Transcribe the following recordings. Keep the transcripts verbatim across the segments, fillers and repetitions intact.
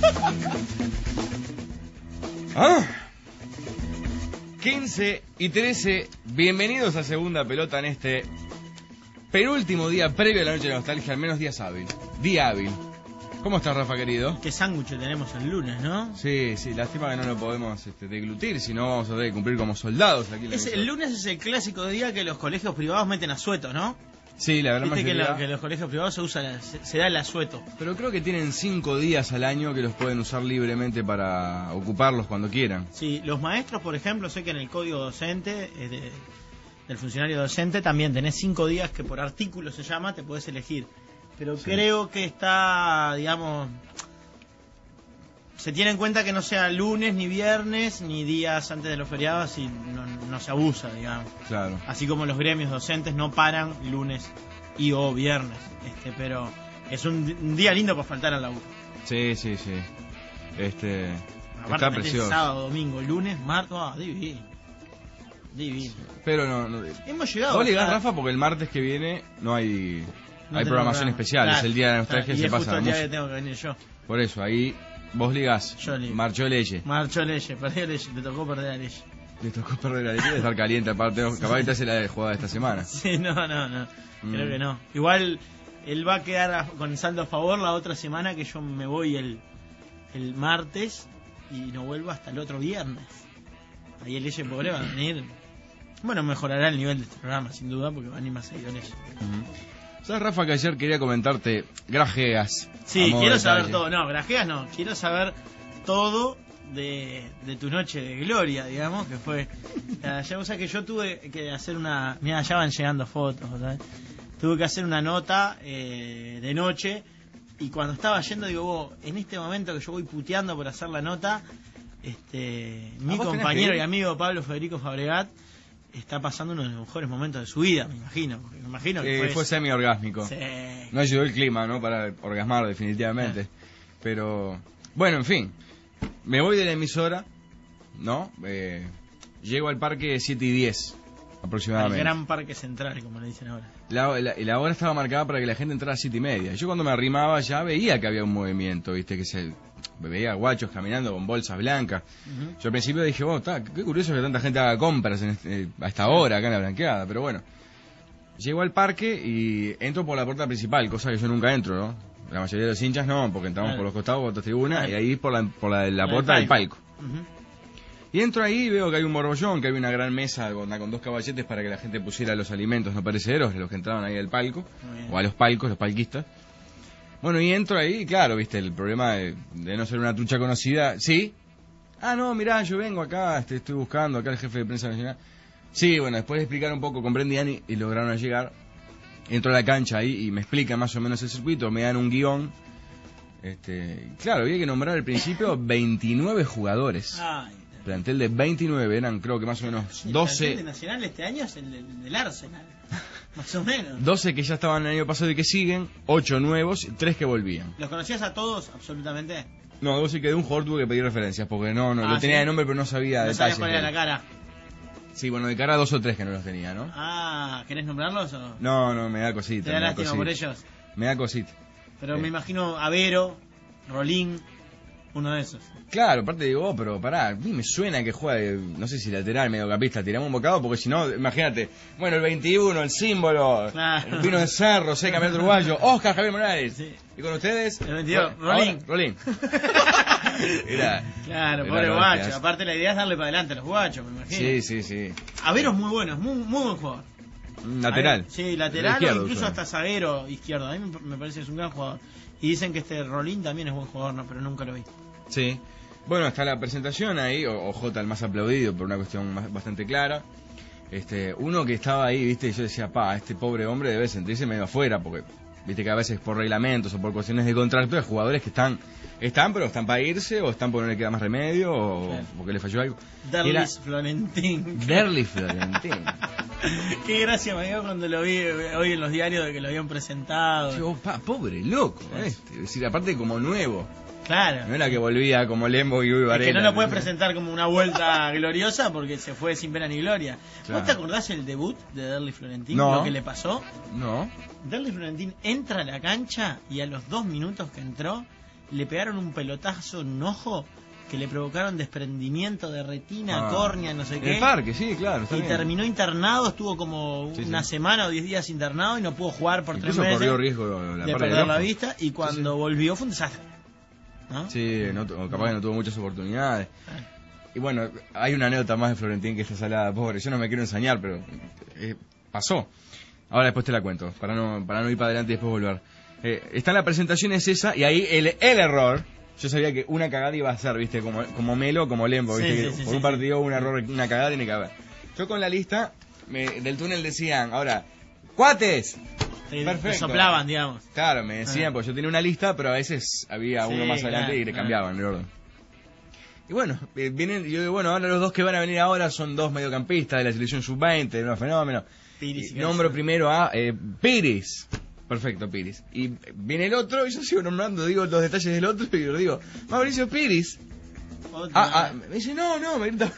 ¿Ah? quince y trece, bienvenidos a Segunda Pelota en este penúltimo día previo a la noche de nostalgia, al menos día hábil. Día hábil. ¿Cómo estás, Rafa, querido? Qué sándwich tenemos el lunes, ¿no? Sí, sí, lástima que no lo podemos este, deglutir, si no vamos a tener que cumplir como soldados aquí en la es, El lunes es el clásico día que los colegios privados meten asueto, ¿no? Sí, la verdad. Viste mayoría... que, lo, que los colegios privados se usa, se, se da el asueto. Pero creo que tienen cinco días al año que los pueden usar libremente para ocuparlos cuando quieran. Sí, los maestros, por ejemplo, sé que en el código docente, eh, de, del funcionario docente, también tenés cinco días que por artículo se llama, te podés elegir. Pero sí, creo que está, digamos, se tiene en cuenta que no sea lunes, ni viernes, ni días antes de los feriados y no, no se abusa, digamos. Claro. Así como los gremios docentes no paran lunes y o viernes. Este, pero es un, un día lindo para faltar al laburo. Sí, sí, sí. Este, aparte, está precioso. Sábado, domingo, lunes, martes, ah, divino. Divino. Pero no, no. Hemos llegado. No ligas, Rafa, porque el martes que viene no hay. No hay programación programa. especial, claro, es el día de la nostalgia, claro, se es pasa justo la el día música. que tengo que venir yo. Por eso, ahí vos ligás. Yo ligo. Marchó Leye. Marchó Leye, perdió Leye, te tocó perder a Leye. Le tocó perder la Leye de estar caliente, aparte, capaz que te hace la jugada de esta semana. Sí, no, no, no, mm. creo que no. Igual, él va a quedar a, con saldo a favor la otra semana, que yo me voy el, el martes y no vuelvo hasta el otro viernes. Ahí el Leye pobre va a venir. Bueno, mejorará el nivel de este programa, sin duda, porque van a ir más seguidores. Mm. ¿Sabes, Rafa, que ayer quería comentarte grajeas? Sí, quiero saber todo. No, grajeas no. Quiero saber todo de, de tu noche de gloria, digamos, que fue... Ya o sea que yo tuve que hacer una... Mira, ya van llegando fotos, ¿sabes? Tuve que hacer una nota eh, de noche y cuando estaba yendo, digo, vos, en este momento que yo voy puteando por hacer la nota, este mi compañero y amigo Pablo Federico Fabregat está pasando uno de los mejores momentos de su vida, me imagino. Me imagino que eh, fue, fue semi-orgásmico. Sí. No ayudó el clima, ¿no? Para orgasmar, definitivamente. Ah. Pero, bueno, en fin. Me voy de la emisora, ¿no? Eh, llego al parque siete y diez, aproximadamente. El gran parque central, como le dicen ahora. La, la, la hora estaba marcada para que la gente entrara a siete y media. Yo cuando me arrimaba ya veía que había un movimiento, ¿viste? Que se... veía guachos caminando con bolsas blancas. Uh-huh. Yo al principio dije, oh, está, qué curioso que tanta gente haga compras en este, a esta hora acá en la Blanqueada, pero bueno. Llego al parque y entro por la puerta principal, cosa que yo nunca entro, ¿no? La mayoría de los hinchas no, porque entramos claro. por los costados, por otras tribunas, claro. y ahí por la, por la, la puerta del palco. Uh-huh. Y entro ahí y veo que hay un borbollón, que hay una gran mesa con, con dos caballetes para que la gente pusiera los alimentos no perecederos, los que entraban ahí al palco, o a los palcos, los palquistas. Bueno, y entro ahí, y claro, viste, el problema de, de no ser una trucha conocida, ¿sí? Ah, no, mirá, yo vengo acá, este, estoy buscando acá el jefe de prensa nacional. Sí, bueno, después de explicar un poco con Brendiani y lograron llegar, entro a la cancha ahí y me explican más o menos el circuito, me dan un guión. Este, claro, había que nombrar al principio veintinueve jugadores. Ay, plantel de veintinueve, eran creo que más o menos doce. El plantel de Nacional este año es el del, del Arsenal. Más o menos. doce que ya estaban el año pasado y que siguen, ocho nuevos, tres que volvían. ¿Los conocías a todos, absolutamente? No, debo decir que de un jugador tuve que pedir referencias, porque no, no, ah, lo tenía ¿sí? de nombre, pero no sabía no detalles. No sabías cuál era la cara. Sí, bueno, de cara dos o tres que no los tenía, ¿no? Ah, ¿querés nombrarlos o...? No, no, me da cosita. ¿Te da lástima por ellos? Me da cosita. Pero eh. me imagino Avero, Rolín, uno de esos. Claro, aparte digo, oh, pero pará, a mí me suena que juega, de, no sé si lateral, mediocampista, tiramos un bocado, porque si no, imagínate, bueno, el veintiuno, el símbolo, claro. El Pino de Cerro, seis campeonato uruguayo, Oscar Javier Morales. Sí. ¿Y con ustedes? El veintidós, Rolín. Rolín. Era, claro, era pobre guacho. Aparte la idea es darle para adelante a los guachos, me imagino. Sí, sí, sí. Avero es muy bueno, es muy, muy buen jugador. Lateral. Ver, sí, lateral izquierdo, o incluso hasta zaguero izquierdo. A mí me parece que es un gran jugador. Y dicen que este Rolín también es buen jugador, no, pero nunca lo vi. Sí. Bueno, hasta la presentación ahí, o J el más aplaudido por una cuestión más, bastante clara. Este, uno que estaba ahí, viste, y yo decía, pa, este pobre hombre debe sentirse medio afuera, porque viste que a veces por reglamentos o por cuestiones de contrato hay jugadores que están, están, pero están para irse, o están porque no le queda más remedio, o claro. porque le falló algo. Derlis Era... Florentín. Derlis Florentín. Qué gracia me dio cuando lo vi hoy en los diarios de que lo habían presentado. Yo, pa, pobre loco, este. Es decir, aparte como nuevo. Claro. No era que volvía como Lembo y Uy Varela. Es que no lo puede presentar como una vuelta gloriosa porque se fue sin pena ni gloria. Claro. ¿Vos te acordás el debut de Derlis Florentín? No. Lo que le pasó. No. Derlis Florentín entra a la cancha y a los dos minutos que entró le pegaron un pelotazo en un ojo que le provocaron desprendimiento de retina, Ah, córnea, no sé en qué. el parque, sí, claro. Está Y bien. terminó internado, estuvo como Sí, una sí. semana o diez días internado y no pudo jugar por Incluso tres meses. corrió riesgo la de parte perder del la ojo. vista y cuando Sí, sí. volvió fue un desastre. ¿No? Sí, no, tu- capaz que no tuvo muchas oportunidades. Y bueno, hay una anécdota más de Florentín que está salada, pobre. Yo no me quiero ensañar, pero eh, pasó. Ahora después te la cuento, para no para no ir para adelante y después volver. Eh, está en la presentación es esa, y ahí el, el error. Yo sabía que una cagada iba a ser, viste, como, como Melo, como Lembo, viste, Sí, que sí, sí, por sí, un sí. partido un error, una cagada tiene que haber. Yo con la lista me, del túnel decían, ahora, ¡cuates! Te, Perfecto. te soplaban, digamos. Claro, me decían, Ah. pues yo tenía una lista, pero a veces había Sí, uno más adelante claro, y le claro. cambiaban el orden. Y bueno, eh, vienen, yo digo, bueno, ahora los dos que van a venir ahora son dos mediocampistas de la selección sub veinte, de unos fenómenos. Piris y Y nombro García. primero a eh, Piris. Perfecto, Piris. Y viene el otro, y yo sigo nombrando, digo los detalles del otro, y yo digo, Mauricio Piris. Otra. Ah, ah, me dice, no, no, me grita.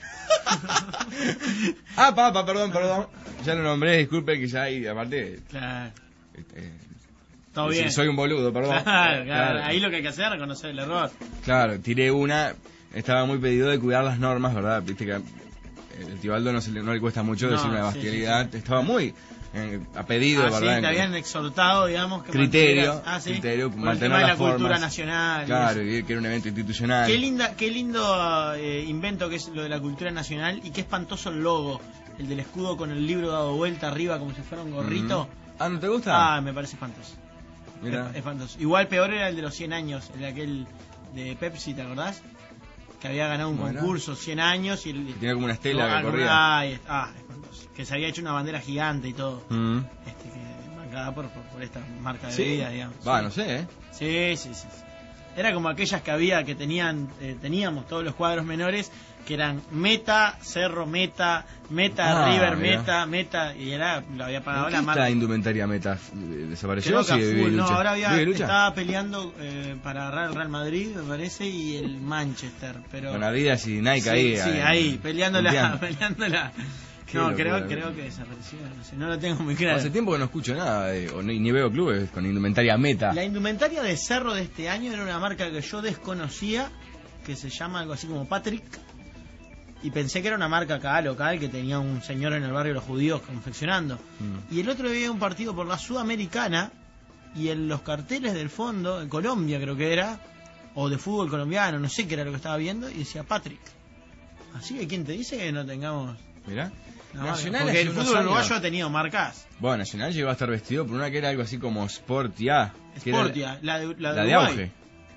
ah, papá, perdón, perdón. Ya lo nombré, disculpe que ya hay, aparte. Claro. Este, Todo sí, bien. soy un boludo, perdón. Claro, claro, ahí lo que hay que hacer es reconocer el error. Claro, tiré una, estaba muy pedido de cuidar las normas, ¿verdad? Viste que el tío Aldo no, se le, no le cuesta mucho No, decir una sí, bestialidad, sí, sí. estaba muy eh, a pedido, Ah, sí, ¿verdad? te habían exhortado, digamos, que Criterio, mantuvieras- ah, sí, criterio, por el mantener tema de la las formas. cultura nacional. y Claro, eso. y que era un evento institucional. Qué linda, qué lindo eh, invento que es lo de la cultura nacional y qué espantoso el logo, el del escudo con el libro dado vuelta arriba como si fuera un gorrito. Mm. Ah, ¿no te gusta? Ah, me parece espantoso. Mira. Es- espantoso. Igual peor era el de los cien años, el de aquel de Pepsi, ¿te acordás? Que había ganado un Bueno. concurso, cien años y el... Que tenía como una estela que Ah, corría. Ay, ah, espantoso. Que se había hecho una bandera gigante y todo. Mm. Este, que marcada por, por, por esta marca de Sí. bebida, digamos. Va, Sí. no sé, ¿eh? Sí, sí, sí, sí. Era como aquellas que había, que tenían, eh, teníamos todos los cuadros menores, que eran Meta, Cerro, Meta, Meta, Ah, River, mirá. Meta, Meta, y era, lo había pagado ¿En la qué marca. está indumentaria Meta? ¿Desapareció Creo o que a sigue full, vive y no, lucha? ahora había, ¿Vive y lucha? estaba peleando eh, para agarrar el Real Madrid, me parece, y el Manchester, pero... Con Adidas y Nike sí, ahí. sí, eh, ahí, peleándola, punteando. peleándola. Qué No, locura, creo, ¿no? creo que desapareció, no sé, no lo tengo muy claro. Hace tiempo que no escucho nada, eh, o ni, ni veo clubes con indumentaria Meta. La indumentaria de Cerro de este año era una marca que yo desconocía, que se llama algo así como Patrick, y pensé que era una marca acá local que tenía un señor en el barrio de los judíos confeccionando. Mm. Y el otro día había un partido por la Sudamericana, y en los carteles del fondo, en Colombia creo que era, o de fútbol colombiano, no sé qué era lo que estaba viendo, y decía Patrick. Así que ¿quién te dice que no tengamos Mirá. una Nacional marca? Porque hace el unos fútbol años- uruguayo ha tenido marcas. Bueno, Nacional llegó a estar vestido por una que era algo así como Sportia. que era Sportia, la de, la de La de Uruguay. auge.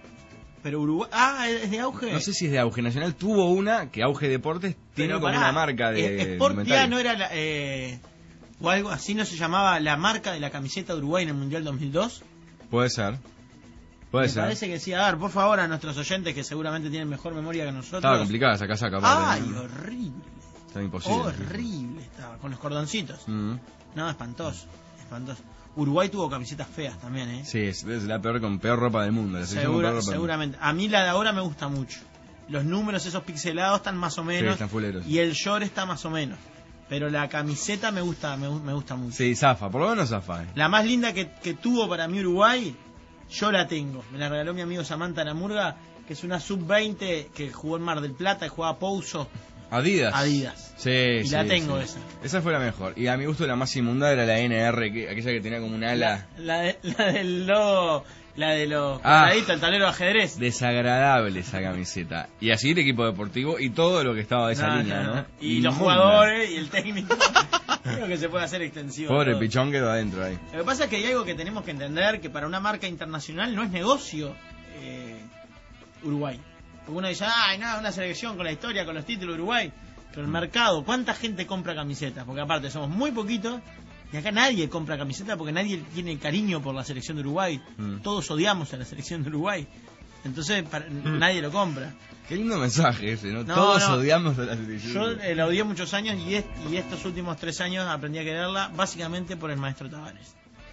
Pero Uruguay... Ah, ¿es de auge? No sé si es de auge. Nacional tuvo una que Auge Deportes tiene Pero como pará, una marca de. eh, Sportia indumentaria. no era la, eh, o algo así, no se llamaba la marca de la camiseta de Uruguay en el Mundial dos mil dos. Puede ser. Puede Me ser. parece que sí. A ver, por favor, a nuestros oyentes que seguramente tienen mejor memoria que nosotros. Estaba complicada esa casaca. aparte, Ay, ¿no? horrible. Estaba imposible. Horrible estaba, con los cordoncitos. Mm. No, espantoso, espantoso. Uruguay tuvo camisetas feas también, ¿eh? Sí, es, es la peor con peor ropa del mundo. La selección con Segura- peor ropa del mundo. seguramente. A mí la de ahora me gusta mucho. Los números esos pixelados están más o Sí, menos. están fuleros. Y el short está más o menos. Pero la camiseta me gusta, me, gu- me gusta mucho. Sí, zafa, por lo menos zafa. eh. La más linda que, que tuvo para mí Uruguay, yo la tengo. Me la regaló mi amigo Samantha Namurga, que es una sub veinte que jugó en Mar del Plata y jugaba Pouso. Adidas. Adidas. Sí, Y sí, la tengo sí. esa. Esa fue la mejor. Y a mi gusto la más inmunda era la N R, que, aquella que tenía como un ala La, de- la del logo, la de los Ah. cuadraditos, el tablero de ajedrez. desagradable esa camiseta. Y así el equipo deportivo y todo lo que estaba de esa No, línea, no, ¿no? no. Y los Inmunda. jugadores y el técnico. Creo que se puede hacer extensivo. a Pobre todo. pichón quedó adentro ahí. Lo que pasa es que hay algo que tenemos que entender, que para una marca internacional no es negocio eh, Uruguay. Porque uno dice, ay, no, una selección con la historia, con los títulos de Uruguay. Pero el mercado, ¿cuánta gente compra camisetas? Porque aparte somos muy poquitos y acá nadie compra camisetas porque nadie tiene cariño por la selección de Uruguay. Mm. Todos odiamos a la selección de Uruguay. Entonces para- nadie lo compra. Qué lindo mensaje ese, ¿no? No, Todos no. odiamos a la selección. Yo eh, la odié muchos años y, est- y estos últimos tres años aprendí a quererla básicamente por el maestro Tavares.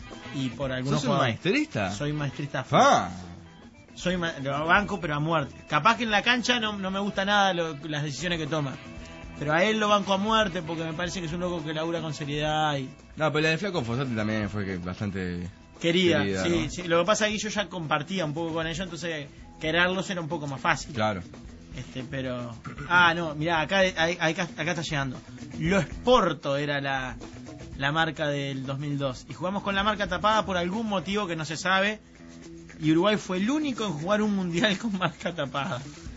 Y por algunos ¿Sos un jugadores. maestrista? Soy maestrista. ¡Fa! Soy ma- lo banco, pero a muerte. Capaz que en la cancha no, no me gusta nada lo- las decisiones que toma. Pero a él lo banco a muerte porque me parece que es un loco que labura con seriedad. Y No, pero la de Flaco Fossati también fue que bastante Querida, querida, sí, ¿no? sí. Lo que pasa es que yo ya compartía un poco con ellos, entonces quererlos era un poco más fácil. Claro. Este, pero... Ah, no, mirá, acá, acá, acá está llegando. Lo Esporto era la, la marca del dos mil dos. Y jugamos con la marca tapada por algún motivo que no se sabe. Y Uruguay fue el único en jugar un mundial con marca tapada.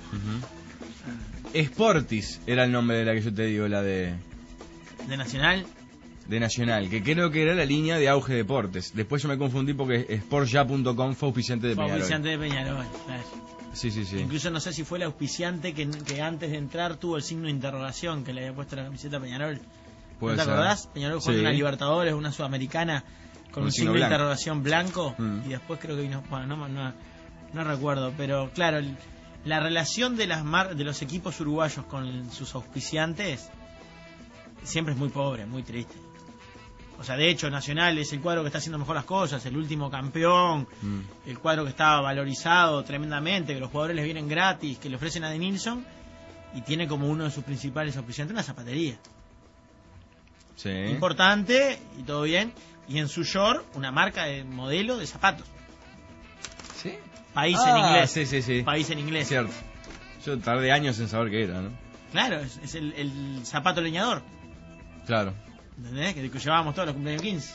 Uh-huh. Sportis era el nombre de la que yo te digo, la de... ¿De Nacional? De Nacional, que creo que era la línea de Auge Deportes. Después yo me confundí porque sportya punto com fue auspiciante de fue Peñarol. auspiciante de Peñarol, claro. Sí, sí, sí. Incluso no sé si fue el auspiciante que, que antes de entrar tuvo el signo de interrogación que le había puesto la camiseta a Peñarol. ¿No te acordás? Peñarol jugó sí. una Libertadores, una Sudamericana con, con un signo de interrogación blanco mm. y después creo que vino, bueno, no, no, no recuerdo, pero claro, el, la relación de las mar, de los equipos uruguayos con sus auspiciantes siempre es muy pobre, muy triste. O sea, de hecho, Nacional es el cuadro que está haciendo mejor las cosas, el último campeón, mm. el cuadro que está valorizado tremendamente, que los jugadores les vienen gratis, que le ofrecen a De Nilsson, y tiene como uno de sus principales auspiciantes una zapatería. Sí. Importante, y todo bien, y en su short, una marca de modelo de zapatos. ¿Sí? País ah, en inglés. Sí, sí, sí. País en inglés. Cierto. Yo tardé años en saber qué era, ¿no? Claro, es, es el, el zapato leñador. Claro. ¿Entendés? Que, que llevábamos todos los cumpleaños quince.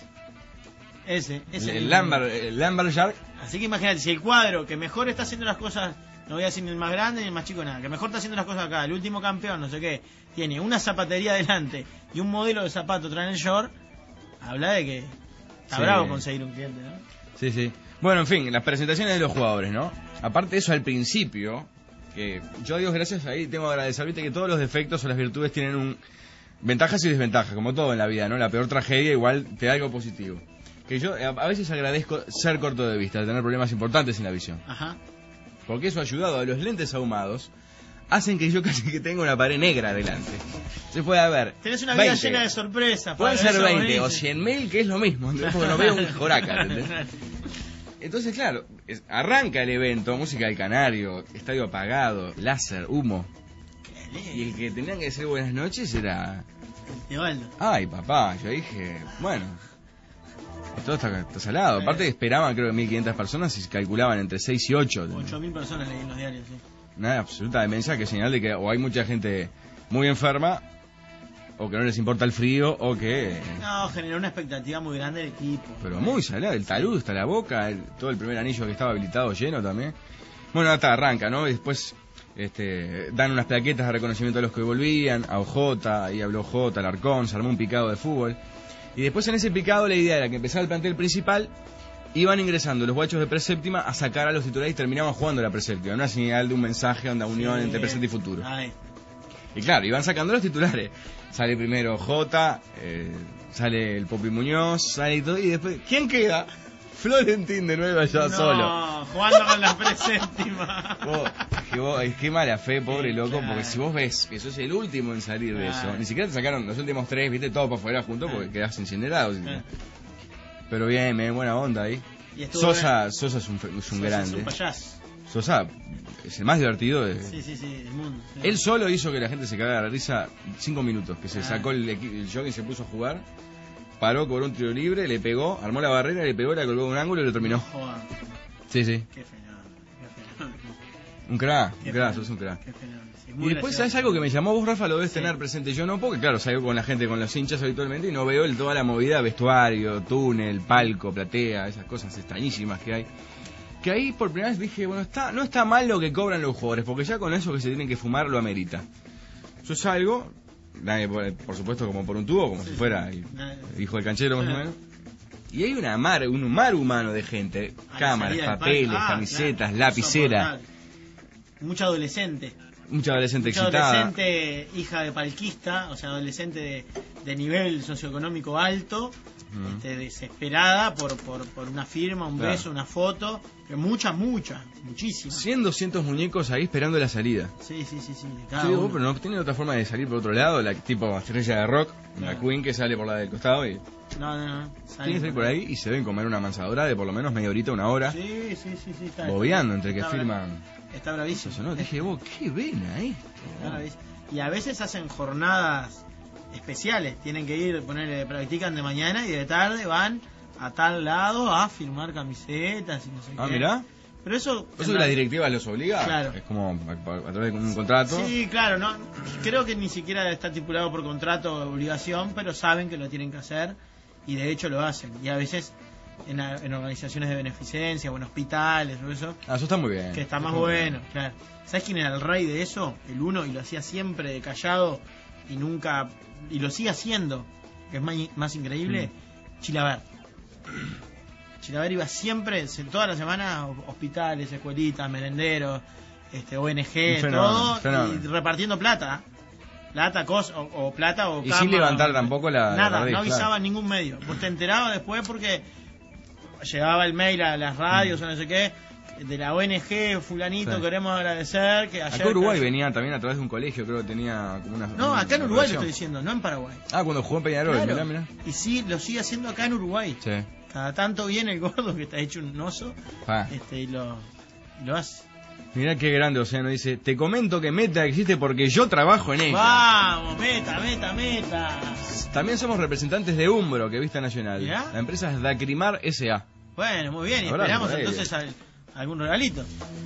Ese, ese. El, el Lambert, el Lambert Shark. Así que imagínate, si el cuadro que mejor está haciendo las cosas, no voy a decir ni el más grande ni el más chico, nada, que mejor está haciendo las cosas acá, el último campeón, no sé qué, tiene una zapatería delante y un modelo de zapato trae en el short, habla de que está sí. bravo conseguir un cliente, ¿no? Sí, sí. Bueno, en fin, las presentaciones de los jugadores, ¿no? Aparte de eso, al principio, que yo, Dios gracias, ahí tengo que agradecer, viste que todos los defectos o las virtudes tienen un... ventajas y desventajas, como todo en la vida, ¿no? La peor tragedia igual te da algo positivo. Que yo a veces agradezco ser corto de vista, de tener problemas importantes en la visión. Ajá. Porque eso ha ayudado a los lentes ahumados, hacen que yo casi que tenga una pared negra delante. Se puede ver. Tenés una vida veinte, llena de sorpresas. Pueden ser veinte o cien mil, que es lo mismo, ¿entendés? Porque no veo un joraca, ¿entendés? Entonces, claro, es, arranca el evento, música del Canario, estadio apagado, láser, humo. Y el que tenían que decir buenas noches era... Tebaldo. Ay, papá, yo dije, bueno, todo está, está salado. Aparte esperaban creo que mil quinientas personas y calculaban entre seis y ocho. ocho mil personas leí en los diarios, sí. Una absoluta demencia, que señal de que o hay mucha gente muy enferma, o que no les importa el frío, o que... No, generó una expectativa muy grande del equipo. Pero muy salado, el talud hasta la boca, el, todo el primer anillo que estaba habilitado lleno también. Bueno, hasta arranca, ¿no? Y después... Este, dan unas plaquetas de reconocimiento a los que volvían, a O J, ahí habló J, Alarcón, se armó un picado de fútbol. Y después en ese picado la idea era que empezaba el plantel principal, iban ingresando los guachos de preséptima a sacar a los titulares y terminaban jugando la preséptima, una señal de un mensaje, una unión sí, entre presente y futuro. Ay. Y claro, iban sacando los titulares. Sale primero J, eh, sale el Popi Muñoz, sale y todo, y después, ¿quién queda? Florentín de nuevo allá no, solo. Jugando con la preséptima. Vos, que vos, es que mala fe, pobre sí, loco, claro. Porque si vos ves que sos el último en salir claro. de eso, ni siquiera te sacaron los últimos tres, viste, todo para afuera juntos porque quedás incinerado. Claro. Pero bien, bien, buena onda ahí. Sosa, bien. Sosa es un, es un Sosa grande. Es un payaso. Sosa es el más divertido de... Sí, sí, sí, del mundo. Sí. Él solo hizo que la gente se cagara de la risa cinco minutos, que se ah. sacó el, el jockey y se puso a jugar. Paró, cobró un tiro libre, le pegó, armó la barrera, le pegó, la colgó en un ángulo y lo terminó. Joder. Sí, sí. Qué fenómeno, qué fenómeno. Un crack, un crack, sos un crack. Qué fenómeno. Sí, y después, ¿sabes algo que me llamó? Vos, Rafa, lo debes sí. tener presente. Yo no, porque claro, salgo con la gente, con los hinchas habitualmente y no veo el, toda la movida, vestuario, túnel, palco, platea, esas cosas extrañísimas que hay. Que ahí por primera vez dije, bueno, está no está mal lo que cobran los jugadores, porque ya con eso que se tienen que fumar lo amerita. Yo salgo... Por, por supuesto como por un tubo, como sí, si fuera el, el hijo del canchero más o menos. Y hay una mar, un mar humano de gente, cámaras, papeles, ah, camisetas, claro, lapiceras. Mucha adolescente. Mucha adolescente Mucha excitada. adolescente hija de palquista, o sea, adolescente de, de nivel socioeconómico alto, uh-huh. este, desesperada por, por, por una firma, un claro. beso, una foto. Pero muchas, muchas, muchísimas. cien, doscientos muñecos ahí esperando la salida. Sí, sí, sí, sí. Yo digo, pero no tienen otra forma de salir por otro lado, la tipo estrella de rock, claro. la Queen que sale por la del costado y... No, no, no. Tienen que salir por ahí y se deben comer una mansadora de por lo menos media horita, una hora. Sí, sí, sí, sí. Está, bobeando entre que está filman. Bra- está bravísimo. Eso, ¿no? Dije, vos, qué vena esto. Está bravísimo. Y a veces hacen jornadas especiales. Tienen que ir, ponerle, practican de mañana y de tarde van a tal lado a firmar camisetas y no sé Ah, qué. mirá. Pero eso... ¿Eso que las directivas los obliga? Claro. Es como a, a través de un contrato. Sí, claro, no, creo que ni siquiera está estipulado por contrato o obligación, pero saben que lo tienen que hacer y de hecho lo hacen. Y a veces en, en organizaciones de beneficencia o en hospitales o eso, Ah, eso está muy bien. que está Eso más muy bueno, bien. claro. ¿Sabes quién era el rey de eso? El uno, y lo hacía siempre de callado y nunca... y lo sigue haciendo, que es más, más increíble, mm. Chilaver. Chilaver iba siempre, toda la semana, hospitales, escuelitas, merenderos, este, O N G, fenómeno, todo, fenómeno. Y repartiendo plata. Plata, cos, o, o plata o Y cámara, sin levantar o, tampoco la... Nada, la raíz, no avisaba claro. en ningún medio. Vos te enterabas después porque llegaba el mail a las radios mm. o no sé qué, de la O N G, fulanito, sí. Queremos agradecer que ayer... Acá Uruguay que... venía también a través de un colegio, creo que tenía como una... No, una, acá en una Uruguay relación. lo estoy diciendo, no en Paraguay. Ah, cuando jugó en Peñarol, claro. mirá, mirá. Y sí, lo sigue haciendo acá en Uruguay. Sí. Cada tanto viene el gordo que está hecho un oso, ah. este, y lo, lo hace. Mirá qué grande Océano, dice, te comento que Meta existe porque yo trabajo en ella. Vamos, Meta, Meta, Meta. También somos representantes de Umbro, que Vista Nacional. ¿Ya? La empresa es Dacrimar S A. Bueno, muy bien, y Hablando esperamos entonces al, algún regalito.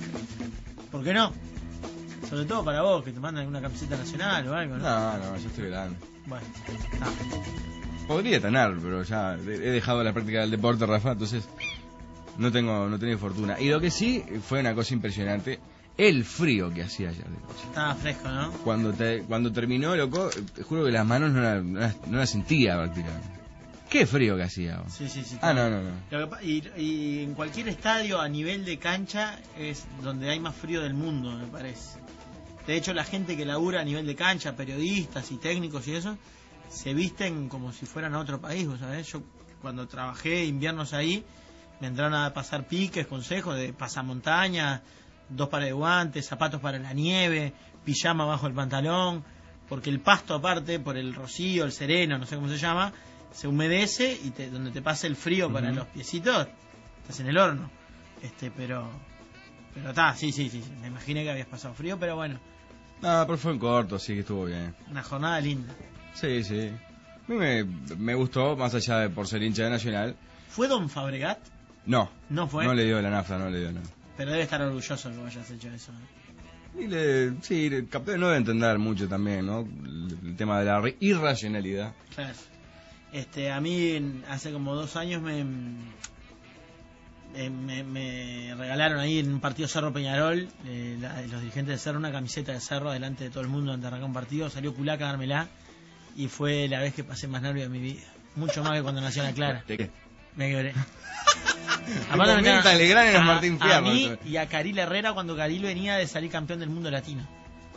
¿Por qué no? Sobre todo para vos, que te mandan alguna camiseta nacional o algo, ¿no? No, no, yo estoy grande. Bueno, está. Podría tener, pero ya he dejado la práctica del deporte, Rafa, entonces no tengo no tengo fortuna. Y lo que sí fue una cosa impresionante, el frío que hacía ayer de noche. Estaba fresco, ¿no? Cuando te, cuando terminó, loco, te juro que las manos no las no la, no la sentía prácticamente. Qué frío que hacía. Vos. Sí, sí, sí. Ah, no, no, no. Lo que, y, y en cualquier estadio a nivel de cancha es donde hay más frío del mundo, me parece. De hecho, la gente que labura a nivel de cancha, periodistas y técnicos y eso, se visten como si fueran a otro país, ¿vos sabés? Yo cuando trabajé inviernos ahí, me entraron a pasar piques, consejos de pasamontaña, dos pares de guantes, zapatos para la nieve, pijama bajo el pantalón, porque el pasto aparte, por el rocío, el sereno, no sé cómo se llama, se humedece y te, donde te pasa el frío uh-huh. para los piecitos, estás en el horno. Este, pero pero está, sí, sí, sí, me imaginé que habías pasado frío, pero bueno. No, pero fue en corto, sí que estuvo bien. Una jornada linda. Sí, sí. A mí me, me gustó, más allá de por ser hincha de Nacional. ¿Fue Don Fabregat? No. ¿No fue? No le dio la nafta, no le dio nada. Pero debe estar orgulloso que hayas hecho eso. Y le, sí, capaz no debe entender mucho también, ¿no? El, el tema de la irracionalidad. Claro. Este, a mí hace como dos años me, me, me regalaron ahí en un partido Cerro Peñarol, eh, la, los dirigentes de Cerro, una camiseta de Cerro delante de todo el mundo antes de arrancar un partido. Salió Culaca a dármela y fue la vez que pasé más nervios de mi vida. Mucho más que cuando nació la Clara. ¿De qué? Me quebré. Aparte me a, Legrand y a, Martín Fierro. A mí y a Caril Herrera cuando Caril venía de salir campeón del mundo latino.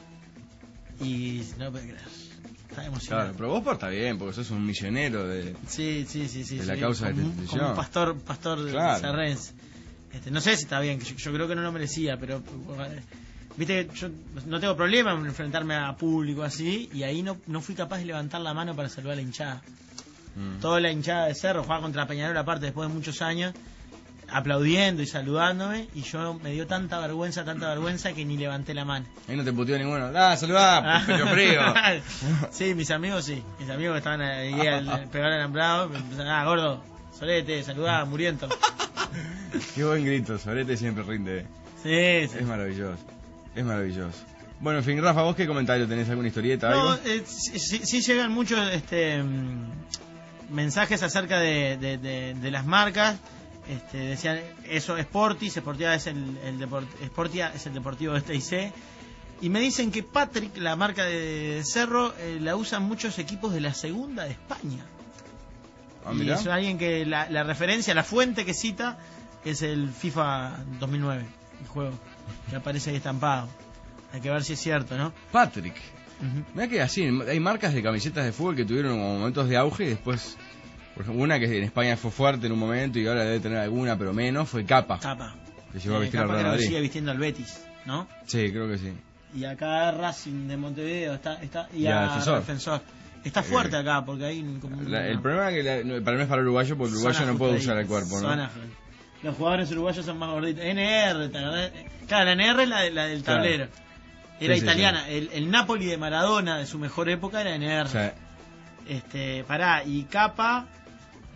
Y no lo puedo creer. Está emocionado. Claro, pero vos porta bien, porque sos un misionero de, sí, sí, sí, sí, de sí, la sí, causa como, de esta como un pastor, pastor claro. serrense. Este, no sé si está bien, yo, yo creo que no lo merecía, pero viste, yo no tengo problema en enfrentarme a público así, y ahí no, no fui capaz de levantar la mano para saludar a la hinchada. Mm. Toda la hinchada de Cerro jugaba contra Peñarol aparte después de muchos años, aplaudiendo y saludándome, y yo me dio tanta vergüenza, tanta vergüenza que ni levanté la mano. Ahí no te puteó ninguno. Ah, saludá, pecho frío. Sí, mis amigos sí, mis amigos que estaban ahí al pegar el alambrado, me empezaron, ah, gordo, solete, saludá, muriento. Qué buen grito, solete siempre rinde. Sí, sí. Es maravilloso, es maravilloso. Bueno, en fin, Rafa, ¿vos qué comentario tenés? ¿Alguna historieta? No, algo? Eh, sí, sí, sí llegan muchos este, mensajes acerca de, de, de, de las marcas. Este, decían eso, Sportis, Sportia es el, el deport, Sportia es el deportivo de T I C, y me dicen que Patrick, la marca de Cerro, eh, la usan muchos equipos de la segunda de España. Ah, y es alguien que la, la referencia, la fuente que cita es el FIFA dos mil nueve, el juego que aparece ahí estampado. Hay que ver si es cierto, ¿no? Patrick. Uh-huh. Mirá que así, hay marcas de camisetas de fútbol que tuvieron momentos de auge y después. Por ejemplo, una que en España fue fuerte en un momento y ahora debe tener alguna, pero menos, fue Capa. Capa. Que llegó eh, a vestir Capa al Real Madrid. Que sigue vistiendo al Betis, ¿no? Sí, creo que sí. Y acá Racing de Montevideo está, está y, y a Defensor. Defensor. Está fuerte eh, acá porque hay como la, una... El problema es que la, no, para no es para el uruguayo, porque el uruguayo no puede usar el cuerpo, ¿no? Los jugadores uruguayos son más gorditos. N R, claro, la N R es la, la del tablero. Claro. Era sí, italiana. Sí, sí. El, el Napoli de Maradona de su mejor época era N R. Sí. Este, pará, y Capa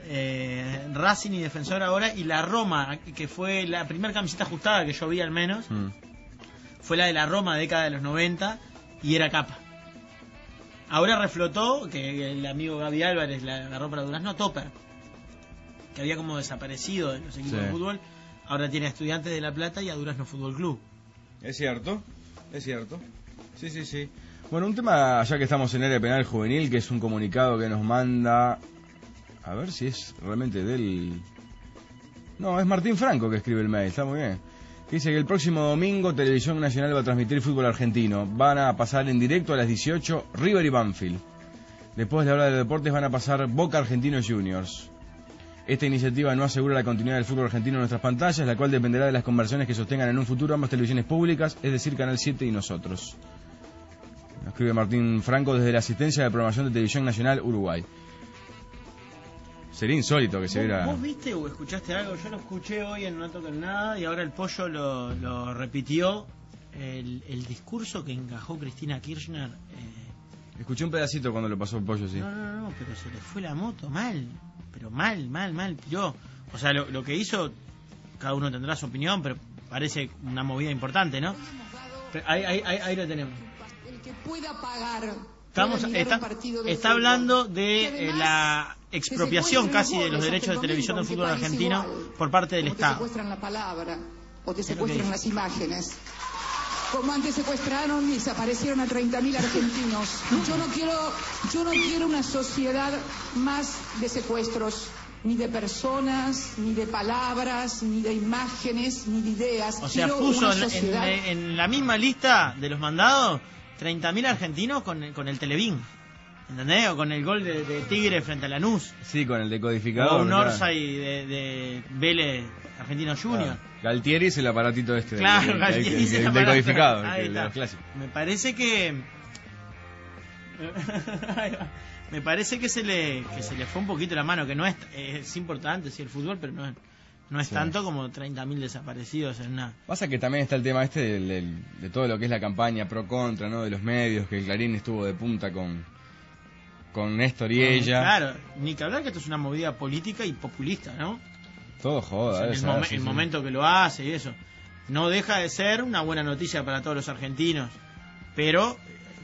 eh, Racing y Defensor ahora, y la Roma, que fue la primera camiseta ajustada que yo vi al menos, mm. fue la de la Roma, década de los noventa, y era capa. Ahora reflotó, que el amigo Gaby Álvarez la agarró para Durazno, Topper, que había como desaparecido de los equipos sí. de fútbol, ahora tiene a Estudiantes de La Plata y a Durazno Fútbol Club. Es cierto, es cierto. Sí, sí, sí. Bueno, un tema, ya que estamos en área penal juvenil, que es un comunicado que nos manda... A ver si es realmente del... No, es Martín Franco que escribe el mail, está muy bien. Dice que el próximo domingo Televisión Nacional va a transmitir fútbol argentino. Van a pasar en directo a las dieciocho River y Banfield. Después de la hora de deportes van a pasar Boca Argentinos Juniors. Esta iniciativa no asegura la continuidad del fútbol argentino en nuestras pantallas, la cual dependerá de las conversiones que sostengan en un futuro ambas televisiones públicas, es decir, Canal siete y nosotros. Nos escribe Martín Franco desde la asistencia de programación de Televisión Nacional Uruguay. Sería insólito que se viera... ¿Vos viste o escuchaste algo? Yo lo escuché hoy en No Toquen Nada y ahora el Pollo lo, lo repitió. El, el discurso que encajó Cristina Kirchner... Eh... Escuché un pedacito cuando lo pasó el Pollo, sí. No, no, no, pero se le fue la moto mal. Pero mal, mal, mal. Yo, o sea, lo, lo que hizo, cada uno tendrá su opinión, pero parece una movida importante, ¿no? Pero ahí, ahí, ahí, ahí lo tenemos. El que pueda pagar... Estamos, está, está hablando de eh, la expropiación casi de los derechos de televisión del fútbol argentino por parte del Estado. Te secuestran la palabra o te secuestran las imágenes. Como antes secuestraron y desaparecieron a treinta mil argentinos. Yo no quiero, yo no quiero una sociedad más de secuestros, ni de personas, ni de palabras, ni de imágenes, ni de ideas. O sea, quiero puso una en, sociedad... en, en la misma lista de los mandados treinta mil argentinos con el, con el Televín, ¿entendés? O con el gol de, de Tigre frente a Lanús. Sí, con el decodificador. O un Orsay de, de Vélez Argentino Junior. Ah, Galtieri es el aparatito este. Claro, del, Galtieri del, es el, el aparato. decodificador, Ahí el, está. el clásico. Me parece que... Me parece que se le que se le fue un poquito la mano, que no es, es importante, sí, el fútbol, pero no es... No es sí. tanto como treinta mil desaparecidos en una... Pasa que también está el tema este del, del, de todo lo que es la campaña pro-contra, ¿no? De los medios, que el Clarín estuvo de punta con, con Néstor y ella. Claro, ni que hablar que esto es una movida política y populista, ¿no? Todo joda. O sea, el, esa, mom sí, el sí. momento que lo hace y eso. No deja de ser una buena noticia para todos los argentinos, pero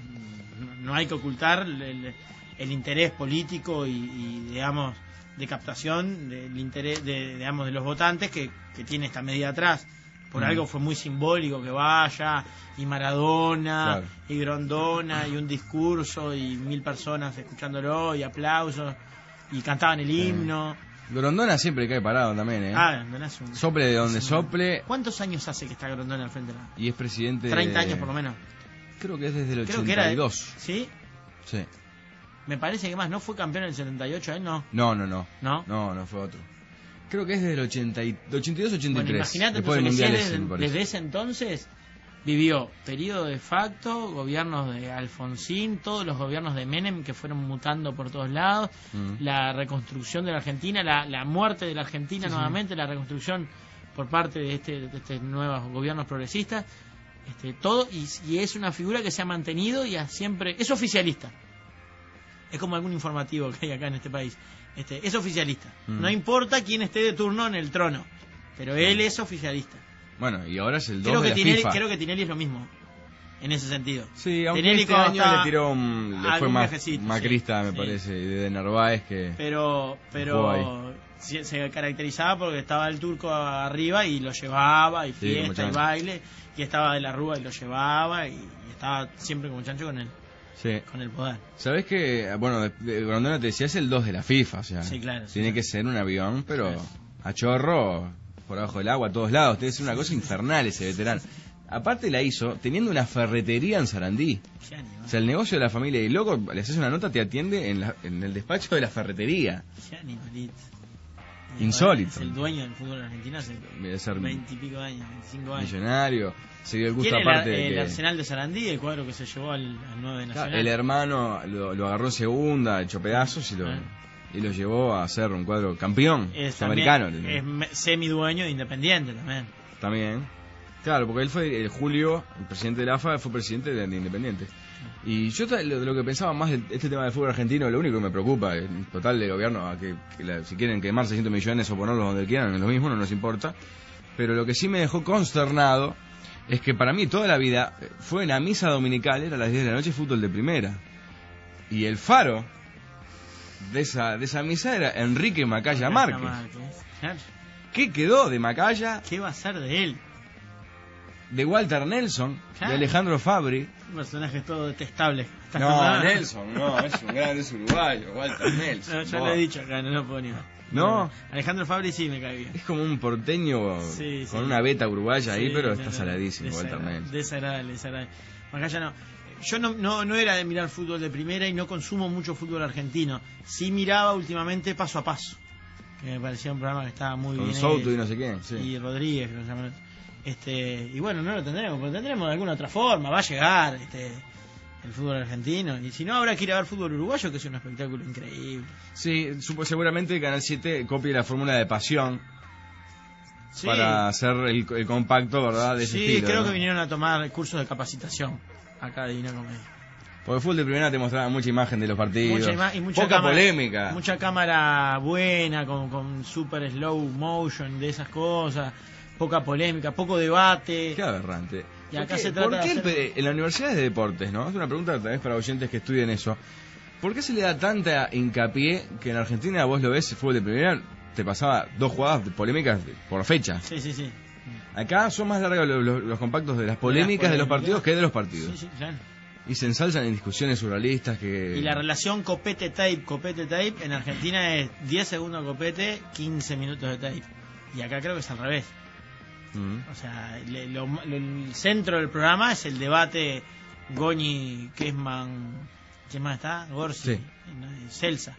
no hay que ocultar el, el, el interés político y, y digamos... de captación del interés de, digamos, de los votantes que, que tiene esta medida atrás. Por mm. algo fue muy simbólico que vaya, y Maradona, claro. y Grondona, y un discurso, y mil personas escuchándolo, y aplausos, y cantaban el himno. Grondona siempre cae parado también, ¿eh? Ah, Grondona es un... Sople de donde sople. ¿Cuántos años hace que está Grondona al frente de la... Y es presidente... treinta de... años por lo menos. Creo que es desde el Creo ochenta y dos. Que era... ¿Sí? Sí. Me parece que más, ¿no fue campeón en el setenta y ocho él? No. No, no, no. ¿No? No, no fue otro. Creo que es desde el ochenta y, ochenta y dos ochenta y tres. Bueno, imagínate, después del mundial desde, ese, desde ese entonces vivió periodo de facto, gobiernos de Alfonsín, todos los gobiernos de Menem que fueron mutando por todos lados, mm. la reconstrucción de la Argentina, la, la muerte de la Argentina sí, nuevamente, sí. la reconstrucción por parte de este de estos nuevos gobiernos progresistas, este todo, y, y es una figura que se ha mantenido y ha siempre... Es oficialista. Es como algún informativo que hay acá en este país. Este, es oficialista. Mm. No importa quién esté de turno en el trono, pero sí. él es oficialista. Bueno, y ahora es el dos creo de que la Tinelli, FIFA. Creo que Tinelli es lo mismo, en ese sentido. Sí, aunque Tinelli este año le tiró un, le fue más macrista, sí, me sí. parece, de Narváez que... Pero, pero se, se caracterizaba porque estaba el turco arriba y lo llevaba, y fiesta, sí, y baile, y estaba de la Rúa y lo llevaba, y, y estaba siempre como chancho con él. Sí. Con el poder. ¿Sabés que, bueno, de, de Grondona te decía, es el dos de la FIFA, o sea, sí, claro, tiene sí, que ser un avión, pero claro. a chorro, por abajo del agua, a todos lados, debe ser una cosa infernal ese veterano. Aparte la hizo teniendo una ferretería en Sarandí. Ánimo, o sea, el negocio de la familia, y loco, le haces una nota, te atiende en, la, en el despacho de la ferretería. Insólito. Es el dueño del fútbol argentino hace veintipico años, veinticinco años. Millonario. Se dio el gusto ¿Quién aparte el, de el que... Arsenal de Sarandí, el cuadro que se llevó al, al nueve de Nacional? El hermano lo, lo agarró en segunda, echó pedazos y lo, ah. y lo llevó a hacer un cuadro campeón es americano. Es semidueño de Independiente también. También. Claro, porque él fue, el Julio, el presidente de la A F A, fue presidente de Independiente. Y yo de lo, lo que pensaba más de este tema del fútbol argentino, lo único que me preocupa, en total del gobierno, a que, que la, si quieren quemar seiscientos millones o ponerlos donde quieran, es lo mismo, no nos importa. Pero lo que sí me dejó consternado es que para mí toda la vida fue una misa dominical, era a las diez de la noche, fútbol de primera. Y el faro de esa, de esa misa era Enrique Macaya Márquez. Claro. ¿Qué quedó de Macaya? ¿Qué va a ser de él? De Walter Nelson, claro. de Alejandro Fabri. Un personaje todo detestable. No, nombrado. Nelson, no, es un gran, es uruguayo, Walter Nelson. No, yo lo he dicho acá, no lo puedo ni ver. ¿No? Alejandro Fabri sí me cae bien. Es como un porteño sí, con sí. una beta uruguaya sí, ahí, pero no, está no, saladísimo, Walter Nelson. Desagradable, desagradable. Macaya no. Yo no, no, no era de mirar fútbol de primera y no consumo mucho fútbol argentino. Sí miraba últimamente Paso a Paso, que me parecía un programa que estaba muy con bien. Con Souto y no sé qué. Sí. Y Rodríguez, creo que se llama. Este, y bueno, no lo tendremos, pero tendremos de alguna otra forma, va a llegar este, el fútbol argentino. Y si no, habrá que ir a ver fútbol uruguayo, que es un espectáculo increíble. Sí, supo, seguramente Canal siete copie la fórmula de Pasión. Sí. Para hacer el, el compacto, ¿verdad? De ese sí, estilo, creo ¿no? que vinieron a tomar cursos de capacitación acá de Divina Comedia. Porque el fútbol de primera te mostraba mucha imagen de los partidos, mucha y mucha poca cámara, polémica. Mucha cámara buena, con, con super slow motion de esas cosas, poca polémica, poco debate. Qué aberrante. Y acá ¿Por qué, se trata ¿por qué de hacer... el, en la Universidad de Deportes, ¿no? Es una pregunta tal vez para oyentes que estudien eso. ¿Por qué se le da tanta hincapié que en Argentina vos lo ves, el fútbol de primera, te pasaba dos jugadas polémicas por fecha? Sí, sí, sí. Acá son más largos los, los, los compactos de las polémicas de, las polémicas. de los partidos que de los partidos. Sí, sí, claro. Y se ensalzan en discusiones surrealistas que... Y la relación copete-tape, copete-tape, en Argentina es diez segundos de copete, quince minutos de tape. Y acá creo que es al revés. Mm. O sea, le, lo, lo, el centro del programa es el debate Goñi, Kessman, ¿quién más está? Gorsi, sí. Celsa.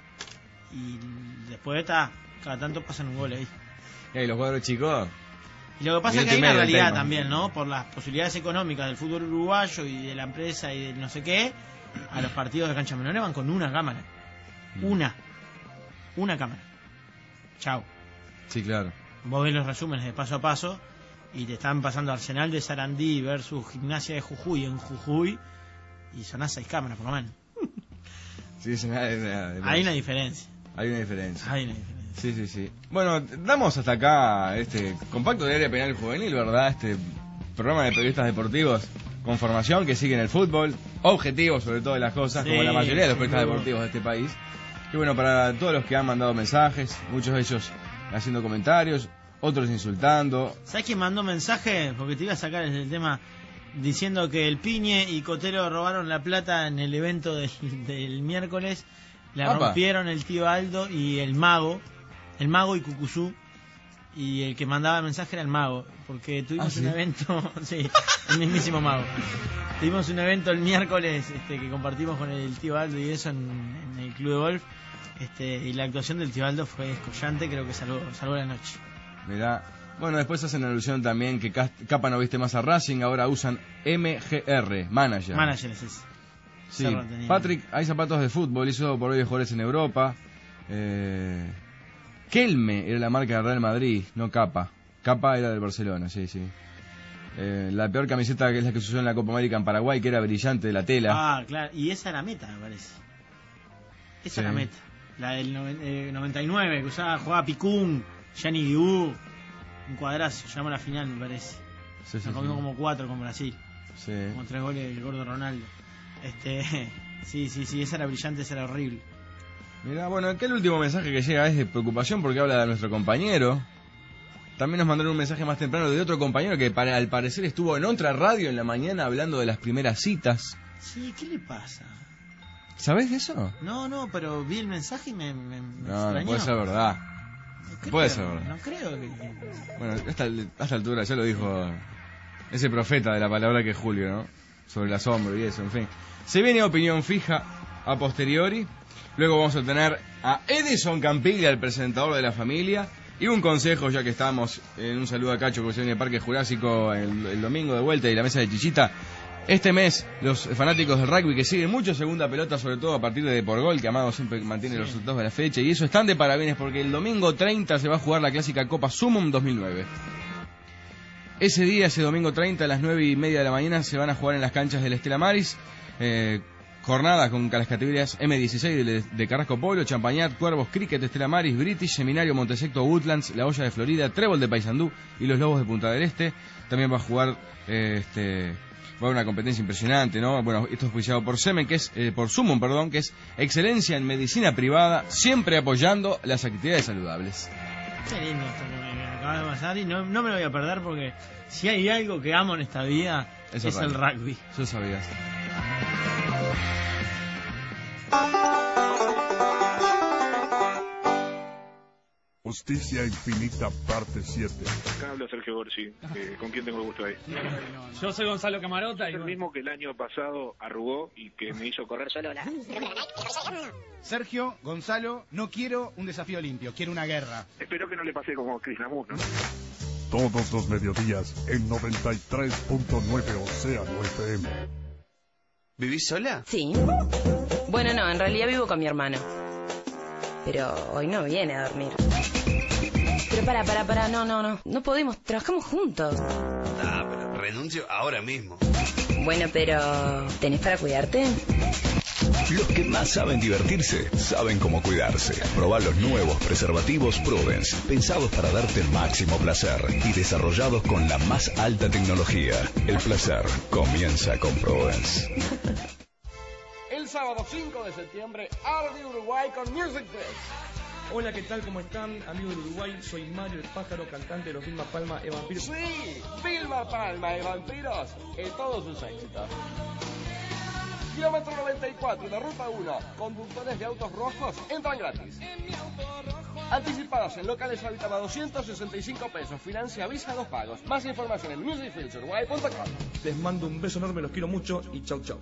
Y después está, cada tanto pasan un gol ahí. ¿Y ahí los cuadros chicos? Y lo que pasa es que hay una realidad también, ¿no? Por las posibilidades económicas del fútbol uruguayo y de la empresa y de no sé qué, a los partidos de cancha menores van con una cámara. Mm. Una. Una cámara. Chao. Sí, claro. Vos ves los resúmenes de Paso a Paso y te están pasando Arsenal de Sarandí versus Gimnasia de Jujuy en Jujuy y sonás seis cámaras por lo menos. Sí, es nada, es nada, es hay una diferencia. Hay una diferencia. Hay una diferencia. Sí, sí, sí. Bueno, damos hasta acá este compacto de área penal juvenil, ¿verdad? Este programa de periodistas deportivos con formación que siguen el fútbol, objetivos sobre todas las cosas, sí, como la mayoría de los periodistas deportivos de este país. Y bueno, para todos los que han mandado mensajes, muchos de ellos haciendo comentarios, otros insultando. ¿Sabes quién mandó mensaje? Porque te iba a sacar el tema diciendo que el Piñe y Cotero robaron la plata en el evento del, del miércoles. La Opa. rompieron el tío Aldo y el mago. El mago y Cucuzú. Y el que mandaba el mensaje era el mago. Porque tuvimos ¿Ah, sí? un evento. Sí, el mismísimo mago. Tuvimos un evento el miércoles este, que compartimos con el tío Aldo y eso en, en el club de golf. Este, y la actuación del tío Aldo fue escollante. Creo que salvó, salvó la noche. Mirá. Bueno, después hacen alusión también que Capa no viste más a Racing. Ahora usan M G R, Manager. Manager es ese. Sí, Patrick, hay zapatos de fútbol, hizo por hoy de jugadores en Europa. Eh, Kelme era la marca de Real Madrid, no Capa. Capa era del Barcelona, sí, sí. Eh, la peor camiseta que es la que se usó en la Copa América en Paraguay, que era brillante de la tela. Ah, claro, y esa era meta, me parece. Esa sí. era meta. La del noventa y nueve, que usaba, jugaba Picún, Gianni Dibu, un cuadrazo, llegamos a la final, me parece. Sí, sí, Nos comimos sí. como cuatro con Brasil. Sí. Como tres goles del gordo Ronaldo. Este, sí, sí, sí, esa era brillante, esa era horrible. Mira, bueno, aquel último mensaje que llega es de preocupación porque habla de nuestro compañero. También nos mandaron un mensaje más temprano de otro compañero que para, al parecer estuvo en otra radio en la mañana hablando de las primeras citas. Sí, ¿qué le pasa? ¿Sabés de eso? No, no, pero vi el mensaje y me, me, me No, extrañó. no puede ser verdad. No creo, puede ser verdad. No creo que... Bueno, hasta, hasta esta altura ya lo dijo ese profeta de la palabra que es Julio, ¿no? Sobre el asombro y eso, en fin. Se viene opinión fija a posteriori. Luego vamos a tener a Edison Campiglia, el presentador de La Familia. Y un consejo, ya que estamos en un saludo a Cacho, que se viene el Parque Jurásico el, el domingo de vuelta y la mesa de Chichita. Este mes, los fanáticos del rugby que siguen mucho segunda pelota, sobre todo a partir de Por Gol, que Amado siempre mantiene sí. los resultados de la fecha. Y eso están de parabienes porque el domingo treinta se va a jugar la clásica Copa Sumum dos mil nueve. Ese día, ese domingo treinta, a las nueve y media de la mañana, se van a jugar en las canchas del Estela Maris. Eh, jornada con las categorías eme dieciséis de, de Carrasco Polo, Champañat, Cuervos, Cricket, Estela Maris, British, Seminario, Montesecto, Woodlands, La Olla de Florida, Trébol de Paysandú y los Lobos de Punta del Este. También va a jugar, eh, este, va a haber una competencia impresionante, ¿no? Bueno, esto es oficiado por Semen, que es, eh, por Sumon, perdón, que es excelencia en medicina privada, siempre apoyando las actividades saludables. Qué lindo esto que me acaba de pasar y no, no me lo voy a perder porque si hay algo que amo en esta vida es, es el rugby. Yo sabía. Justicia Infinita, parte siete. Acá habla Sergio Gorsi. Eh, ¿Con quién tengo el gusto ahí? Yo soy Gonzalo Camarota. Es y el bueno. mismo que el año pasado arrugó y que me hizo correr solo. Sergio, Gonzalo, no quiero un desafío limpio, quiero una guerra. Espero que no le pase como Krishnamur, ¿no? Todos los mediodías en noventa y tres punto nueve Océano F M. ¿Vivís sola? Sí. Bueno, no, en realidad vivo con mi hermano. Pero hoy no viene a dormir. Pero para, para, para, no, no, no. No podemos, trabajamos juntos. Ah, pero renuncio ahora mismo. Bueno, pero ¿tenés para cuidarte? Los que más saben divertirse, saben cómo cuidarse. Probá los nuevos preservativos Prudence, pensados para darte el máximo placer y desarrollados con la más alta tecnología. El placer comienza con Prudence. El sábado cinco de septiembre, Arde Uruguay con Music Fest. Hola, ¿qué tal? ¿Cómo están? Amigos de Uruguay, soy Mario el Pájaro, cantante de los Vilma Palma e Vampiros. Sí, Vilma Palma y Vampiros en todos sus éxitos. Kilómetro noventa y cuatro de Ruta uno, conductores de autos rojos entran gratis. Anticipados en locales habitados doscientos sesenta y cinco pesos, financia Visa dos pagos. Más información en music fields uruguay punto com. Les mando un beso enorme, los quiero mucho y chau chau.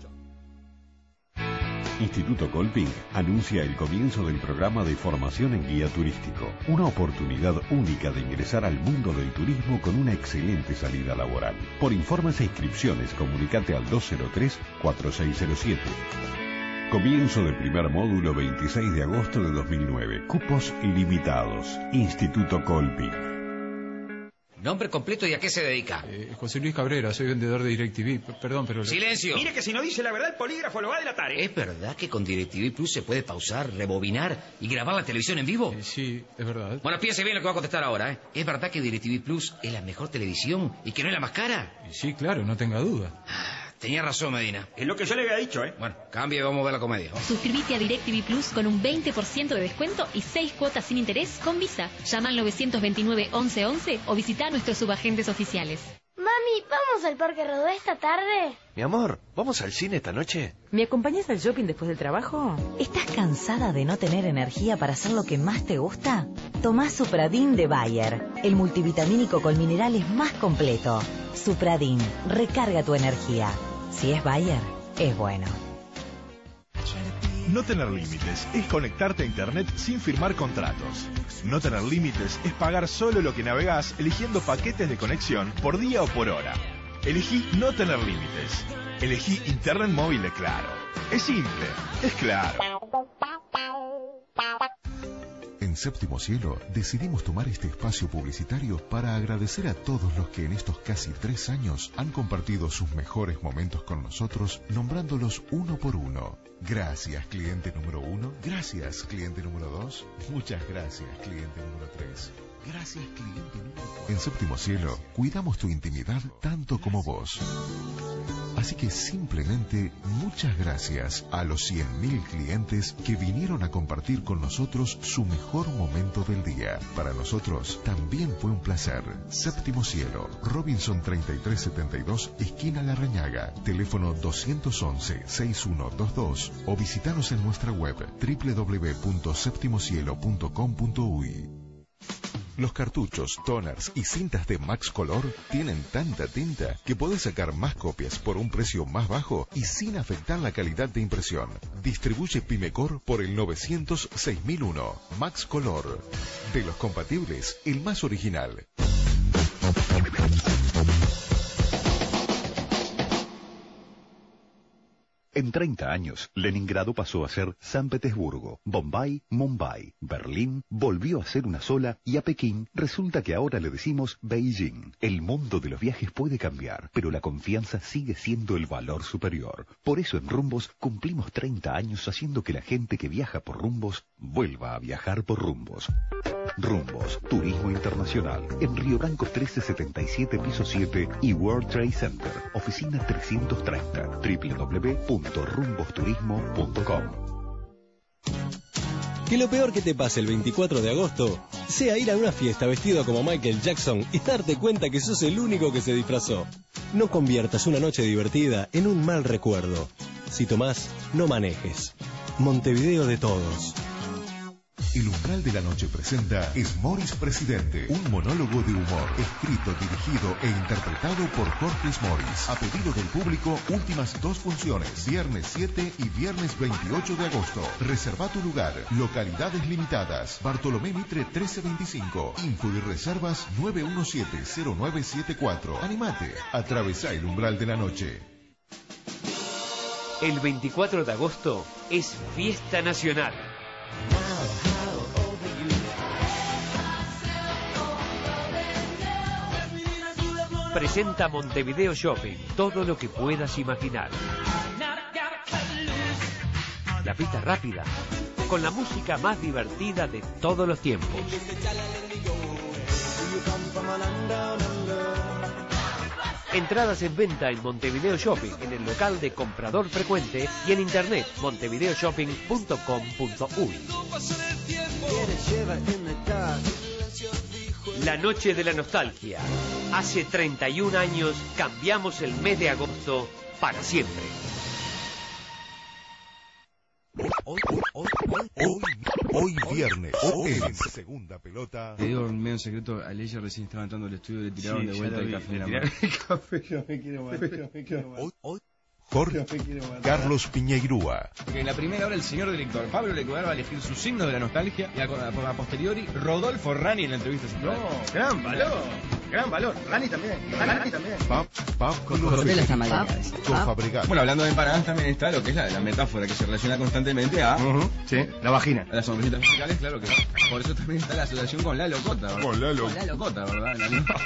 Instituto Colping anuncia el comienzo del programa de formación en guía turístico, una oportunidad única de ingresar al mundo del turismo con una excelente salida laboral. Por informes e inscripciones, comunicate al dos cero tres, cuatro seis cero siete. Comienzo del primer módulo veintiséis de agosto de dos mil nueve. Cupos ilimitados. Instituto Colping. Nombre completo y a qué se dedica. Eh, José Luis Cabrera, soy vendedor de DirecTV. P- Perdón, pero... ¡Silencio! Mire que si no dice la verdad, el polígrafo lo va a delatar, ¿eh? ¿Es verdad que con DirecTV Plus se puede pausar, rebobinar y grabar la televisión en vivo? Eh, sí, es verdad. Bueno, piense bien lo que va a contestar ahora, ¿eh? ¿Es verdad que DirecTV Plus es la mejor televisión y que no es la más cara? Eh, sí, claro, no tenga duda. Tenía razón, Medina. Es lo que yo le había dicho, ¿eh? Bueno, cambia y vamos a ver la comedia. Suscríbete a DirecTV Plus con un veinte por ciento de descuento y seis cuotas sin interés con Visa. Llama al nueve dos nueve, once once o visita a nuestros subagentes oficiales. Mami, ¿vamos al Parque Rodó esta tarde? Mi amor, ¿vamos al cine esta noche? ¿Me acompañas al shopping después del trabajo? ¿Estás cansada de no tener energía para hacer lo que más te gusta? Tomá Supradin de Bayer, el multivitamínico con minerales más completo. Supradin, recarga tu energía. Si es Bayer, es bueno. No tener límites es conectarte a Internet sin firmar contratos. No tener límites es pagar solo lo que navegás eligiendo paquetes de conexión por día o por hora. Elegí no tener límites. Elegí Internet móvil de Claro. Es simple, es claro. En Séptimo Cielo decidimos tomar este espacio publicitario para agradecer a todos los que en estos casi tres años han compartido sus mejores momentos con nosotros, nombrándolos uno por uno. Gracias, cliente número uno. Gracias, cliente número dos. Muchas gracias, cliente número tres. Gracias, cliente número cuatro. En Séptimo Cielo cuidamos tu intimidad tanto como vos. Así que simplemente muchas gracias a los cien mil clientes que vinieron a compartir con nosotros su mejor momento del día. Para nosotros también fue un placer. Séptimo Cielo, Robinson treinta y tres setenta y dos, esquina Larrañaga, teléfono dos once, seis uno dos dos o visitanos en nuestra web doble u doble u doble u punto séptimo cielo punto com punto uy. Los cartuchos, toners y cintas de Max Color tienen tanta tinta que podés sacar más copias por un precio más bajo y sin afectar la calidad de impresión. Distribuye Pimecor por el novecientos seis mil uno. Max Color. De los compatibles, el más original. En treinta años, Leningrado pasó a ser San Petersburgo, Bombay, Mumbai, Berlín volvió a ser una sola y a Pekín resulta que ahora le decimos Beijing. El mundo de los viajes puede cambiar, pero la confianza sigue siendo el valor superior. Por eso en Rumbos cumplimos treinta años haciendo que la gente que viaja por Rumbos vuelva a viajar por Rumbos. Rumbos, turismo internacional, en Río Branco trece setenta y siete, piso siete y World Trade Center, oficina trescientos treinta, doble u doble u doble u punto rumbos turismo punto com. Que lo peor que te pase el veinticuatro de agosto sea ir a una fiesta vestido como Michael Jackson y darte cuenta que sos el único que se disfrazó. No conviertas una noche divertida en un mal recuerdo. Si tomás, no manejes. Montevideo de todos. El Umbral de la Noche presenta Smoris Presidente, un monólogo de humor, escrito, dirigido e interpretado por Jorge Smoris. A pedido del público, últimas dos funciones, viernes siete y viernes veintiocho de agosto. Reserva tu lugar, localidades limitadas. Bartolomé Mitre trece veinticinco. Info y reservas nueve uno siete, cero nueve siete cuatro. Animate, atravesá el Umbral de la Noche. El veinticuatro de agosto es fiesta nacional. Presenta Montevideo Shopping, todo lo que puedas imaginar. La pista rápida, con la música más divertida de todos los tiempos. Entradas en venta en Montevideo Shopping, en el local de comprador frecuente y en internet montevideo shopping punto com punto uy. La noche de la nostalgia. Hace treinta y un años cambiamos el mes de agosto para siempre. Hoy, hoy, hoy, hoy, hoy viernes, en segunda pelota. Te digo medio secreto, a Leia recién estaba entrando al estudio y le tiraron sí, de vuelta el café en la mano. El café, yo me quiero matar, yo me quiero matar. Hoy, hoy. Jorge Carlos Piñeirúa. Porque en la primera hora el señor director Pablo Lecuadar va a elegir sus signos de la nostalgia y a, a, a posteriori Rodolfo Rani en la entrevista central. No, gran valor, gran valor. Rani también, Rani también. Pap, pap, con los Fabregat. Bueno, hablando de empanadas también está lo que es la, la metáfora que se relaciona constantemente a... Uh-huh. Sí, la vagina. A las sonrisitas musicales, claro que por eso también está la asociación con Lalo Cota. ¿Verdad? Con Lalo. Con Lalo Cota, ¿verdad?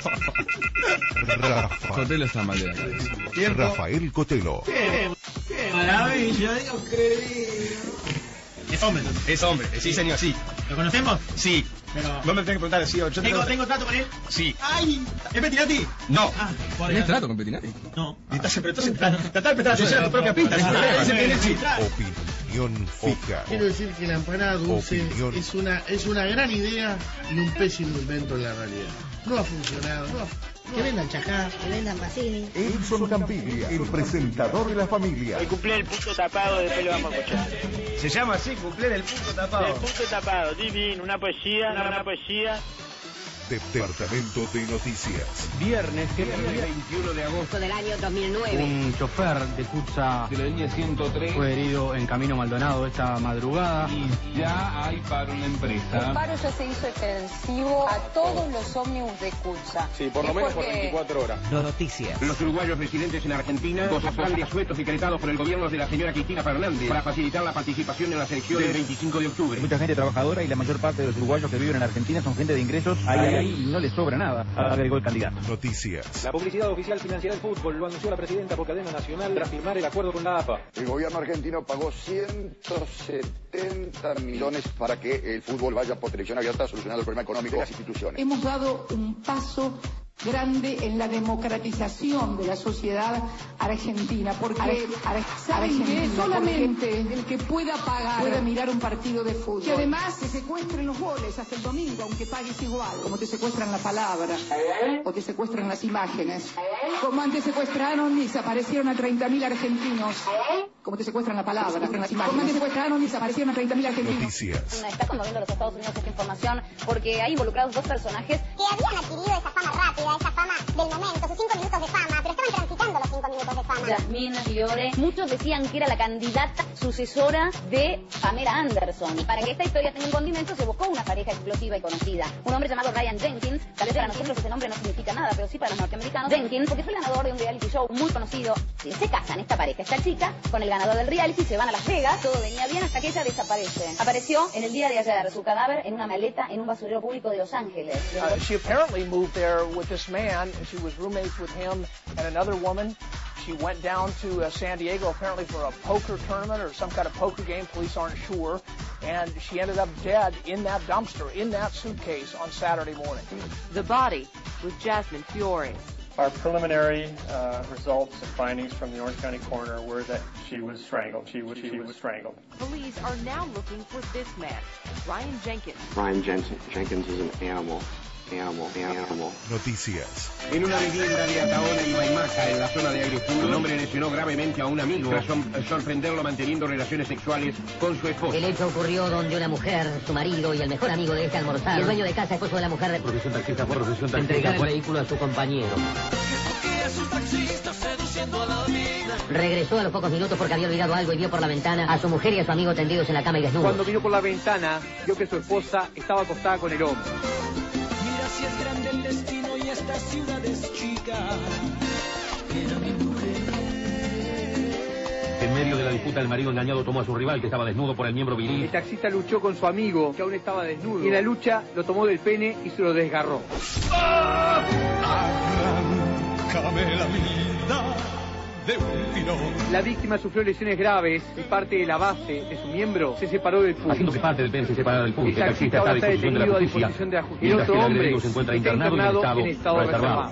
Rafa. Cotelo está mal de la cabeza. Rafael Cotelo. ¡Qué, qué maravilla! Digo, creí. Es hombre, es hombre. Sí, señor, sí. ¿Lo conocemos? Sí. Pero... No me tenés que preguntar si yo tengo, tengo, tengo trato con él. Sí. ¡Ay! ¿Es Pettinati? No. Ah, ¿Tienes trato con Pettinati? No. Entonces, pero entonces, tratar de empezar a tu propia pista. Opinión fija. Quiero decir que la empanada dulce es una, es una gran idea y un pésimo invento en la realidad. No ha funcionado. No ha Que vendan Chacá, que vendan Pacini. Edson Campiglia, el presentador de la familia. El cumplir el punto tapado, después lo vamos a escuchar. Se llama así, cumplir el punto tapado. El punto tapado, divino, una poesía, una, una poesía. Departamento de Noticias. Viernes, veintiuno de agosto del año dos mil nueve. Un chofer de Cursa de la línea ciento tres fue herido en Camino Maldonado esta madrugada. Y ya hay paro en la empresa. El paro ya se hizo extensivo a todos los ómnibus de Cursa. Sí, por lo menos por veinticuatro horas. No Noticias. Los uruguayos residentes en Argentina gozarán de asuetos decretados por el gobierno de la señora Cristina Fernández para facilitar la participación en las elecciones del veinticinco de octubre. Mucha gente trabajadora y la mayor parte de los uruguayos que viven en Argentina son gente de ingresos. Hay y no le sobra nada, agregó el candidato. Noticias. La publicidad oficial financiera del fútbol lo anunció la presidenta por cadena nacional tras firmar el acuerdo con la A F A. El gobierno argentino pagó ciento setenta millones para que el fútbol vaya por televisión abierta solucionando el problema económico de las instituciones. Hemos dado un paso grande en la democratización de la sociedad argentina, porque Ar saben que solamente el que pueda pagar puede mirar un partido de fútbol. Que además te secuestren los goles hasta el domingo, aunque pagues igual, como te secuestran la palabra, o te secuestran las imágenes, como antes secuestraron y desaparecieron a treinta mil argentinos, como te secuestran la palabra, las imágenes, como antes secuestraron y desaparecieron a treinta mil argentinos. Noticias. Está conmoviendo a los Estados Unidos esta información porque hay involucrados dos personajes que habían adquirido esa fama rápida, esa fama del momento, sus cinco minutos de fama, pero estaban transitando los cinco minutos de fama. Las Yasmín Fiore. Muchos decían que era la candidata sucesora de Pamela Anderson. Para que esta historia tenga un condimento se buscó una pareja explosiva y conocida. Un hombre llamado Ryan Jenkins. Tal vez para nosotros ese nombre no significa nada, pero sí para los norteamericanos. Jenkins, porque fue el ganador de un reality show muy conocido. Se casan esta pareja, esta chica, con el ganador del reality, se van a Las Vegas. Todo venía bien hasta que ella desaparece. Apareció en el día de ayer su cadáver en una maleta en un basurero público de Los Ángeles. Uh, she apparently moved there with this man. She was roommates with him and another woman. She went down to uh, San Diego apparently for a poker tournament or some kind of poker game. Police aren't sure. And she ended up dead in that dumpster, in that suitcase on Saturday morning. The body was Jasmine Fiore. Our preliminary uh, results and findings from the Orange County coroner were that she was strangled. She was, she was strangled. Police are now looking for this man, Ryan Jenkins. Ryan Jensen. Jenkins is an animal. Animal, animal. Noticias. En una vivienda de Ataona y Maimaca, en la zona de Agripur, un hombre lesionó gravemente a un amigo tras sorprenderlo manteniendo relaciones sexuales con su esposa. El hecho ocurrió donde una mujer, su marido y el mejor amigo de este almorzaron. El dueño de casa, esposo de la mujer, profesión taxista por profesión taxista, entregar el vehículo a su compañero. Regresó a los pocos minutos porque había olvidado algo y vio por la ventana a su mujer y a su amigo tendidos en la cama y desnudos. Cuando miró por la ventana, vio que su esposa estaba acostada con el hombre. Mira si es grande el destino y esta ciudad es chica. Era mi mujer. En medio de la disputa, el marido engañado tomó a su rival, que estaba desnudo por el miembro viril. El taxista luchó con su amigo, que aún estaba desnudo. Y en la lucha lo tomó del pene y se lo desgarró. ¡Ah! Arráncame la vida de un tirón. La víctima sufrió lesiones graves y parte de la base de su miembro se separó del punto. Haciendo que parte del pene se separara del punto. El taxista está a disposición de la justicia. Y el otro hombre se encuentra internado en estado reservado.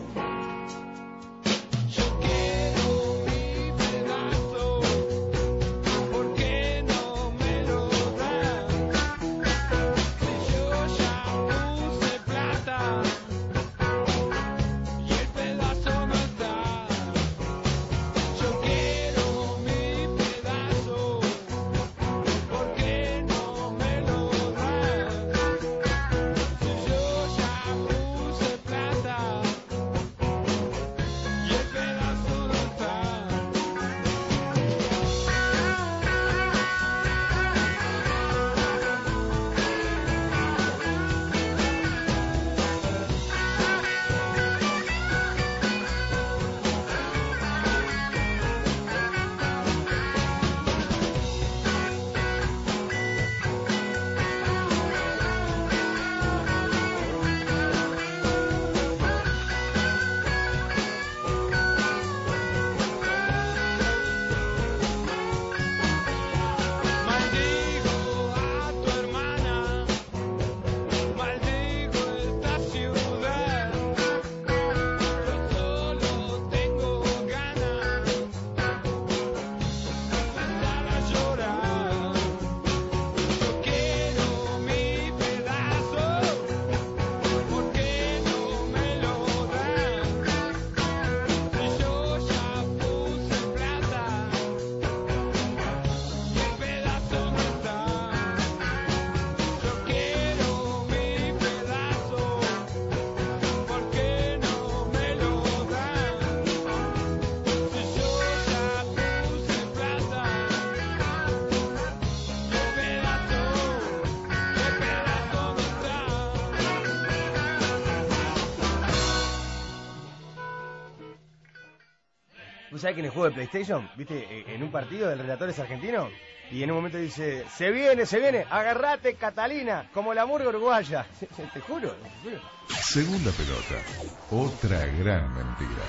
¿Vos sabés que en el juego de PlayStation, viste, en un partido el relator es argentino? Y en un momento dice, se viene, se viene, agarrate Catalina, como la murga uruguaya. Te juro, te juro. Segunda pelota, otra gran mentira.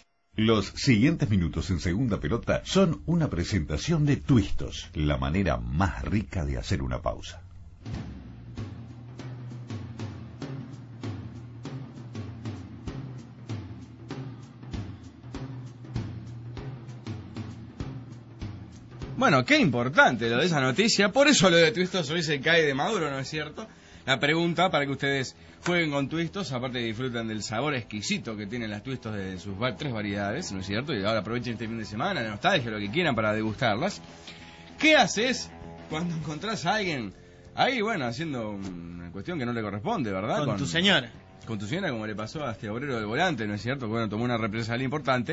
Los siguientes minutos en Segunda Pelota son una presentación de Twistos, la manera más rica de hacer una pausa. Bueno, qué importante lo de esa noticia. Por eso lo de Twistos hoy se cae de maduro, ¿no es cierto? La pregunta para que ustedes jueguen con Twistos, aparte disfruten del sabor exquisito que tienen las Twistos de sus va tres variedades, ¿no es cierto? Y ahora aprovechen este fin de semana, la nostalgia, lo que quieran para degustarlas. ¿Qué haces cuando encontrás a alguien ahí, bueno, haciendo una cuestión que no le corresponde, ¿verdad? Con, con tu señora. Con tu señora, como le pasó a este obrero del volante, ¿no es cierto? Bueno, tomó una represalia importante.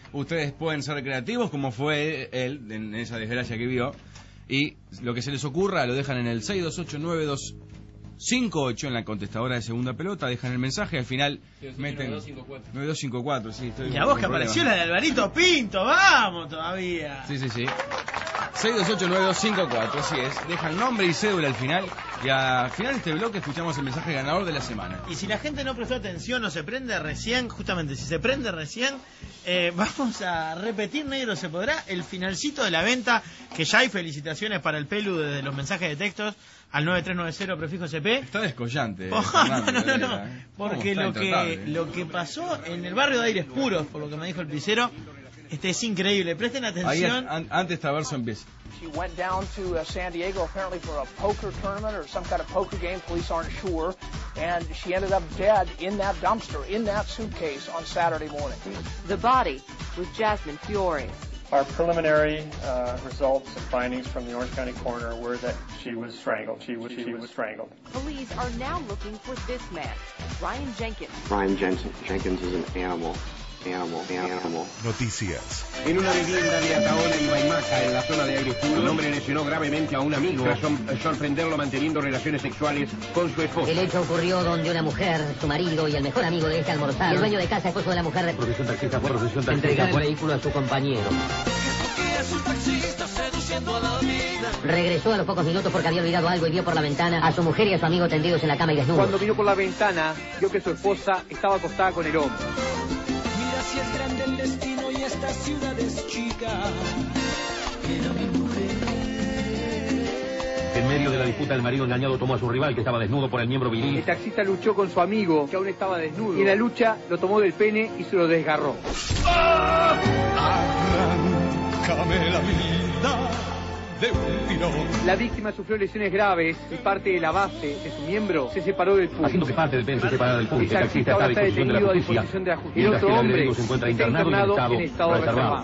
Ustedes pueden ser creativos, como fue él en esa desgracia que vio. Y lo que se les ocurra lo dejan en el seis dos ocho nueve dos cinco ocho en la contestadora de segunda pelota, dejan el mensaje, al final meten nueve dos cinco cuatro, sí, estoy y la voz que apareció la de Alvarito Pinto, vamos todavía. Sí, sí, sí. seis dos ocho nueve dos cinco cuatro, así es. Dejan nombre y cédula al final. Y al final de este bloque escuchamos el mensaje ganador de la semana. Y si la gente no prestó atención o se prende recién, justamente si se prende recién, eh, vamos a repetir, negro, se podrá, el finalcito de la venta, que ya hay felicitaciones para el Pelu desde los mensajes de textos al nueve tres nueve cero prefijo C P. Está descollante. Oh, Fernando, no, no, no, no. ¿eh? Porque lo que, lo que pasó en el barrio de Aires Puros, por lo que me dijo el pisero, este es increíble. Presten atención. Ahí, an, antes esta verso empieza. She went down to uh, San Diego apparently for a poker tournament or some kind of poker game. Police aren't sure. And she ended up dead in that dumpster, in that suitcase on Saturday morning. The body was Jasmine Fiore. Our preliminary uh, results and findings from the Orange County coroner were that she was strangled. She was, she was strangled. Police are now looking for this man, Ryan Jenkins. Ryan Jensen. Jenkins is an animal. Animal, animal. Noticias. En una vivienda de Ataona y Baimaca, en la zona de Aires Puros, un hombre lesionó gravemente a un amigo tras sorprenderlo manteniendo relaciones sexuales con su esposa. El hecho ocurrió donde una mujer, su marido y el mejor amigo de este almorzaron. El dueño de casa, esposo de la mujer, de Profesión taxista, por profesión taxista. entregar el vehículo a su compañero. Regresó a los pocos minutos porque había olvidado algo y vio por la ventana a su mujer y a su amigo tendidos en la cama y desnudos. Cuando miró por la ventana, vio que su esposa estaba acostada con el hombre. Mira si es grande el destino y esta ciudad es chica. Era mi mujer. En medio de la disputa, el marido engañado tomó a su rival, que estaba desnudo por el miembro viril. El taxista luchó con su amigo, que aún estaba desnudo, y en la lucha lo tomó del pene y se lo desgarró. Arráncame la vida de un tirón. La víctima sufrió lesiones graves y parte de la base de su miembro se separó del público. Haciendo que parte del pene se separara del público. El El taxista está a está disposición de la detenido a justicia. disposición de la justicia. Mientras El que otro el hombre agredido se encuentra está internado internado y en estado reservado.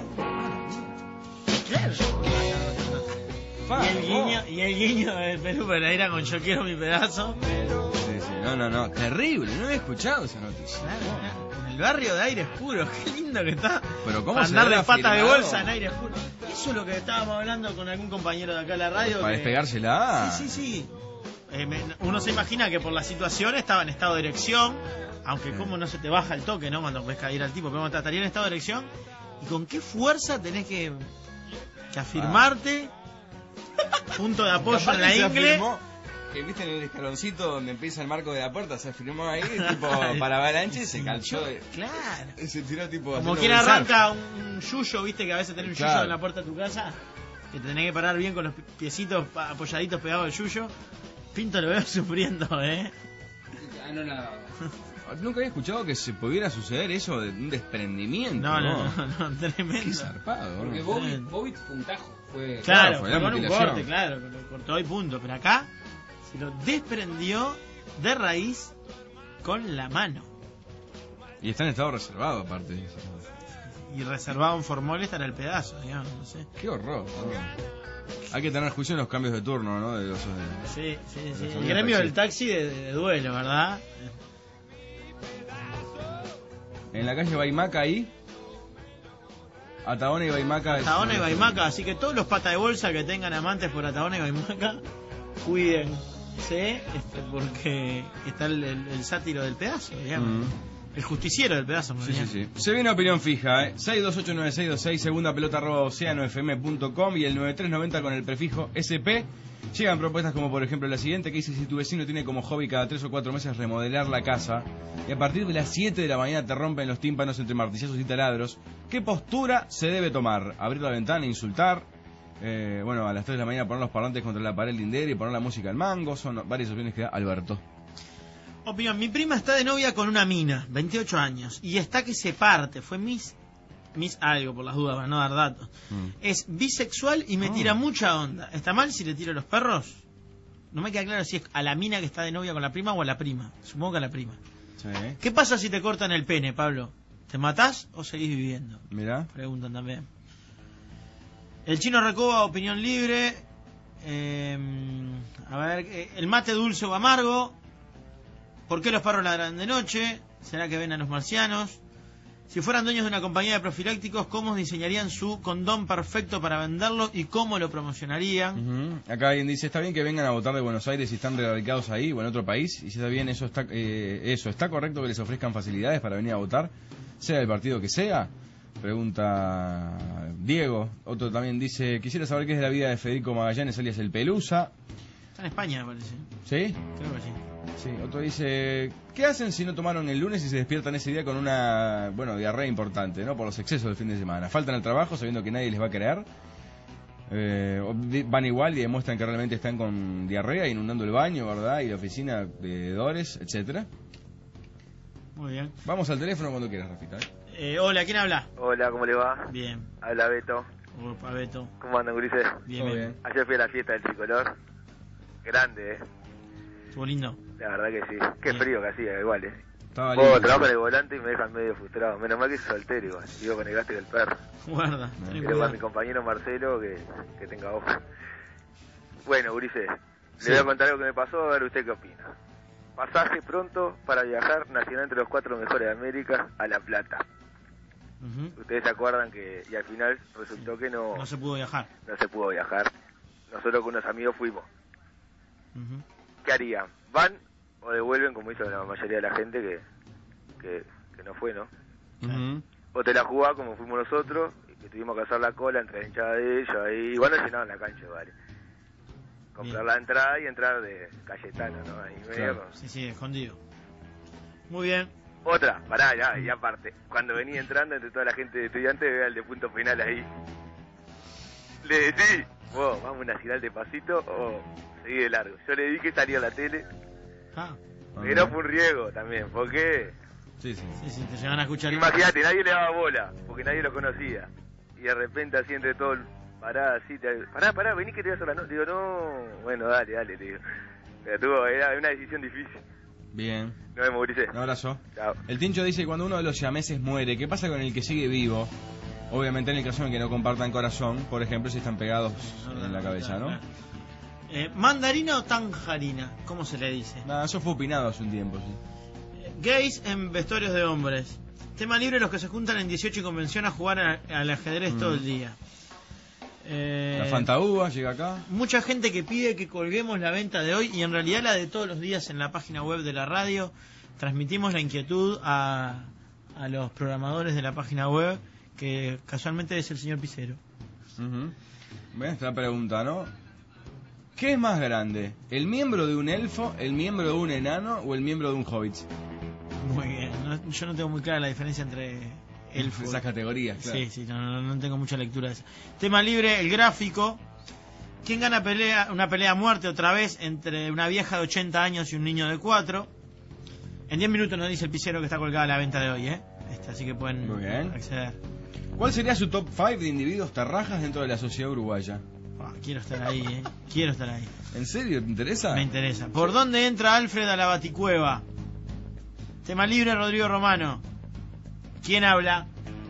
Y el guiño, y el guiño de Perú Pereira con Yo quiero mi pedazo. Sí, sí, no, no, no, terrible, no he escuchado esa noticia. En el barrio de Aires Puros, qué lindo que está. Pero cómo se andar de habrá pata de firmado? bolsa en Aires Puros. Eso es lo que estábamos hablando con algún compañero de acá en la radio. Para que... despegársela. Sí, sí, sí. Eh, me- uno se imagina que por la situación estaba en estado de erección, aunque como no se te baja el toque, ¿no? Cuando ves caer al tipo, pero bueno, estaría en estado de erección. ¿Y con qué fuerza tenés que, que afirmarte? Punto de apoyo Capaz en la que se ingle. afirmó, que viste en el escaloncito donde empieza el marco de la puerta, se afirmó ahí, tipo para avalanche y se calzó. De... Claro. Se tiró tipo. Como haciendo quien un surf. arranca un yuyo, viste que a veces tenés un yuyo Claro. en la puerta de tu casa, que te tenés que parar bien con los piecitos pa- apoyaditos pegados al yuyo. Pinto lo veo sufriendo, ¿eh? Ah, no, no. Nunca había escuchado que se pudiera suceder eso de un desprendimiento. No, no, no, no, tremendo. Qué zarpado. Porque ¿no? Bobby, Bobby fue un tajo. Fue... Claro, fue fue la con un mutilación. corte, claro, lo cortó y punto. Pero acá se lo desprendió de raíz con la mano. Y está en estado reservado, aparte. Y reservado en Formol para el pedazo, digamos, no sé. Qué horror. ¿no? Hay que tener juicio en los cambios de turno, ¿no? De los, de- Sí, sí, de sí. los El gremio del taxistas. taxi de, de duelo, ¿verdad? En la calle Baimaca ahí. Ataona y Baimaca. es- Ataona y Baimaca, así que todos los patas de bolsa que tengan amantes por Ataona y Baimaca, cuídense, este, porque está el, el- el sátiro del pedazo, digamos. Mm. El justiciero del pedazo, en Sí, sí, realidad. sí. Se viene opinión fija, ¿eh? seis dos ocho nueve seis dos seis, segunda pelota arroba oceano f m punto com y el nueve tres noventa con el prefijo S P. Llegan propuestas como por ejemplo la siguiente que dice: si tu vecino tiene como hobby cada tres o cuatro meses remodelar la casa y a partir de las siete de la mañana te rompen los tímpanos entre martillazos y taladros, ¿qué postura se debe tomar? ¿Abrir la ventana, insultar? Eh, bueno, a las tres de la mañana poner los parlantes contra la pared lindera y poner la música al mango. Son varias opciones que da Alberto. Opinión, mi prima está de novia con una mina, veintiocho años, y está que se parte, fue Miss, Miss algo por las dudas, para no dar datos. Mm. Es bisexual y me tira mucha onda. ¿Está mal si le tiro a los perros? No me queda claro si es a la mina que está de novia con la prima o a la prima. Supongo que a la prima. Sí. ¿Qué pasa si te cortan el pene, Pablo? ¿Te matás o seguís viviendo? Mirá. Preguntan también. El chino Recoba, opinión libre. Eh, a ver, eh, el mate dulce o amargo. ¿Por qué los perros ladran de noche? ¿Será que ven a los marcianos? Si fueran dueños de una compañía de profilácticos, ¿cómo diseñarían su condón perfecto para venderlo y cómo lo promocionarían? Uh-huh. Acá alguien dice, está bien que vengan a votar de Buenos Aires si están radicados ahí o en otro país, y si está bien, eso está, eh, eso, ¿está correcto que les ofrezcan facilidades para venir a votar, sea el partido que sea? Pregunta Diego. Otro también dice, quisiera saber qué es de la vida de Federico Magallanes, alias el Pelusa. Está en España, me parece. ¿Sí? Creo que sí. Sí, otro dice, ¿qué hacen si no tomaron el lunes y se despiertan ese día con una, bueno, diarrea importante, ¿no? Por los excesos del fin de semana. Faltan al trabajo sabiendo que nadie les va a creer. Eh, van igual y demuestran que realmente están con diarrea, inundando el baño, ¿verdad? Y la oficina de hedores, etcétera. Muy bien. Vamos al teléfono cuando quieras, Rafita. ¿eh? Eh, hola, ¿quién habla? Hola, ¿cómo le va? Bien. Habla Beto. Opa, Beto. ¿Cómo andan, gurises? Bien, bien, bien. Ayer fui a la fiesta del tricolor. Grande, ¿eh? Estuvo lindo. La verdad que sí. Qué bien. Frío que hacía, igual, ¿eh? Estaba Puedo trabajo en el volante y me dejan medio frustrado. Menos mal que soy soltero, igual. Vivo con el gasto del perro. Guarda. Quiero para mi compañero Marcelo que, que tenga ojo. Bueno, gurises, Sí. le voy a contar algo que me pasó, a ver usted qué opina. Pasaje pronto para viajar nacional entre los cuatro mejores de América a La Plata. Uh-huh. Ustedes se acuerdan que, y al final resultó que no, No se pudo viajar. no se pudo viajar. Nosotros con unos amigos fuimos. Uh-huh. ¿Qué harían? ¿Van o devuelven como hizo la mayoría de la gente que, que, que no fue, ¿no? Uh-huh. O te la jugás como fuimos nosotros, y que tuvimos que hacer la cola entre la hinchada de ellos, ahí igual no llenaban la cancha, vale. Comprar Bien. la entrada y entrar de Cayetano, ¿no? Ahí medio Claro. con- Sí, sí, escondido. Muy bien. Otra, pará, ya, y aparte, cuando venía entrando entre toda la gente de estudiantes, vea el de punto final ahí. Le decís, vos, vamos a una final de pasito o seguí de largo. Yo le dije salir a la tele, Ah. pero fue un riesgo también, porque Sí, sí. Sí, sí, te llegan a escuchar. imagínate, nadie le daba bola, porque nadie lo conocía. Y de repente así entre todo, el- pará, así, te, pará, pará, vení que te voy a hacer la nota. Digo, no, bueno, dale, dale, le digo. Pero tuvo, era una decisión difícil. Bien. Nos vemos, Ulises. Un abrazo. Chao. El Tincho dice que cuando uno de los siameses muere, ¿qué pasa con el que sigue vivo? Obviamente en el caso en que no compartan corazón, por ejemplo, si están pegados en la cabeza, ¿no? Eh, ¿Mandarina o tanjarina? ¿Cómo se le dice? Nada, eso fue opinado hace un tiempo, sí. Eh, gays en vestuarios de hombres. Tema libre los que se juntan en dieciocho y convención a jugar a- al ajedrez Mm. todo el día. Eh, La Fantaúa llega acá. Mucha gente que pide que colguemos la venta de hoy y en realidad la de todos los días en la página web de la radio. Transmitimos la inquietud a, a los programadores de la página web, que casualmente es el señor Picero. Uh-huh. Ven esta pregunta, ¿no? ¿Qué es más grande? ¿El miembro de un elfo, el miembro de un enano o el miembro de un hobbit? Muy bien. No- yo no tengo muy clara la diferencia entre elfo. Esas categorías, claro. Sí, sí, no, no, no tengo mucha lectura de eso. Tema libre, el gráfico. ¿Quién gana pelea, una pelea a muerte otra vez entre una vieja de ochenta años y un niño de cuatro? En diez minutos nos dice el Picero que está colgada la venta de hoy, ¿eh? Este, así que pueden Muy bien. acceder. ¿Cuál sería su top cinco de individuos terrajas dentro de la sociedad uruguaya? Ah, quiero estar ahí, ¿eh? Quiero estar ahí. ¿En serio? ¿Te interesa? Me interesa. ¿Por dónde entra Alfred a la Baticueva? Tema libre, Rodrigo Romano. ¿Quién habla?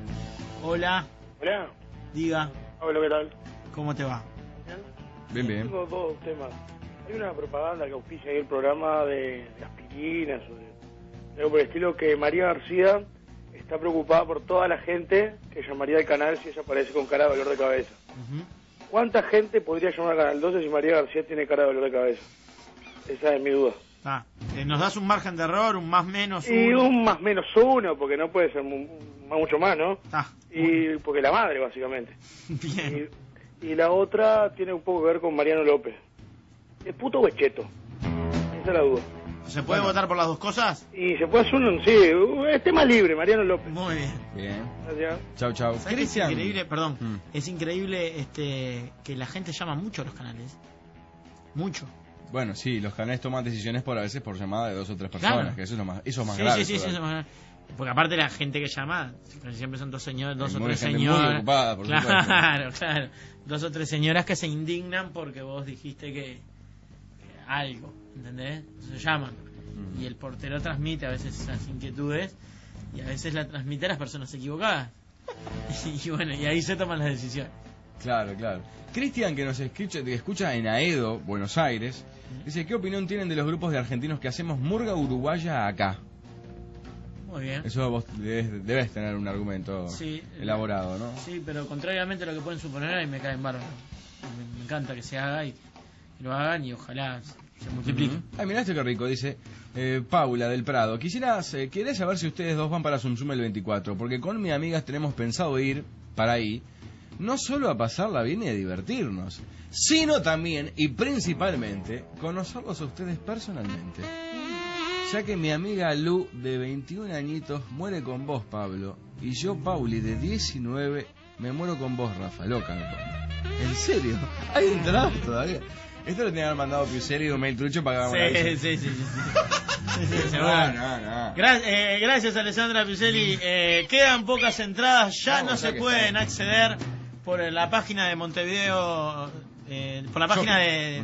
Hola. Hola. Diga. Hola, ¿qué tal? ¿Cómo te va? Bien, bien. Tengo dos temas. Hay una propaganda que auspicia ahí el programa de, de aspirinas o de de algo por el estilo, que María García está preocupada por toda la gente que llamaría al canal si ella aparece con cara de dolor de cabeza. ¿Cuánta gente podría llamar al Canal doce si María García tiene cara de dolor de cabeza? Esa es mi duda. Ah, eh, ¿nos das un margen de error, un más menos Y uno? un más menos uno, porque no puede ser mu- mu- mucho más, ¿no? Ah, y porque la madre, básicamente. Bien. Y, y la otra tiene un poco que ver con Mariano López. ¿Es puto o es cheto? Esa es la duda. ¿Se puede votar por las dos cosas? Y se puede hacer un... Sí, es tema libre, Mariano López. Muy bien. Bien. Gracias. Chau, chau. ¿Sabes qué es Cristian. increíble? Perdón. Mm. Es increíble este que la gente llama mucho a los canales. Mucho. Bueno, sí, los canales toman decisiones por a veces por llamada de dos o tres personas, Claro. que eso es lo más, eso es más sí, grave. sí, sí, sí, todavía. eso es más grave. Porque aparte la gente que llama, casi siempre son dos señores, dos Hay o muy tres gente muy señoras. ocupada, por supuesto. claro, claro. Dos o tres señoras que se indignan porque vos dijiste que, que algo, ¿entendés? Se llaman. Mm. Y el portero transmite a veces esas inquietudes y a veces la transmite a las personas equivocadas. y bueno, y ahí se toman las decisiones. Claro, claro. Cristian, que nos escucha, que escucha en Aedo, Buenos Aires, dice, ¿qué opinión tienen de los grupos de argentinos que hacemos murga uruguaya acá? Muy bien. Eso vos debes, debes tener un argumento sí, elaborado, ¿no? Sí, pero contrariamente a lo que pueden suponer, ahí me caen bárbaros. Me, me encanta que se haga y que lo hagan y ojalá se multiplique. Uh-huh. Ay, mirá esto que rico, dice eh, Paula del Prado. Quisieras, eh, querés saber si ustedes dos van para Zum Zum el veinticuatro, porque con mis amigas tenemos pensado ir para ahí, no solo a pasarla bien y a divertirnos, sino también y principalmente conocerlos a ustedes personalmente. Ya que mi amiga Lu, de veintiún añitos, muere con vos, Pablo, y yo, Pauli, de diecinueve, me muero con vos, Rafa. Loca me pongo. ¿En serio? ¿Hay entradas todavía? Esto lo tenía que haber mandado Piuselli de un mail trucho para que hagamos sí, sí, sí, sí, sí, sí, sí, no, no, no. Gra eh, gracias, Alessandra Piuselli. Eh, quedan pocas entradas, ya no, no se pueden acceder por la página de Montevideo, eh, por la página de,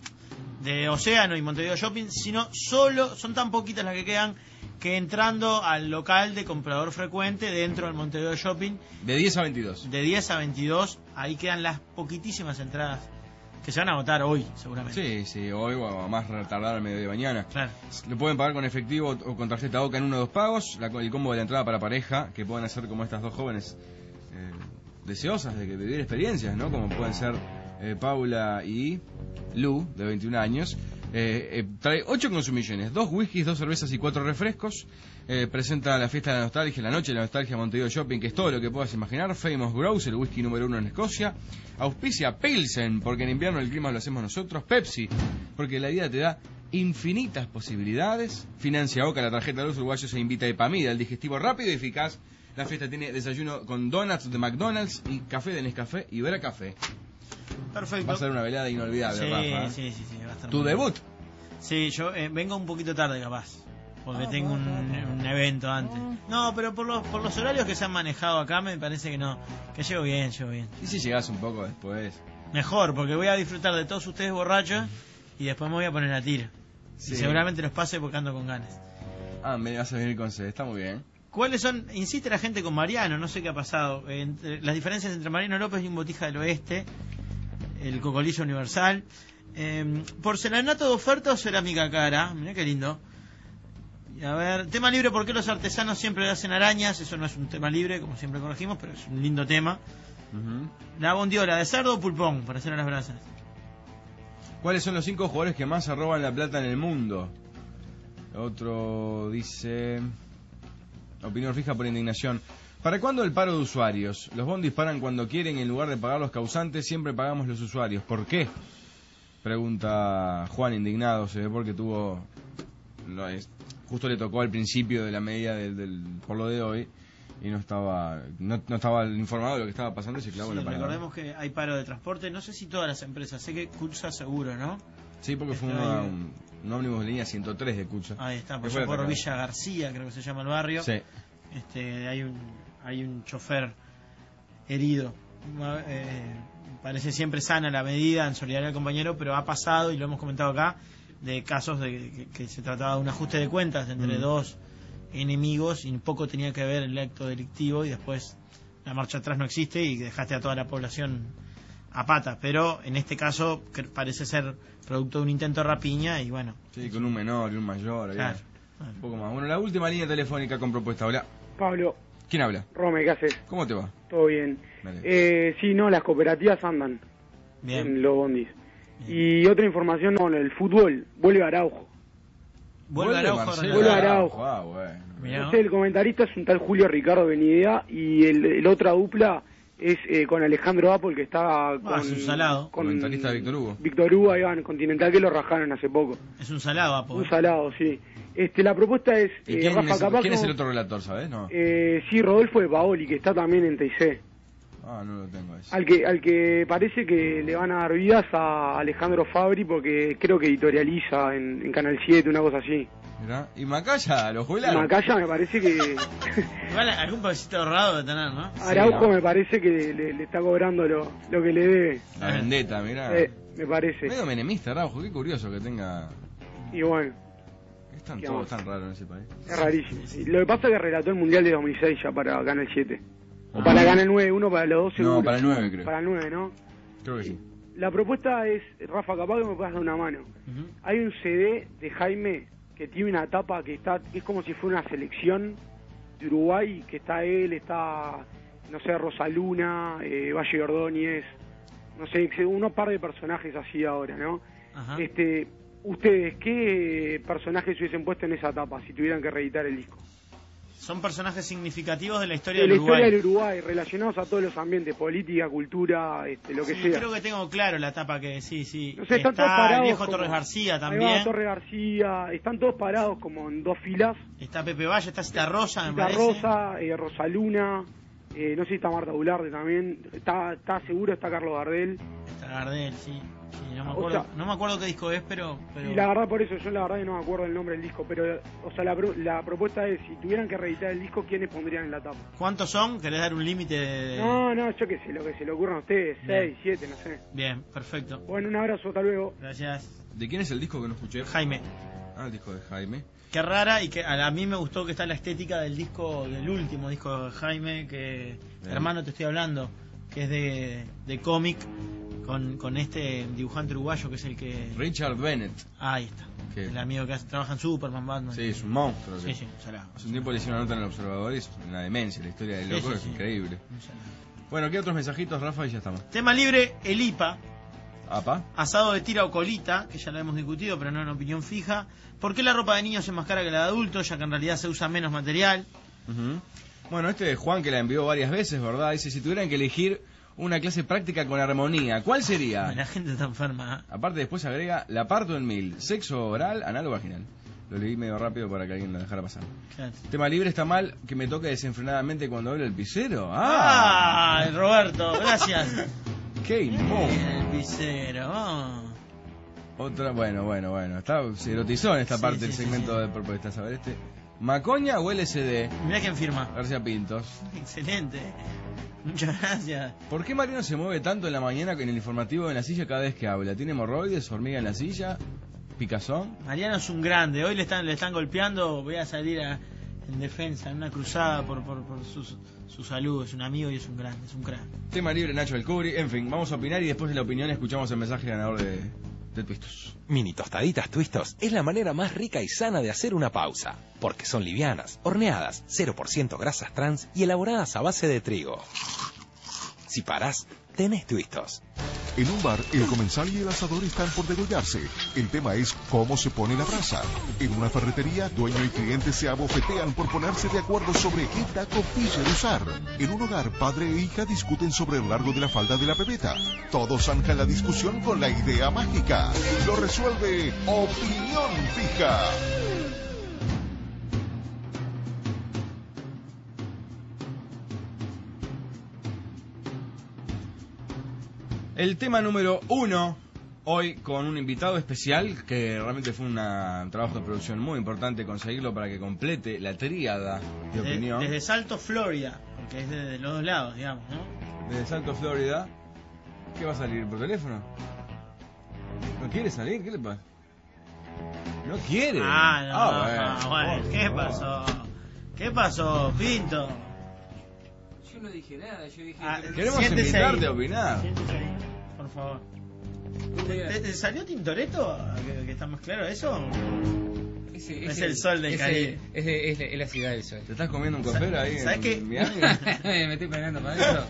de Océano y Montevideo Shopping, sino solo, son tan poquitas las que quedan, que entrando al local de comprador frecuente dentro del Montevideo Shopping. De diez a veintidós. De diez a veintidós, ahí quedan las poquitísimas entradas que se van a agotar hoy, seguramente. Sí, sí, hoy o a más retardar al medio de mañana. Claro. Lo pueden pagar con efectivo o con tarjeta Oca en uno o dos pagos. La, el combo de la entrada para pareja, que pueden hacer como estas dos jóvenes eh, deseosas de, de vivir experiencias, ¿no? Como pueden ser eh, Paula y Lu, de veintiún años. Eh, eh, trae ocho consumiciones, dos whiskies, dos cervezas y cuatro refrescos. Eh, presenta la fiesta de la nostalgia, la noche de la nostalgia Montevideo Shopping, que es todo lo que puedas imaginar. Famous Grouse, el whisky número uno en Escocia. Auspicia Pilsen, porque en invierno el clima lo hacemos nosotros. Pepsi, porque la vida te da infinitas posibilidades. Financia Oca, la tarjeta de los uruguayos, e invita a Epamida, el digestivo rápido y eficaz. La fiesta tiene desayuno con donuts de McDonald's y café de Nescafé y Vera Café. Perfecto. Va a ser una velada inolvidable, sí, Rafa. Sí, sí, sí, va a estar ¿Tu debut? Sí, yo eh, vengo un poquito tarde capaz, porque ah, tengo un, un evento antes. No, pero por los por los horarios que se han manejado acá me parece que no, que llego bien, llego bien. ¿Y si llegás un poco después? Mejor, porque voy a disfrutar de todos ustedes borrachos y después me voy a poner a tiro. Sí. Y seguramente los pase porque ando con ganas. Ah, me vas a venir con sed, está muy bien. ¿Cuáles son? Insiste la gente con Mariano, no sé qué ha pasado. Entre, las diferencias entre Mariano López y un Botija del Oeste, el Cocolillo Universal. Eh, ¿Porcelanato de oferta o cerámica cara? Mirá qué lindo. Y a ver, tema libre, ¿por qué los artesanos siempre hacen arañas? Eso no es un tema libre, como siempre corregimos, pero es un lindo tema. Uh-huh. La bondiola, ¿de cerdo o pulpón? Para hacer a las brasas. ¿Cuáles son los cinco jugadores que más roban la plata en el mundo? Otro dice... Opinión fija por indignación. ¿Para cuándo el paro de usuarios? Los bondis paran cuando quieren y en lugar de pagar los causantes siempre pagamos los usuarios. ¿Por qué? Pregunta Juan indignado, se ve porque tuvo, no es, justo le tocó al principio de la medida del, del por lo de hoy y no estaba no, no estaba informado de lo que estaba pasando y se clavó sí, en la parada. Recordemos que hay paro de transporte, no sé si todas las empresas, sé que Cursa seguro, ¿no? Sí, porque fue una, un, un ómnibus de línea ciento tres de Cursa. Ahí está, por, por Villa García creo que se llama el barrio. Sí. Este, hay un hay un chofer herido. Eh, parece siempre sana la medida en solidaridad al compañero, pero ha pasado, y lo hemos comentado acá, de casos de que, que se trataba de un ajuste de cuentas entre mm. dos enemigos y poco tenía que ver el acto delictivo y después la marcha atrás no existe y dejaste a toda la población a pata, pero en este caso parece ser producto de un intento de rapiña y bueno. Sí, con un menor y un mayor. Claro. Un poco más. Bueno, la última línea telefónica con propuesta. Hola. Pablo. ¿Quién habla? Rome, ¿qué haces? ¿Cómo te va? Todo bien. Eh, sí, no, las cooperativas andan bien en los bondis. Bien. Y otra información, no, el fútbol, vuelve Araujo. Vuelve Araujo. Vuelve Araujo. Ah, bueno. No sé, el comentarista es un tal Julio Ricardo Benidea y el, el otra dupla es eh, con Alejandro Apple, que está con... Ah, es un salado. Con comentarista de Víctor Hugo. Víctor Hugo, ahí va, en Continental, que lo rajaron hace poco. Es un salado, Apple. Un salado, sí. Este, la propuesta es... ¿Y quién, eh, Rafa es, Capazo, ¿quién es el otro relator, sabes? No. Eh, sí, Rodolfo de Paoli, que está también en T I C. Ah, no lo tengo eso. Al que, al que parece que le van a dar vidas a Alejandro Fabri, porque creo que editorializa en, en Canal siete, una cosa así. Mirá. ¿Y Macaya? ¿Lo jubilaron? Macaya me parece que... Igual algún pasito ahorrado de tener, ¿no? Araujo sí, no. me parece que le, le está cobrando lo, lo que le debe. La vendetta, mirá. Eh, me parece. Medio menemista, Araujo, qué curioso que tenga... Y bueno... Están todos tan raros en ese país. Es rarísimo. Sí. Lo que pasa es que relató el Mundial de dos mil seis ya para Canal siete. O para Canal nueve, uno para los dos seguro. No, para el nueve creo. Para el nueve, ¿no? Creo que sí. La propuesta es, Rafa, capaz que me puedas dar una mano. Uh-huh. Hay un C D de Jaime que tiene una tapa que está que es como si fuera una selección de Uruguay, que está él, está, no sé, Rosaluna, eh, Valle Ordóñez, no sé, unos par de personajes así ahora, ¿no? Ajá. Este, ustedes, ¿qué personajes hubiesen puesto en esa etapa si tuvieran que reeditar el disco? Son personajes significativos de la historia De del la Uruguay. historia del Uruguay, relacionados a todos los ambientes, política, cultura, este, lo que Sí, sea. creo que tengo claro la etapa que sí, sí. No sé, están todos Está parados el viejo como- Torres García Ahí también. va, Torres García, están todos parados como en dos filas. Está Pepe Valle, está Cita Rosa, me Cita parece. Rosa, eh, Rosaluna, eh, no sé si está Marta Bularde también, está, está seguro, está Carlos Gardel. Está Gardel, sí. Sí, no me O acuerdo, sea- no me acuerdo qué disco es, pero, pero... Y la verdad, por eso yo la verdad que no me acuerdo el nombre del disco, pero, o sea, la, pro- la propuesta es, si tuvieran que reeditar el disco, ¿quiénes pondrían en la tapa? ¿Cuántos son? ¿Querés dar un límite de...? No, no, yo qué sé, lo que se le ocurra a ustedes, Bien. seis, siete, no sé. Bien, perfecto. Bueno, un abrazo, hasta luego. Gracias. ¿De quién es el disco que no escuché? Jaime. Ah, el disco de Jaime. Qué rara y que a, a mí me gustó que está la estética del disco, del último disco de Jaime, que Bien. hermano te estoy hablando, que es de, de cómic, con, con este dibujante uruguayo que es el que... Richard Bennett. Ah, ahí está. ¿Qué? El amigo que hace, trabaja en Superman, Batman. Sí, es un monstruo. Sí, que- sí, salado. Hace un tiempo le hicieron una nota en el Observador y es una demencia. La historia del Sí, loco sí, es sí. increíble. Un salado. Bueno, ¿qué otros mensajitos, Rafa? Y ya estamos. Tema libre, el I P A. ¿Apa? Asado de tira o colita, que ya lo hemos discutido, pero no en opinión fija. ¿Por qué la ropa de niños es más cara que la de adultos, ya que en realidad se usa menos material? Ujú. Bueno, este de Juan que la envió varias veces, ¿verdad? Dice, si tuvieran que elegir una clase práctica con armonía, ¿cuál sería? La gente está enferma. ¿eh? Aparte después agrega, la parto en mil, sexo oral, anal o vaginal. Lo leí medio rápido para que alguien lo dejara pasar. Claro. Tema libre, está mal que me toque desenfrenadamente cuando habla el pisero. ¡Ah! ¡Ah! Roberto, gracias. ¡Qué inmundo! El pisero. oh. Otra, bueno, bueno, bueno. Está, se erotizó en esta Sí, parte sí, del sí, segmento de propuestas. A ver, este. ¿Macoña o L S D? Mirá quién firma. García Pintos. Excelente. Muchas gracias. ¿Por qué Mariano se mueve tanto en la mañana en el informativo en la silla cada vez que habla? ¿Tiene hemorroides, hormiga en la silla? ¿Picazón? Mariano es un grande. Hoy le están, le están golpeando. Voy a salir a- en defensa, en una cruzada por, por, por su, su salud. Es un amigo y es un grande, es un crack. Tema libre, Nacho del Cubri. En fin, vamos a opinar y después de la opinión escuchamos el mensaje ganador de, de Twistos. Mini tostaditas Twistos es la manera más rica y sana de hacer una pausa, porque son livianas, horneadas, cero por ciento grasas trans y elaboradas a base de trigo. Si parás, tenés Twistos. En un bar, el comensal y el asador están por degollarse. El tema es cómo se pone la brasa. En una ferretería, dueño y cliente se abofetean por ponerse de acuerdo sobre qué taco pillar usar. En un hogar, padre e hija discuten sobre el largo de la falda de la pepeta. Todos zanjan la discusión con la idea mágica. Lo resuelve Opinión Fija. El tema número uno, hoy con un invitado especial, que realmente fue una- un trabajo de producción muy importante conseguirlo para que complete la tríada de Desde, opinión. desde Salto, Florida. Porque es de, de los dos lados, digamos, ¿no? Desde Salto, Florida. ¿Qué va a salir por teléfono? ¿No quiere salir? ¿Qué le pasa? No quiere. Ah, no. Ah, ah, bueno. bueno, Por ¿qué favor. pasó? ¿Qué pasó, Pinto? Yo no dije nada, yo dije... Ah, que- Queremos siéntese invitarte ahí. a opinar. Siéntese ahí, por favor. ¿Te, te- te salió Tintoretto? ¿Que, que está más claro eso? Ese- Es ese- el sol del ese- Caribe. Es, de- es, de- es la ciudad del sol. ¿Te estás comiendo un copero ahí ¿Sabes en qué? Miami? Me estoy pegando para adentro.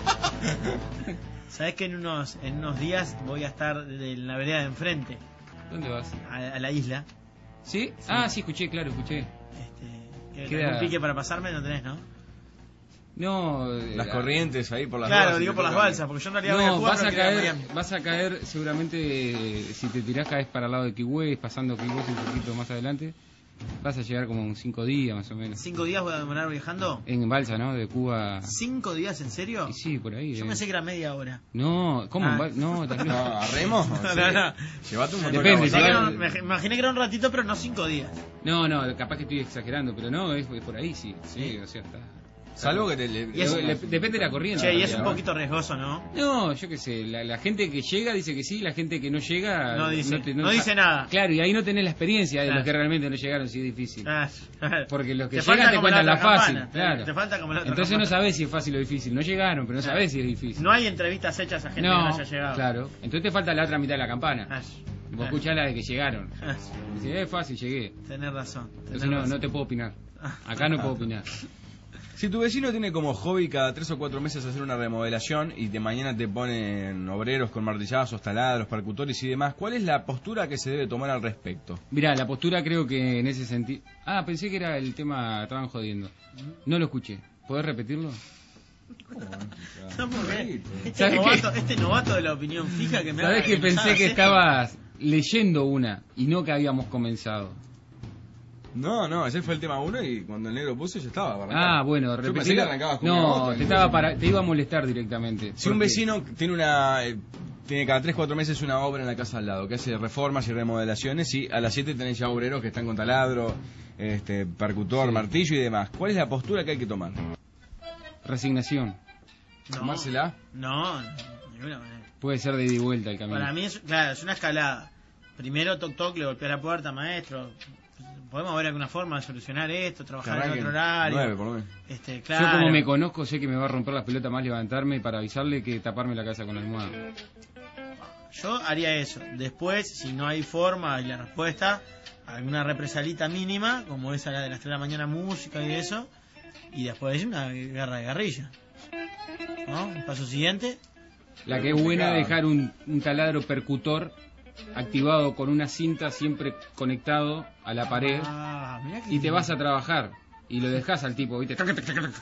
¿Sabes que en unos, en unos días voy a estar de- en la vereda de enfrente? ¿Dónde vas? A, a la isla. ¿Sí? Ah, sí, escuché, claro, escuché. ¿Que Queda- ¿Algún pique para pasarme? No tenés, ¿no? No... Las eh, corrientes ahí por las Claro, balsas, digo te por las tocan. balsas, porque yo en realidad voy a No, jugar, vas pero a quiero ir a caer, Miami. vas a caer seguramente, eh, si te tirás caes para el lado de Kiwis, pasando Kiwis un poquito más adelante, vas a llegar como en cinco días más o menos. ¿Cinco días voy a demorar viajando? En balsa, ¿no? De Cuba. ¿Cinco días, en serio? Y sí, por ahí. Yo eh. pensé que era media hora. No, ¿cómo? Ah. en bal- No, también. No, ¿arremos? No, Sí. no, no. Llevate un montón Depende, de Pensé que era cosas. un- me imaginé que era un ratito, pero no cinco días. No, no, capaz que estoy exagerando, pero no, es, es por ahí, sí. Sí, o sea, está. Salvo que te... Le, Y es- le- depende de la corriente. Che, y es en un realidad. poquito riesgoso, ¿no? No, yo qué sé, la, la gente que llega dice que sí, la gente que no llega... No dice- te- no dice nada. Claro, y ahí no tenés la experiencia de Ah. los que realmente no llegaron, si es difícil. Ah, Porque los que Te falta llegan te como la cuentan la otra fácil, campana, te- claro. te falta como la otra Entonces campana. no sabés si es fácil o difícil. No llegaron, pero no Ah. sabés si es difícil. No hay entrevistas hechas a gente que no No, haya llegado. claro. Entonces te falta la otra mitad de la campana. Ah, Vos ah. escuchás la de que llegaron. Ah, Dice, es fácil, llegué. tenés razón. Tenés Entonces no, razón. no te puedo opinar. Acá no puedo opinar. Si tu vecino tiene como hobby cada tres o cuatro meses hacer una remodelación y de mañana te ponen obreros con martillazos, taladros, percutores y demás, ¿cuál es la postura que se debe tomar al respecto? Mirá, la postura creo que en ese sentido... Ah, pensé que era el tema, estaban jodiendo. No lo escuché. ¿Podés repetirlo? No, porque este, novato, este novato de la opinión fija que me ¿Sabés haga que pensé que esto? estabas leyendo una y no que habíamos comenzado? No, no, ese fue el tema uno y cuando el negro puso yo estaba para arrancar. Ah, bueno, Yo pensé que arrancabas con una No, otra, te, ¿no? estaba para, te iba a molestar directamente. Si un porque- vecino tiene una eh, tiene cada tres cuatro meses una obra en la casa al lado, que hace reformas y remodelaciones, y a las siete tenés ya obreros que están con taladro, este, percutor, Sí. martillo y demás. ¿Cuál es la postura que hay que tomar? Resignación. No, ¿Tomársela? no, de ninguna manera. Puede ser de ida y vuelta el camino. Para mí, es, claro, es una escalada. Primero, toc toc, le golpea la puerta, maestro. Podemos ver alguna forma de solucionar esto, trabajar en arranquen otro horario. nueve, por lo menos. Este, Yo claro. como me conozco sé que me va a romper las pelotas más levantarme para avisarle que taparme la casa con la almohada. Yo haría eso. Después, si no hay forma y la respuesta, alguna represalita mínima, como esa la de las tres de la mañana, música y eso. Y después una guerra de guerrilla. ¿No? El paso siguiente. La que es buena es dejar un, un taladro percutor activado con una cinta siempre conectado a la pared Ah, mirá que y te vas a trabajar y lo dejas al tipo, ¿viste? Porque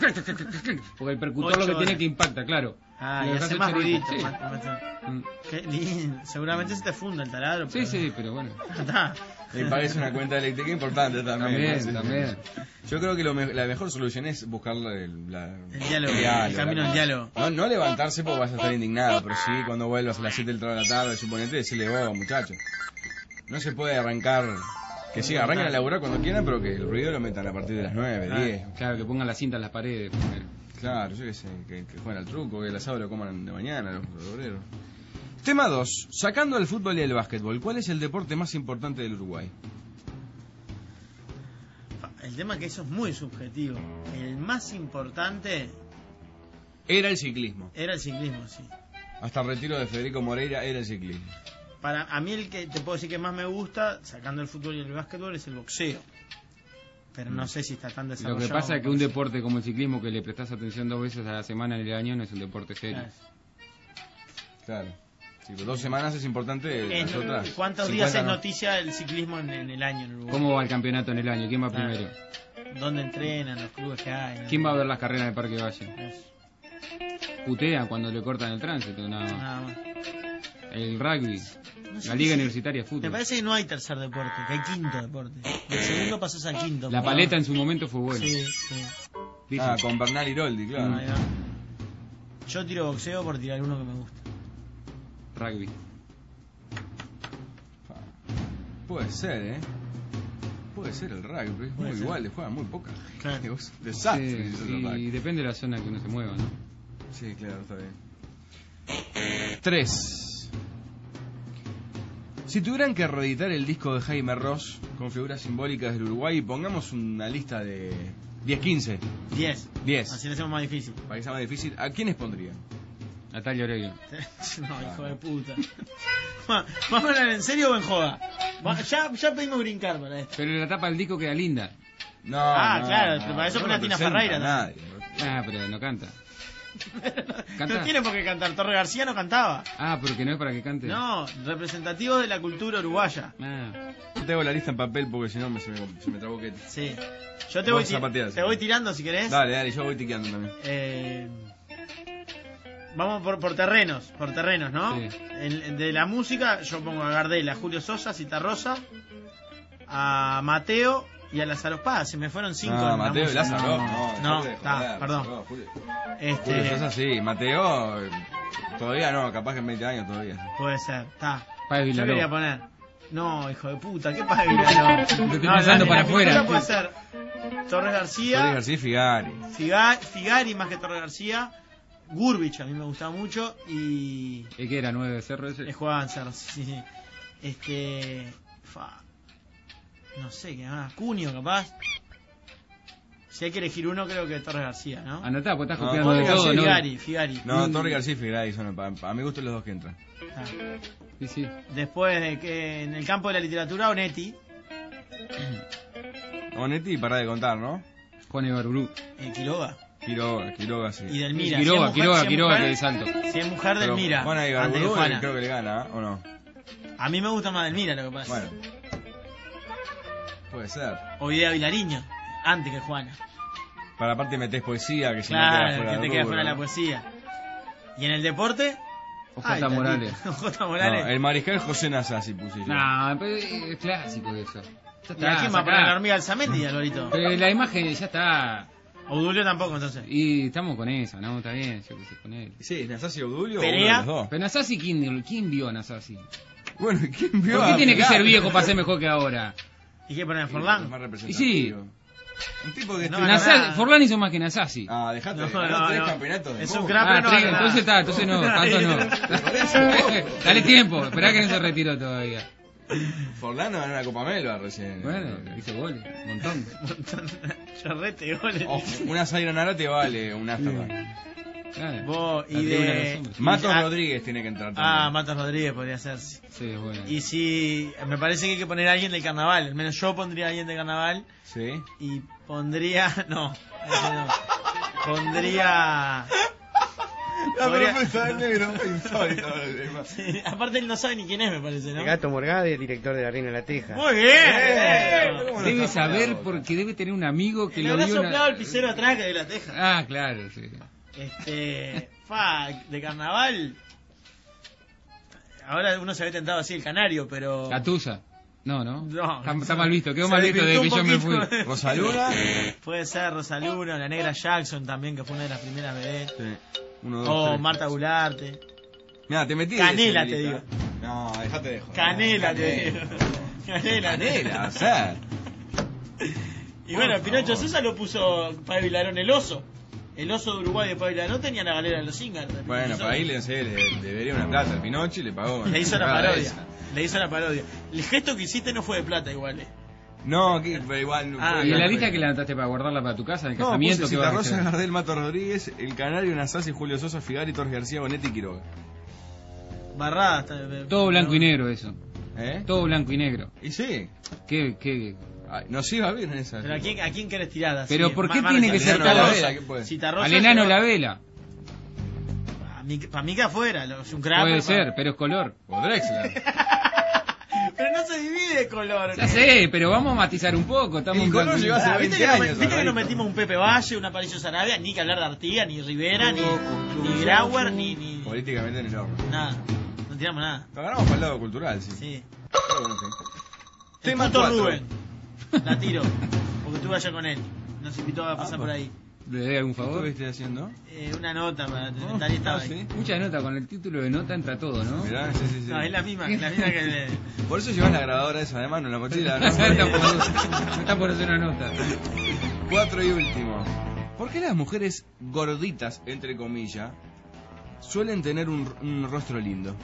el percutor Ocho lo que tiene horas. que impacta, claro. Ah, Lo y dejas hace el más chorito, ruidito. sí. más- más- Mm. Qué lindo. Seguramente se te funda el taladro. Sí, sí, pero bueno. Está. Me parece una cuenta eléctrica importante también. También, Sí, sí. también. Yo creo que lo me- la mejor solución es buscar la, la- El diálogo, el camino la- del diálogo. No, no levantarse porque vas a estar indignado, pero sí cuando vuelvas a las siete de la tarde, suponete, decirle, oh, muchachos, no se puede arrancar, que sí, arranquen a laburar cuando quieran, pero que el ruido lo metan a partir de las nueve, Ah, diez. claro, que pongan la cinta en las paredes primero. Claro, yo qué sé, que, que jueguen al truco, que el asado lo coman de mañana los, los obreros. Tema dos. Sacando el fútbol y el básquetbol, ¿cuál es el deporte más importante del Uruguay? El tema que eso es muy subjetivo. El más importante Era el ciclismo. era el ciclismo, sí. Hasta el retiro de Federico Moreira era el ciclismo. Para a mí el que te puedo decir que más me gusta, sacando el fútbol y el básquetbol, es el boxeo. Pero no sé si está tan Lo desarrollado. que pasa es que como un parece. deporte como el ciclismo, que le prestas atención dos veces a la semana en el año, no es un deporte serio. Claro. Claro. Sí, pero dos semanas es importante, Es- las otras. ¿Cuántos días es cincuenta no. noticia el ciclismo en, en el año en Uruguay? ¿Cómo va el campeonato en el año? ¿Quién va Claro. primero? ¿Dónde entrenan los clubes que hay? ¿no? ¿Quién va a ver las carreras de Parque Valle? Eso. Putean cuando le cortan el tránsito, nada más. Nada más. El rugby, No sé la Liga si- Universitaria de Fútbol. Me parece que no hay tercer deporte, que hay quinto deporte. Del segundo pasas al quinto. La ¿no? paleta en su momento fue buena. Sí, sí. Dicen. Ah, con Bernal Iroldi, claro. Ahí va. Yo tiro boxeo por tirar uno que me gusta. Rugby. Puede ser, ¿eh? Puede ser el rugby, es Puede muy ser. igual, le juegan muy poca. Claro. Es un desastre. Sí, si sos el y rugby. depende de la zona que uno se mueva, ¿no? Sí, claro, está bien. Tres. Si tuvieran que reeditar el disco de Jaime Ross con figuras simbólicas del Uruguay, pongamos una lista de diez, quince. diez. diez. Así lo hacemos más difícil. Para que sea más difícil, ¿a quiénes pondrían? Natalia Oreiro. No, hijo de puta. Va- ¿Vamos a hablar en serio o en joda? Va- Ya, ya pedimos brincar para esto. Pero la tapa del disco queda linda. No, Ah, no, claro, no, pero para eso no pone a Tina representa Ferreira a nadie. Ah, pero no canta. No ¿Canta? tiene por qué cantar. Torre García no cantaba. Ah, pero que no es para que cante. No, representativo de la cultura uruguaya. Ah, Yo te hago la lista en papel porque si no me, se me, se me trabó que... Sí. Yo te Vos voy, ti- zapateás. te voy tirando si querés. Dale, dale, yo voy tiqueando también. Eh, vamos por, por terrenos, por terrenos, ¿no? Sí. El- de la música, yo pongo a Gardel, a Julio Sosa, Citarrosa, a Mateo y a Lázaro Paz. Se me fueron cinco. No, en la Mateo y música. Lázaro, no. No, dejate de está, joder, perdón. no, Julio. Este, Julio Sosa sí, Mateo, eh, todavía no, capaz que en veinte años todavía. Puede ser, está. Páez Yo Vilaró. quería poner. No, hijo de puta, ¿qué pasa Vilaró? Te estoy No, pasando la- para la afuera. cultura puede ser Torres García. Torres García y Figari. Figa- Figari más que Torre García, Gurbich a mí me gustaba mucho y ¿es que era nueve de cerro ese? le jugaban Cerro, sí, sí. Este, fa, no sé qué más, Cunio capaz. Si hay que elegir uno creo que Torres García, ¿no? Anotá, pues estás No, copiando de Torres todo, García, ¿no? Figari, Figari. No, Torres García y Figari son, a, a mi gusto los dos que entran. Ah. Sí, sí. Después de que en el campo de la literatura Onetti, Onetti, para de contar, ¿no? Juan Ibarburú. Eh, Quiroga. Quiroga, Quiroga, sí. Y Delmira. Quiroga, si es Quiroga, mujer, Quiroga, si que es de Salto. mujer, si es mujer, Pero Delmira. Juana antes que Ibarburú Juana. creo que le gana, ¿o no? A mí me gusta más Delmira, lo que pasa. Bueno. Puede ser. O Idea Vilariño, antes que Juana. Para aparte metés poesía, que si Claro, no queda fuera que del te queda rubro. fuera la poesía. ¿Y en el deporte? J. Morales. J. Morales. No, el mariscal José Nasasi puse yo. No, pero es clásico eso. Ya ¿Y a quién va a poner la hormiga Alzamendi, Alvarito? Pero la imagen ya está. Odulio tampoco, entonces. Y estamos con esa, ¿no? Está bien, yo que sé con él. Sí, Nasasi y Odulio. Perea. uno de los dos. Pero Nasasi, ¿quién, ¿quién vio a Nasasi? Bueno, ¿quién vio ¿Por qué a tiene que Perea? ser viejo para ser mejor que ahora? ¿Y qué poner Forlán? Más Y representativo. sí. Un tipo que... No, esté- Nasa- no. Forlán hizo más que Nasasi. Ah, dejate. No, No, no, tres no. campeonatos de Es fútbol. un crack. Ah, no, tres, no, entonces no. está, entonces no, tanto no. Dale tiempo, esperá que no se retiró todavía. Forlán ganó una Copa Melba recién. Bueno, hizo goles, un montón. Chorrete, goles. Oh, una Zaira Nara te vale un Astorga. Claro. Vos, La y tribuna de de... los hombres. Matos Ah, Rodríguez tiene que entrar también. Ah, Matos Rodríguez podría ser. Sí. Sí, bueno. Y si... Me parece que hay que poner a alguien del carnaval. Al menos yo pondría a alguien del carnaval. Sí. Y pondría... No. ese no. Pondría... No, Podría- pero fue negro, fue insólito. Sí, aparte él no sabe ni quién es, me parece, ¿no? El Gato Morgade, director de La Reina de la Teja. Muy bien. Eh, ¿cómo no Debe está saber pelado? porque debe tener un amigo que Le lo habrá vio. soplado Una... el pisero atrás que de la teja. Ah, claro, sí. Este... Fa, de carnaval... Ahora uno se ve tentado así el canario, pero... Catusa. No, no. No. Está, está mal visto, quedó Se mal visto desde que yo me fui. desvirtuó un poquito. Rosaluna. Puede ser Rosaluna, la negra Jackson también, que fue una de las primeras vedettes. Sí. Uno, dos, O tres. Marta Gularte. Mira, te metí. Canela, de te lista. No, dejate de joder. Canela, te digo. Canela. Canela, o sea. Y bueno, Pinocho Sosa lo puso Pablo Vilarón, el oso. El oso de Uruguay de Pablo Vilarón tenía la galera de los Zingars. Bueno, para ahí le, sé, le, le debería una plata al Pinocho y le pagó. Le hizo la Nada, parodia. esa. Le hizo la parodia. El gesto que hiciste no fue de plata igual, eh. No, que, pero igual. Ah, fue- ¿Y en la fue- lista que la anotaste para guardarla para tu casa, en el No, casamiento? puse ¿Qué vas a Citarrosa, hacer? Gardel, Mato Rodríguez, El Canario, Nasasi, Julio Sosa, Figari, Torres García, Bonetti y Quiroga. Barrada. Está, eh, Todo blanco no. y negro eso. ¿Eh? Todo blanco y negro. Y sí. ¿Qué, qué? Ay, nos iba bien en esa. Pero ¿a quién, ¿a quién querés tirar así? Pero ¿por qué Más- tiene más- que ser Citarrosa, cada vela? ¿Qué puede? Citarrosa, Al enano pero- la vela. A mí, para mí que afuera, lo- es un crack. Puede pero- ser, pero es color. O Drexler. Pero no se divide de color. Ya sé, pero vamos a matizar un poco. Estamos Y en color blanco y llegó hace negro. Ah, ¿Viste veinte que, no, años, ¿viste que no Alvarito. metimos un Pepe Valle, un Aparicio Sarabia? Ni que hablar de Artigas, ni Rivera, ni, ni Grauer, ni, ni... Políticamente en el horno. Nada. No tiramos nada. Lo agarramos para el lado cultural, sí. Sí. Pero bueno, sí. El Tema puto cuatro. Rubén. La tiro. Porque estuve allá con él. Nos invitó a pasar Ah, por ahí. ¿Le doy algún ¿Qué favor? estuviste haciendo? Eh, una nota para Oh, Tari estaba ah, ahí. sí. Mucha nota, con el título de nota entra todo, ¿no? Mirá, sí, sí, sí. No, es la misma, la misma que le... Por eso llevas la grabadora esa de mano en la mochila, ¿no? está, por, está por hacer una nota. Cuatro y último. ¿Por qué las mujeres gorditas, entre comillas, suelen tener un, un rostro lindo?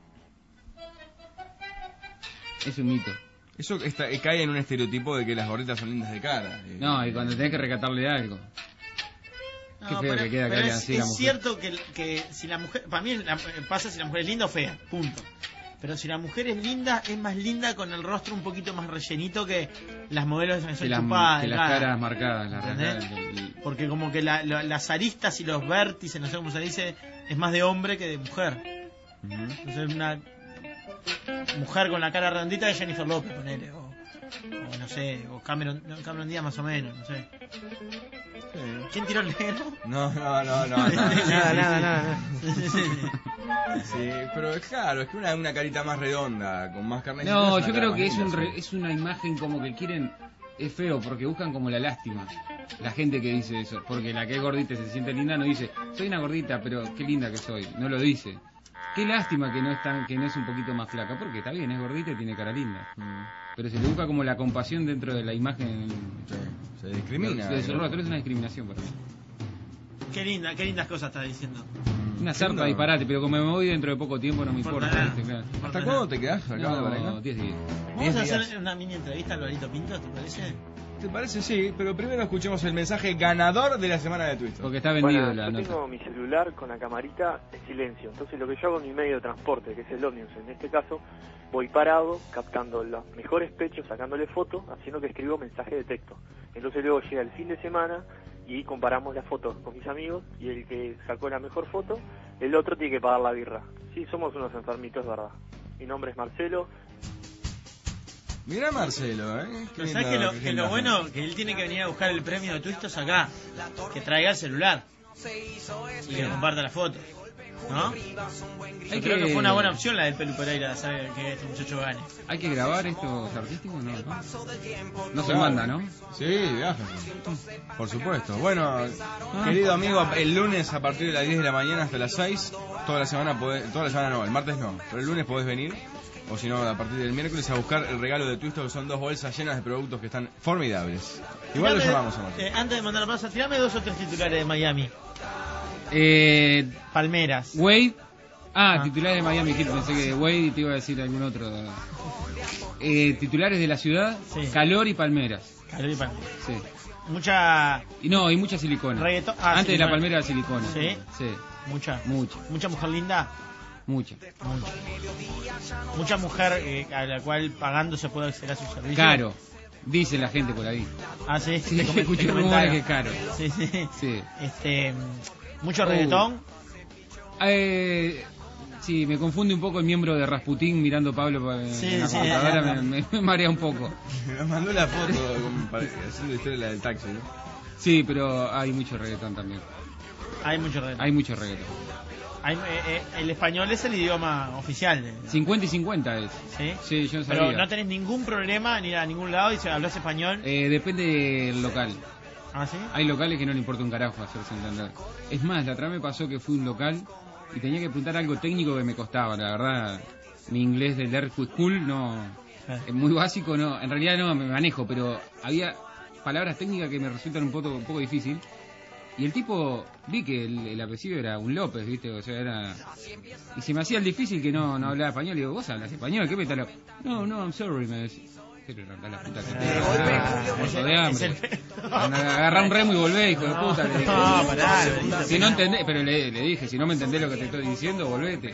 Es un mito. Eso está, cae en un estereotipo de que las gorditas son lindas de cara. Eh, No, y cuando tenés que recatarle algo. Qué feo que queda que pero hable es, así es la mujer. cierto que, que si la mujer... Para mí la- pasa si la mujer es linda o fea, punto. Pero si la mujer es linda, es más linda con el rostro un poquito más rellenito que las modelos que son Que las, chupadas. que las delgadas. caras marcadas, las ¿Entendés? rasgadas, el- Porque como que la- la- las aristas y los vértices, no sé cómo se dice, es más de hombre que de mujer. Ujú. Entonces una mujer con la cara redondita es Jennifer López, ponele, o, o no sé, o Cameron, no, Cameron Díaz más o menos, no sé. Sí. ¿Quién tiró el negro? No, no, no, no. no. Nada, nada, nada. Sí, pero es claro, es que una, una carita más redonda, con más carne. No, yo creo que es, un re- es una imagen como que quieren... Es feo, porque buscan como la lástima. La gente que dice eso. Porque la que es gordita y se siente linda no dice, soy una gordita, pero qué linda que soy. No lo dice. Qué lástima que no es tan, que no es un poquito más flaca. Porque está bien, es gordita y tiene cara linda. Mm. Pero se le busca como la compasión dentro de la imagen. Sí, se discrimina. De su ¿no? rostro, es una discriminación para mí. Qué linda, qué lindas cosas estás diciendo. Una sarta Lindo. disparate, pero como me voy dentro de poco tiempo no me Importa importa. nada. ¿viste? Claro. ¿Hasta cuándo te quedás acá No, para acá? diez días. Vamos Diez a días. hacer una mini entrevista a Alvarito Pinto, ¿te parece? ¿Te parece? Sí, pero primero escuchemos el mensaje ganador de la semana de Twitter. Porque está vendido Bueno, la yo nota. tengo mi celular con la camarita en silencio, entonces lo que yo hago en mi medio de transporte, que es el ómnibus, en este caso, voy parado, captando los mejores pechos, sacándole fotos, haciendo que escribo mensaje de texto. Entonces luego llega el fin de semana y comparamos las fotos con mis amigos y el que sacó la mejor foto, el otro tiene que pagar la birra. Sí, somos unos enfermitos, ¿verdad? Mi nombre es Marcelo. Mirá Marcelo, ¿eh? Qué ¿Sabes lindo, que lo, qué que lindo. lo bueno que él tiene que venir a buscar el premio de Twistos acá? Que traiga el celular y que comparta la foto, ¿no? Yo Hay creo que- que fue una buena opción la del Pelu Pereira, saber que este muchacho gane. ¿Hay que grabar estos artísticos? No, no. No se Claro. manda, ¿no? Sí, viajan. Por supuesto. Bueno, querido amigo, el lunes a partir de las diez de la mañana hasta las seis, toda la semana podés, toda la semana no, el martes no, pero el lunes podés venir, o si no, a partir del miércoles a buscar el regalo de Twisto, que son dos bolsas llenas de productos que están formidables. Igual lo Tirame, llamamos a Marcelo. eh, antes de mandar la pausa, tirame dos o tres titulares de Miami. Eh, Palmeras. Wade. Ah, titulares de Miami Heat, pensé que Wade y te iba a decir algún otro. Eh, titulares de la ciudad, calor y palmeras. Calor y palmeras. Sí. Mucha... Y no, y mucha silicona. Reggaetón- ah, Antes de silicona. la palmera, silicona. ¿Sí? Sí. Mucha. Mucha. Mucha mujer linda. Mucha. Mucha, mucha mujer eh, a la cual pagando se puede acceder a sus servicios. Caro. Dice la gente por ahí. Ah, sí. Sí, Te comen- escuché te rumores comentaron. que es caro. Sí, sí. Sí. Este, mm, mucho Uh. reggaetón. Eh, sí, me confunde un poco el miembro de Rasputín mirando a Pablo pa- Sí, en la sí, computadora, ya, me, ya. me- me marea un poco. Nos mandó la foto como para- haciendo historia la del taxi, ¿no? Sí, pero hay mucho reggaetón también. Hay mucho reggaetón. Hay mucho reggaetón. Hay, eh, eh, el español es el idioma oficial. de- cincuenta y cincuenta es. ¿Sí? Sí, yo no Pero sabía. no tenés ningún problema ni a ningún lado y si hablas español. Eh, depende del local. ¿Ah, sí? Hay locales que no le importa un carajo hacerse entender. Es más, la otra vez me pasó que fui a un local y tenía que preguntar algo técnico que me costaba. La verdad, mi inglés del Air School no es muy básico, no. En realidad no me manejo, pero había palabras técnicas que me resultan un poco, un poco difícil. Y el tipo, vi que el, el apellido era un López, ¿viste? O sea, era... Y se me hacía el difícil que no, no hablaba español. Y digo, ¿vos hablas español? ¿Qué me tal? No, no, I'm sorry, me decía. Pero no, la puta que te... Mozo de hambre. Agarrá un remo y volvé, hijo de puta. Le dije. No, pará, Si no entendés, pero le, le dije, si no me entendés lo que te estoy diciendo, volvete.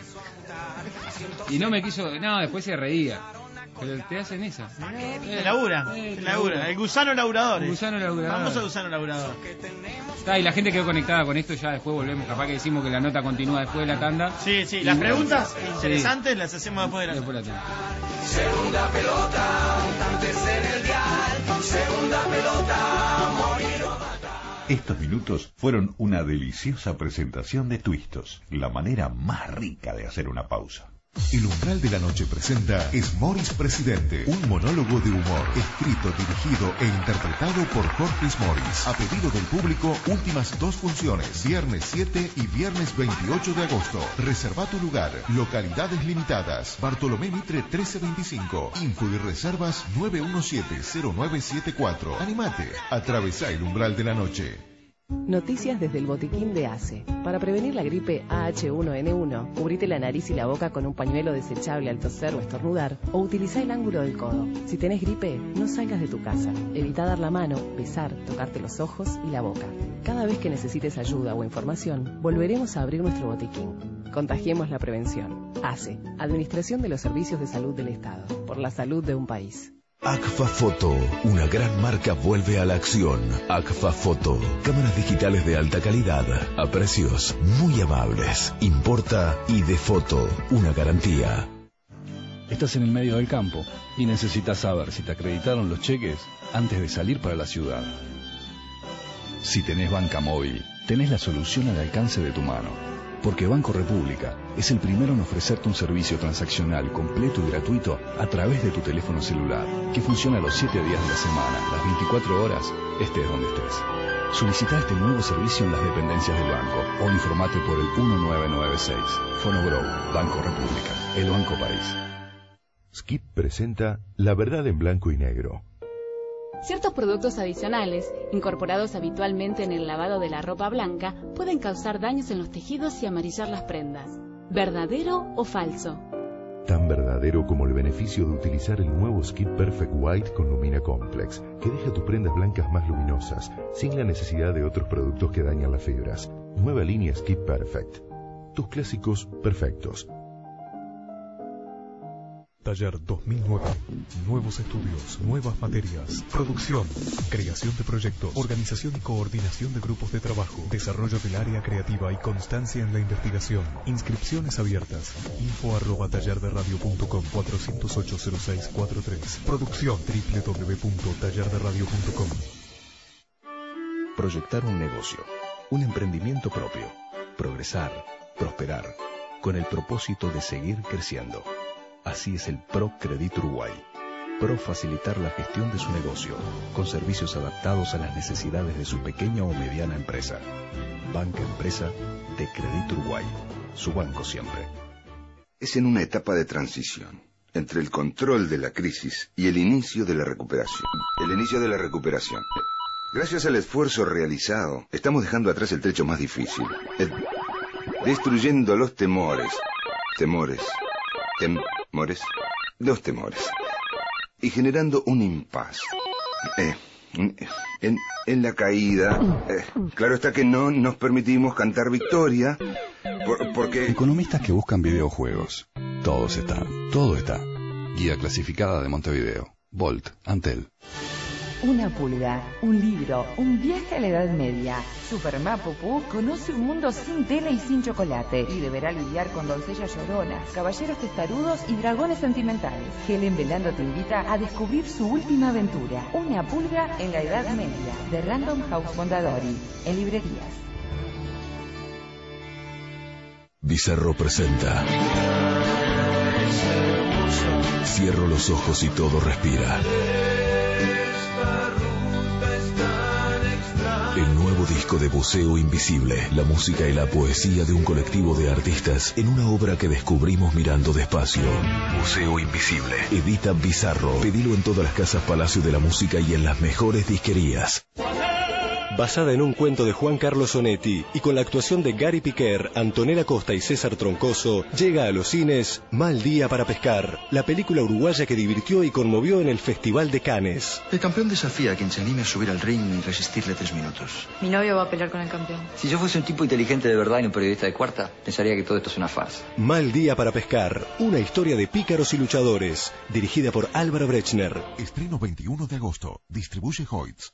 Y no me quiso, no, después se reía. Pero te hacen esa. Te labura, te labura. El gusano laburador. El gusano laburador. Vamos al gusano laburador. Está, y la gente quedó conectada con esto, ya después volvemos. Capaz que decimos que la nota continúa después de la tanda. Sí, sí, las preguntas Sí. interesantes las hacemos después de la Después de la tanda. Segunda pelota, antes en el dial. Segunda pelota, morir o matar. Estos minutos fueron una deliciosa presentación de Twistos, la manera más rica de hacer una pausa. El Umbral de la Noche presenta Es Morris Presidente, un monólogo de humor, escrito, dirigido e interpretado por Jorge Morris. A pedido del público, últimas dos funciones, viernes siete y viernes veintiocho de agosto. Reserva tu lugar, localidades limitadas. Bartolomé Mitre trece veinticinco. Info y reservas nueve uno siete cero nueve siete cuatro. Animate, atravesá el Umbral de la Noche. Noticias desde el botiquín de ACE. Para prevenir la gripe A H uno N uno, cubrite la nariz y la boca con un pañuelo desechable al toser o estornudar o utiliza el ángulo del codo. Si tenés gripe, no salgas de tu casa. Evita dar la mano, besar, tocarte los ojos y la boca. Cada vez que necesites ayuda o información, volveremos a abrir nuestro botiquín. Contagiemos la prevención. ACE, Administración de los Servicios de Salud del Estado. Por la salud de un país. Agfa Foto, una gran marca vuelve a la acción. Agfa Foto, cámaras digitales de alta calidad, a precios muy amables. Importa y de foto, una garantía. Estás en el medio del campo y necesitas saber si te acreditaron los cheques antes de salir para la ciudad. Si tenés banca móvil, tenés la solución al alcance de tu mano. Porque Banco República es el primero en ofrecerte un servicio transaccional completo y gratuito a través de tu teléfono celular, que funciona los siete días de la semana, las veinticuatro horas, estés donde estés. Solicita este nuevo servicio en las dependencias del banco o informate por el uno nueve nueve seis. Fonobrow, Banco República, el Banco País. Skip presenta La Verdad en Blanco y Negro. Ciertos productos adicionales, incorporados habitualmente en el lavado de la ropa blanca, pueden causar daños en los tejidos y amarillar las prendas. ¿Verdadero o falso? Tan verdadero como el beneficio de utilizar el nuevo Skip Perfect White con Lumina Complex, que deja tus prendas blancas más luminosas, sin la necesidad de otros productos que dañan las fibras. Nueva línea Skip Perfect. Tus clásicos perfectos. Taller dos mil nueve. Nuevos estudios, nuevas materias, producción, creación de proyectos, organización y coordinación de grupos de trabajo, desarrollo del área creativa y constancia en la investigación. Inscripciones abiertas. Info arroba taller de radio punto com cuatro cero ocho cero seis cuatro tres. Producción doble u doble u doble u punto taller de radio punto com. Proyectar un negocio, un emprendimiento propio, progresar, prosperar, con el propósito de seguir creciendo. Así es el ProCredit Uruguay. Pro facilitar la gestión de su negocio, con servicios adaptados a las necesidades de su pequeña o mediana empresa. Banca Empresa de Credit Uruguay, su banco siempre. Es en una etapa de transición entre el control de la crisis y el inicio de la recuperación. El inicio de la recuperación. Gracias al esfuerzo realizado, estamos dejando atrás el trecho más difícil. El... Destruyendo los temores. Temores. Temores. Los temores. Y generando un impas. Eh, en, en la caída. Eh, claro está que no nos permitimos cantar victoria. Por, porque... Economistas que buscan videojuegos. Todos están. Todo está. Guía clasificada de Montevideo. Volt. Antel. Una pulga, un libro, un viaje a la Edad Media. Superma Pupú conoce un mundo sin tela y sin chocolate y deberá lidiar con doncellas lloronas, caballeros testarudos y dragones sentimentales. Helen Velando te invita a descubrir su última aventura. Una pulga en la Edad Media, de Random House Mondadori, en librerías. Bizarro presenta. Cierro los ojos y todo respira. El nuevo disco de Buceo Invisible, la música y la poesía de un colectivo de artistas en una obra que descubrimos mirando despacio. Buceo Invisible, edita Bizarro. Pedilo en todas las casas Palacio de la Música y en las mejores disquerías. Basada en un cuento de Juan Carlos Onetti y con la actuación de Gary Piquer, Antonella Costa y César Troncoso, llega a los cines Mal Día para Pescar, la película uruguaya que divirtió y conmovió en el Festival de Cannes. El campeón desafía a quien se anime a subir al ring y resistirle tres minutos. Mi novio va a pelear con el campeón. Si yo fuese un tipo inteligente de verdad y un periodista de cuarta, pensaría que todo esto es una farsa. Mal Día para Pescar, una historia de pícaros y luchadores, dirigida por Álvaro Brechner. Estreno veintiuno de agosto. Distribuye Hoyts.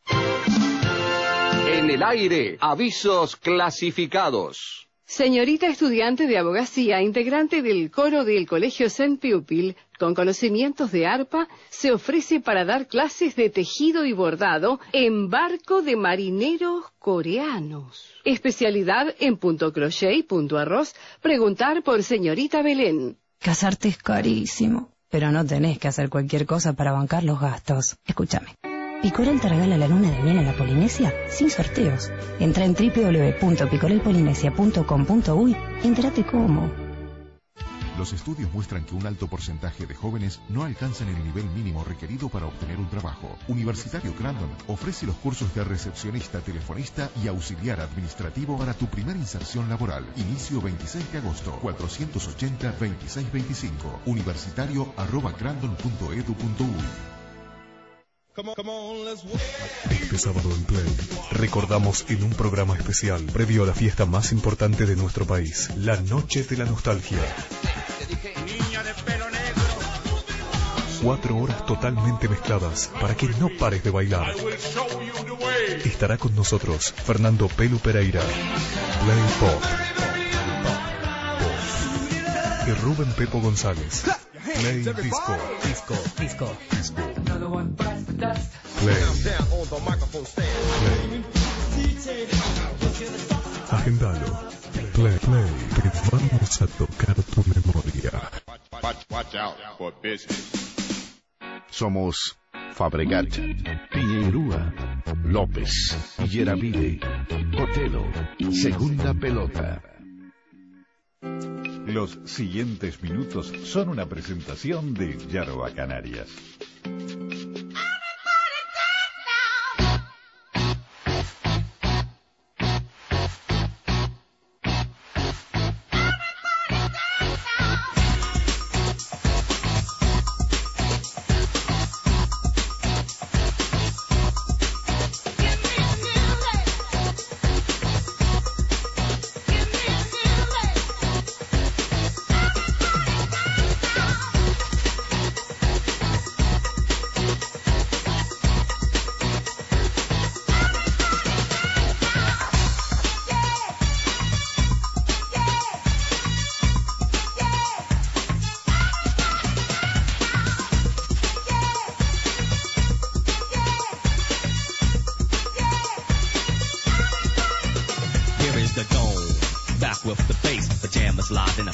En el aire, avisos clasificados. Señorita estudiante de abogacía, integrante del coro del Colegio Saint Pupil, con conocimientos de arpa, se ofrece para dar clases de tejido y bordado en barco de marineros coreanos. Especialidad en punto crochet y punto arroz. Preguntar por señorita Belén. Casarte es carísimo, pero no tenés que hacer cualquier cosa para bancar los gastos. Escúchame. Picorel te regala la luna de miel en la Polinesia sin sorteos. Entra en doble u doble u doble u punto picorel polinesia punto com punto uy y entérate cómo. Los estudios muestran que un alto porcentaje de jóvenes no alcanzan el nivel mínimo requerido para obtener un trabajo. Universitario Crandon ofrece los cursos de recepcionista, telefonista y auxiliar administrativo para tu primera inserción laboral. Inicio veintiséis de agosto, cuatrocientos ochenta, veintiséis veinticinco. Universitario arroba crandon punto edu punto uy. Este sábado en Play recordamos en un programa especial previo a la fiesta más importante de nuestro país, la Noche de la Nostalgia. Cuatro horas totalmente mezcladas para que no pares de bailar. Estará con nosotros Fernando Pelu Pereira, Play Pop, Pop, y Rubén Pepo González, Play Disco, Disco, Disco, Disco. Play. Play. Agendalo. Play, play. Te vamos a tocar tu memoria. Somos Fabregat, Piñeirúa, López, Yeravide, Cotelo, Segunda Pelota. Los siguientes minutos son una presentación de Yarba Canarias.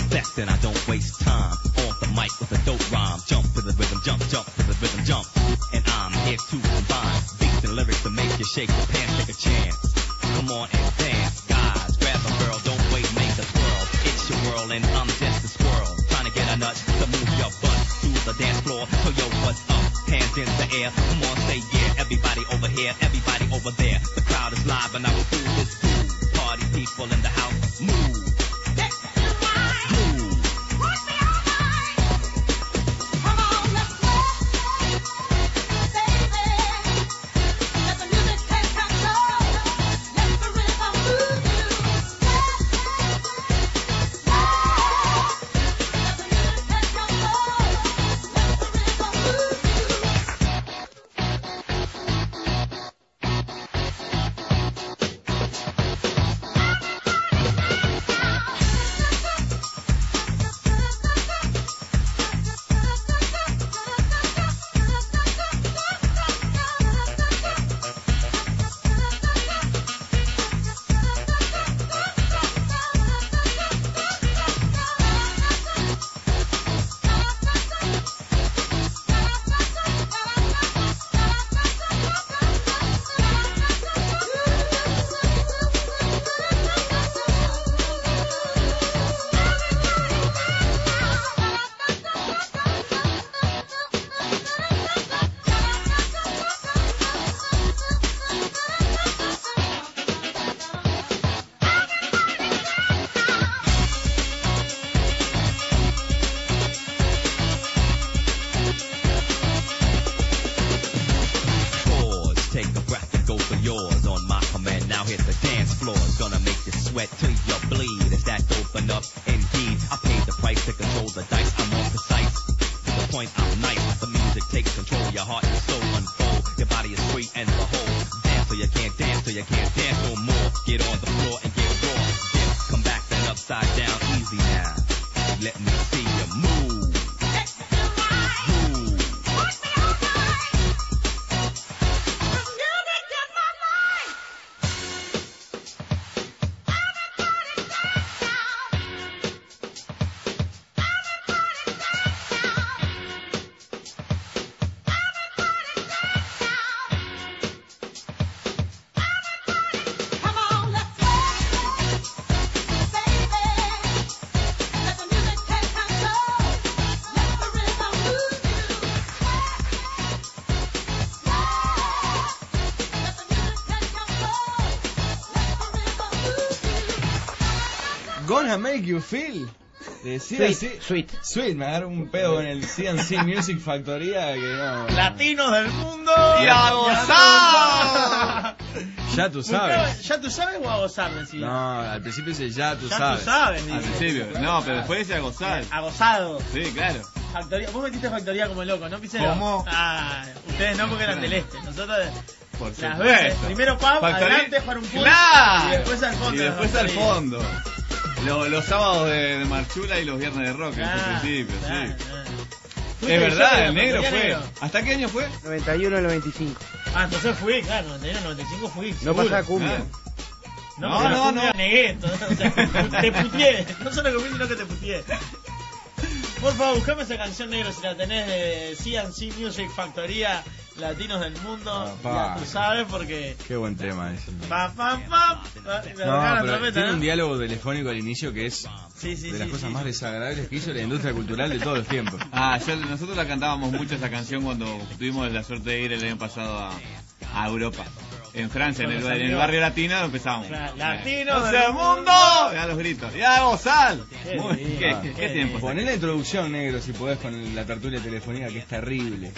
best and I don't waste time. On the mic with a dope rhyme. Jump to the rhythm, jump, jump to the rhythm, jump. And I'm here to combine beats and lyrics to make you shake your pants, take a chance. Come on and dance, guys. Grab a girl, don't wait, make a twirl. It's your world and I'm just a squirrel. Trying to get a nut to move your butt to the dance floor. So yo, what's up? Hands in the air. Come on, say yeah. Everybody over here, everybody over there. The crowd is live and I will do this groove. Party people in the house, move. Gonna Make You Feel. Decía Sweet, así. sweet. Sweet, me agarró un pedo en el C N C Music Factoría que no. Latinos del mundo. Y a gozar. Ya tú sabes. ¿Ya tú sabes o a gozar, decía? No, al principio dice ya tú Ya sabes. tú sabes, Al dice. principio. No, pero después dice a gozar. A gozado. Sí, claro. Factoría. Vos metiste factoría como loco, ¿no, Picero? ¿Cómo? Ah, ustedes no porque eran del este. Nosotros Por las supuesto. veces. Primero pub, Factoría- adelante, jugar un punto. ¡Claro! Y después al fondo. Y de la después al factoría. fondo. Lo- los sábados de, de Marchula y los viernes de rock en Claro, su principio, claro, sí. claro. Es ¿Fuiste verdad, yo, el negro Factoría fue. Negro? ¿Hasta qué año fue? noventa y uno al noventa y cinco. Ah, entonces fui, claro, noventa y uno, noventa y cinco fui. No seguro. pasaba cumbia. No, No, porque la no, cumbia no. negué, entonces, o sea, te putié. No solo que fui, sino que te putié. Por favor, buscame esa canción, negro, si la tenés de C N C Music Factoría, Latinos del Mundo. Ah, pa. Ya tú sabes, porque. Qué buen tema ese. Pa, pa, pa, pa, No, la pero trompeta, tiene ¿no? un diálogo telefónico al inicio que es Sí, sí, de las sí, cosas sí. más desagradables que hizo la industria cultural de todos los tiempos. Ah, yo- nosotros la cantábamos mucho esa canción cuando tuvimos la suerte de ir el año pasado a, a Europa. En Francia, en el, Con los en el amigos. barrio latino empezábamos. Claro, Latinos ¡No del sea mundo! Y a los gritos. ¡Ya, gozar! Qué Muy- bien, ¿Qué, Ah, qué, qué qué tiempo? Poné la introducción, negro, si podés, con la tertulia telefónica, que es terrible.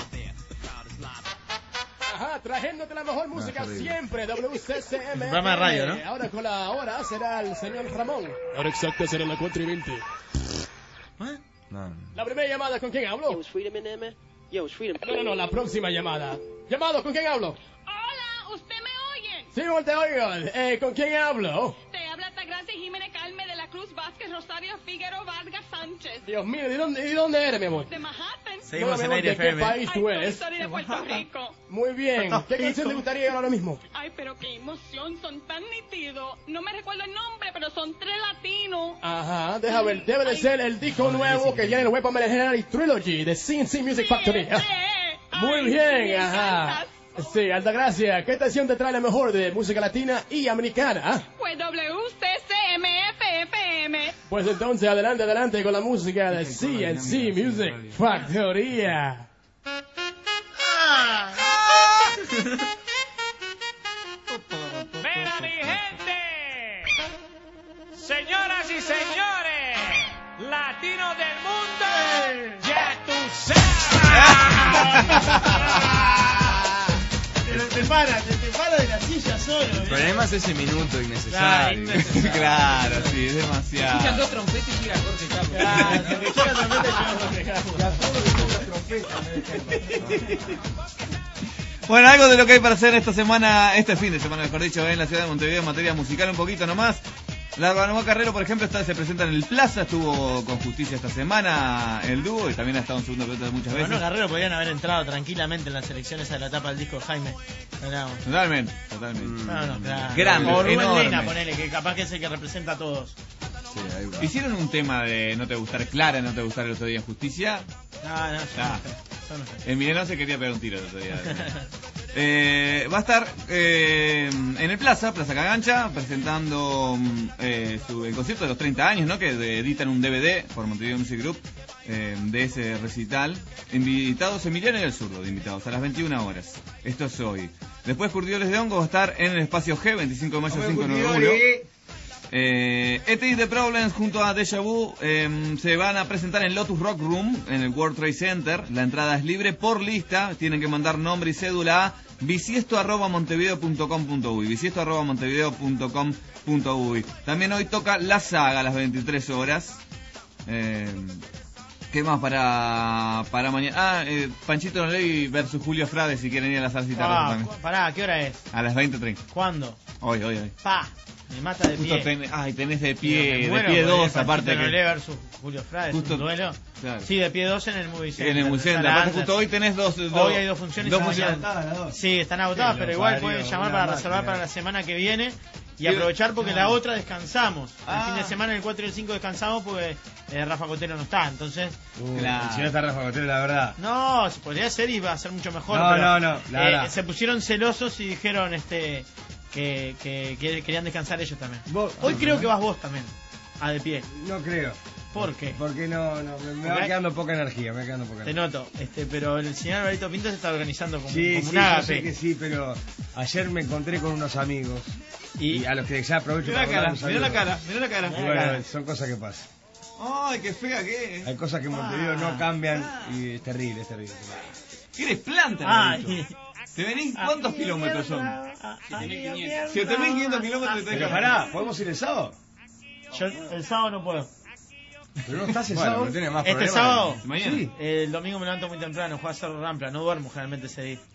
Ajá, trayéndote la mejor música terrible. siempre, W C C M. Programa de radio, ¿no? Ahora con la hora será el señor Ramón. Ahora exacta será la cuatro y veinte. No, no. La primera llamada, ¿con quién hablo? Yo, Freedom in there, man. Yo, Freedom. No, no, no, la próxima llamada. Llamado, ¿con quién hablo? Hola, ¿usted me oye? Sí, te oigo. Eh, ¿con quién hablo? Te habla Tagracia Jiménez Calme de la Cruz Vázquez Rosario Figueroa Vargas Sánchez. Dios mío, ¿de dónde, ¿de dónde eres, mi amor? De Manhattan, Seguimos no, en Aire ¿de qué F M. país tú eres? Soy de Puerto Rico. Muy bien. Puerto ¿Qué Rico. canción te gustaría ahora mismo? Ay, pero qué emoción, son tan nítidos. No me recuerdo el nombre, pero son tres latinos. Ajá, deja ver. Debe de ser el disco nuevo que viene en el Weapon Legendary Trilogy de C N C Music Factory. Muy bien, ajá. Sí, Altagracia, ¿qué estación te trae la mejor de música latina y americana? Pues W C C M F F M. Pues entonces, adelante, adelante con la música de C N C Music Factoría. ¡Mira mi gente! Señoras y señores, latinos del mundo, ya tú Pero te para, te, te para de la silla solo. El problema es ese minuto innecesario. Claro, sí, es demasiado. Escuchan dos trompetas y llega Jorge Campos. Claro, se escuchó la trompeta y llegó Jorge Campos. Bueno, algo de lo que hay para hacer esta semana, este fin de semana, mejor dicho, en la ciudad de Montevideo en materia musical, un poquito nomás. La Banoa Carrero, por ejemplo, está, se presenta en el Plaza, estuvo con Justicia esta semana el dúo y también ha estado en segundo plata muchas veces. Bueno, Carrero podrían haber entrado tranquilamente en las elecciones de la etapa del disco de Jaime. Hablamos. Totalmente, totalmente. No, no, claro. Grande, O Rubén enorme. Lena, ponele, que capaz que es el que representa a todos. Sí, ahí va. Hicieron un tema de no te gustar Clara, no te gustar el otro día en Justicia. No, no, Ah. yo no sé. Emiliano se quería pegar un tiro el otro día. Eh, va a estar eh, en el Plaza, Plaza Cagancha, presentando mm, eh, su, el concierto de los treinta años, ¿no? Que de- editan un D V D por Montevideo Music Group eh, de ese recital. Invitados Emiliano y el Zurdo, de invitados, a las veintiuna horas. Esto es hoy. Después Curdioles de Hongo va a estar en el Espacio G, veinticinco de mayo, cinco de julio. Eh, E T I The Problems junto a Deja Vu eh, se van a presentar en Lotus Rock Room en el World Trade Center. La entrada es libre por lista. Tienen que mandar nombre y cédula a bisiesto arroba montevideo punto com punto uy bisiesto arroba montevideo punto com punto uy. También hoy toca La Saga a las veintitrés horas. Eh, ¿Qué más para para mañana? Ah, eh, Panchito Noley versus Julio Frade, si quieren ir a la salsa y tarde Ah, también. cu- pará, ¿qué hora es? A las veinte treinta. ¿Cuándo? Hoy, hoy, hoy. Pa, me mata de Justo pie. ten- ay, tenés de Me pie, de muero pie porque dos, Panchito aparte Nolé que... versus Julio Frade, Justo- es un duelo. Claro. Sí, de pie dos en el Movie Center. En el museo, Sala aparte Under. justo hoy tenés dos... dos Hoy hay dos funciones. dos y funciones. mañana. Sí, están agotadas, Sí, pero lo igual parió, pueden llamar una para reservar máquina. para la semana que viene y Sí. aprovechar porque Ah. la otra descansamos. El Ah. fin de semana, el cuatro y el cinco descansamos porque eh, Rafa Cotero no está, entonces... Claro. Si no está Rafa Cotero, la verdad. No, se podría hacer y va a ser mucho mejor. No, pero, no, no, la eh, verdad. se pusieron celosos y dijeron este que, que, que querían descansar ellos también. Hoy creo que vas vos también, a de pie. No creo. ¿Por qué? Porque no, no me, me va Porque- quedando poca energía, me va quedando poca Te energía. noto, este, pero el señor Alvarito Pinto se está organizando como, Sí, como sí, un yo ágape. sé que sí, pero ayer me encontré con unos amigos y, y a los que ya aprovecho Mirá la para cara, mandar un mirá la saludo. cara, mirá la cara. Y bueno, son cosas que pasan. Ay, qué fea que es. Hay cosas que en Montevideo no cambian y es terrible, es terrible. Eres planta, Ay. Alvarito. ¿Te venís? ¿Cuántos kilómetros son? siete mil quinientos. siete mil quinientos kilómetros de Pero pará, ¿podemos ir el sábado? Yo el sábado no puedo. Pero no estás el Bueno, sábado. no tiene más Este problema. sábado, Mañana. Sí. el domingo me levanto muy temprano, juego a hacer rampla, no duermo generalmente ese día.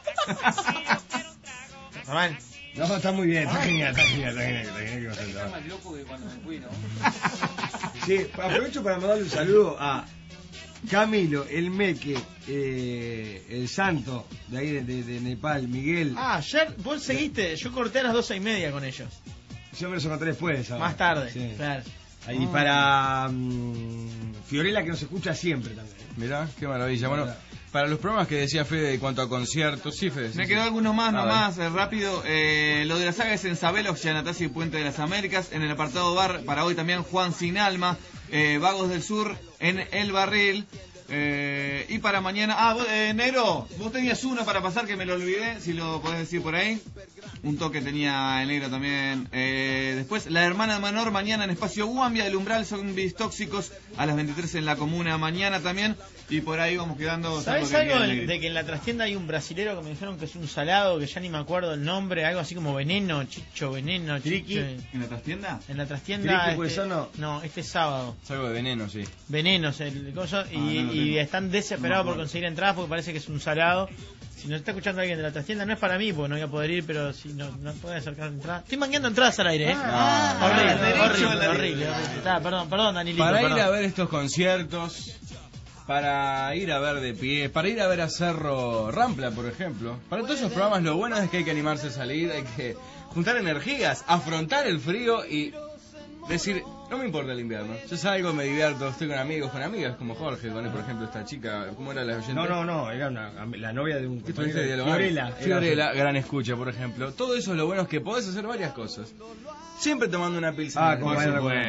¿Está mal? No, está muy bien, está genial, está genial, está genial, está genial que vas a entrar. más loco que cuando me fui, ¿no? Sí, aprovecho para mandarle un saludo a Camilo, el Meque, eh, el Santo, de ahí de, de- de Nepal, Miguel. Ah, ayer vos seguiste, yo corté a las doce y media con ellos. Yo me los encontré después. ¿sabes? Más tarde, Sí. claro. Y para mm, Fiorella, que nos escucha siempre también. Mirá, qué maravilla. Bueno, para los programas que decía Fede en cuanto a conciertos, sí, Fede. sí, Me sí. quedó algunos más, A ver. nomás, eh, rápido. Eh, lo de la saga es en Sabelos, Yanatasi y Puente de las Américas. En el apartado bar, para hoy también Juan Sin Alma, eh, Vagos del Sur, en El Barril. Eh, y para mañana, ah, vos, eh, Negro, vos tenías uno para pasar que me lo olvidé, si lo podés decir por ahí. Un toque tenía el Negro también. Eh, después, La Hermana de Manor, mañana en Espacio Guambia, El Umbral, Zombies Tóxicos, a las veintitrés en La Comuna, mañana también. Y por ahí vamos quedando. ¿Sabes salvo que algo quede de, el- de que en la trastienda hay un brasilero que me dijeron que es un salado, que ya ni me acuerdo el nombre, algo así como veneno, chicho, veneno, chicho? ¿En la trastienda? En la trastienda. ¿Triqui puede este- ser, no? no, este sábado. Es algo de veneno, sí. Venenos, el coso, y, Ah, no lo y tengo. están desesperados No me por acuerdo. conseguir entradas porque parece que es un salado. Si nos está escuchando alguien de la trastienda, no es para mí, porque no voy a poder ir, pero si no, no puede acercar entradas. Estoy mangueando entradas al aire, ¿eh? Ah, horrible, derecho horrible, al aire. horrible, horrible. Está, perdón, perdón, Danilito. Para ir perdón. a ver estos conciertos, para ir a ver de pie, para ir a ver a Cerro Rampla, por ejemplo. Para todos esos programas lo bueno es que hay que animarse a salir, hay que juntar energías, afrontar el frío y decir, no me importa el invierno, yo salgo, me divierto, estoy con amigos, con amigas, como Jorge, con él, por ejemplo, esta chica, ¿cómo era la oyente? No, no, no, era una, la novia de un compañero. Fiorella. Fiorella, gran escucha, por ejemplo. Todo eso es lo bueno, es que podés hacer varias cosas. Siempre tomando una pilsen. Ah, como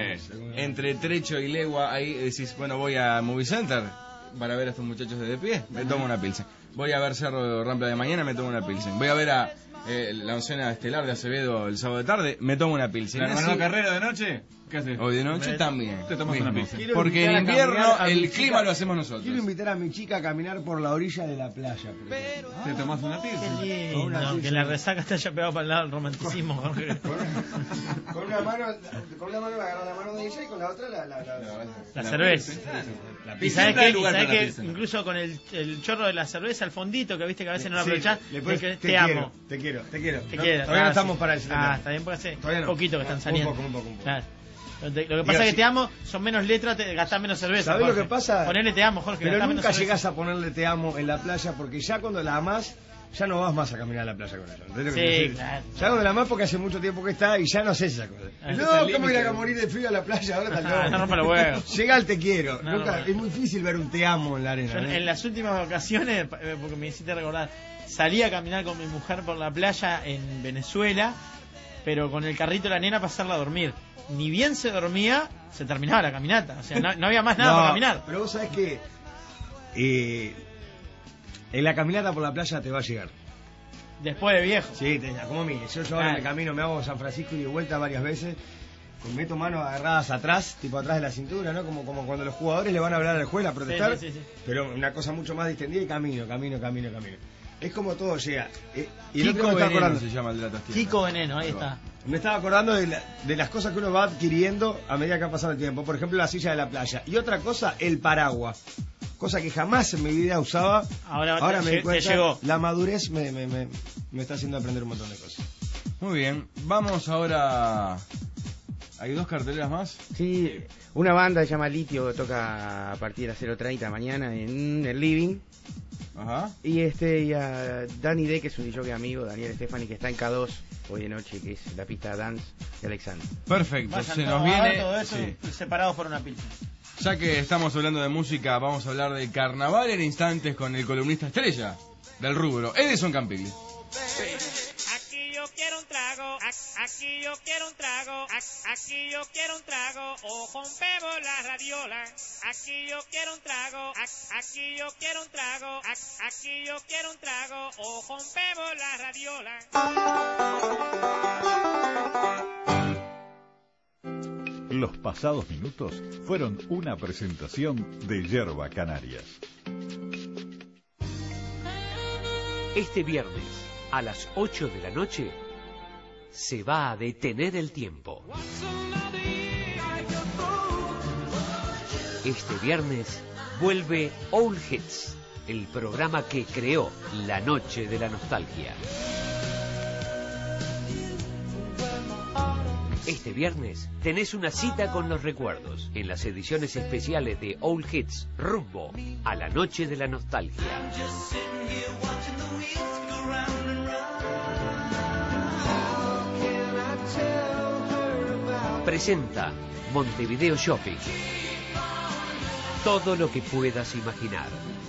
entre trecho y legua, ahí decís, bueno, voy a Movie Center para ver a estos muchachos de, de pie, me tomo una pilsen. Voy a ver Cerro Rampla de mañana, me tomo una pilsen. Voy a ver a eh, la oncena estelar de Acevedo el sábado de tarde, me tomo una pilsen. ¿La hermana Carrera de noche? ¿Qué haces? Hoy de noche también. Te tomas mismo. una pilsen. Porque en invierno el clima chica, lo hacemos nosotros. Quiero invitar a mi chica a caminar por la orilla de la playa. Pero, ¿te tomás una pilsen? Qué lindo, una pilsen. Que la resaca te haya pegado para el lado del romanticismo. Con, con una mano, con una mano agarra la mano de ella y con la otra la, la, la, la, la cerveza. La y sabes que, y sabes que incluso con el, el chorro de la cerveza al fondito, que viste que a veces no lo aprovechás, sí, te, te, te amo. Te quiero, te quiero. Te no, quiero. Todavía ah, no estamos sí. para eso. Ah, está bien, puede ser. Un no. poquito que están saliendo. Un poco, un poco, un poco. Claro. Lo que pasa es que te amo, son menos letras, te gastás menos cerveza. ¿Sabés lo que pasa? Ponele te amo, Jorge. Pero nunca llegás a ponerle te amo en la playa porque ya cuando la amás, ya no vas más a caminar a la playa con ella. ¿Entendés lo que sí, decir? Claro. Ya cuando la amás porque hace mucho tiempo que está y ya no sé esa cosa. Ah, no, ¿cómo ir a morir de frío a la playa? Ahora está loco. No rompa los huevos. Llega al te quiero. No, nunca, no, es muy difícil ver un te amo en la arena. Yo, ¿eh? En las últimas ocasiones, porque me hiciste recordar, salí a caminar con mi mujer por la playa en Venezuela, pero con el carrito de la nena para hacerla dormir. Ni bien se dormía, se terminaba la caminata. O sea, no, no había más nada no, para caminar. Pero vos sabés que eh, en la caminata por la playa te va a llegar. Después de viejo. Sí, te, como a mí. Yo, yo ahora me camino, me hago San Francisco y de vuelta varias veces. Meto manos agarradas atrás, tipo atrás de la cintura, ¿no? Como, como cuando los jugadores le van a hablar a la escuela a protestar. Sí, sí, sí, sí. Pero una cosa mucho más distendida y camino, camino, camino, camino. Es como todo llega. Eh, y Kiko me Veneno acordando. se llama el de la tostienda. Kiko Veneno, ahí está. Me estaba acordando de, la, de las cosas que uno va adquiriendo a medida que ha pasado el tiempo. Por ejemplo, la silla de la playa. Y otra cosa, el paraguas. Cosa que jamás en mi vida usaba. Ahora, Ahora te, me di cuenta, te llegó. La madurez me, me, me, me está haciendo aprender un montón de cosas. Muy bien. Vamos ahora... ¿Hay dos carteleras más? Sí, una banda se llama Litio que toca a partir de las cero treinta mañana en el Living. Ajá. Y este y a Danny D, que es un D J amigo, Daniel Stefani, que está en K dos hoy de noche, que es la pista Dance de Alexander. Perfecto, Vayan se todo, nos viene... todo eso sí. separados por una pizza. Ya que estamos hablando de música, vamos a hablar del carnaval en instantes con el columnista estrella del rubro, Edison Campigli. Aquí yo quiero un trago, aquí yo quiero un trago, aquí yo quiero un trago, o rompemos la radiola. Aquí yo quiero un trago, aquí yo quiero un trago, aquí yo quiero un trago, o rompemos la radiola. Los pasados minutos fueron una presentación de Yerba Canarias. Este viernes, a las ocho de la noche, se va a detener el tiempo. Este viernes vuelve Old Hits, el programa que creó la Noche de la Nostalgia. Este viernes tenés una cita con los recuerdos en las ediciones especiales de Old Hits rumbo a la Noche de la Nostalgia. Presenta Montevideo Shopping. Todo lo que puedas imaginar.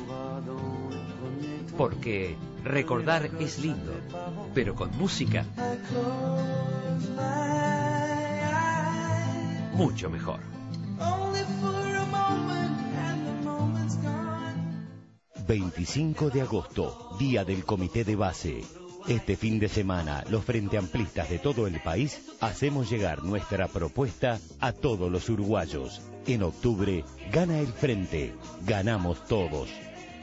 Porque recordar es lindo, pero con música mucho mejor. veinticinco de agosto, Día del Comité de Base. Este fin de semana, los Frente Amplistas de todo el país hacemos llegar nuestra propuesta a todos los uruguayos. En octubre, gana el Frente. Ganamos todos.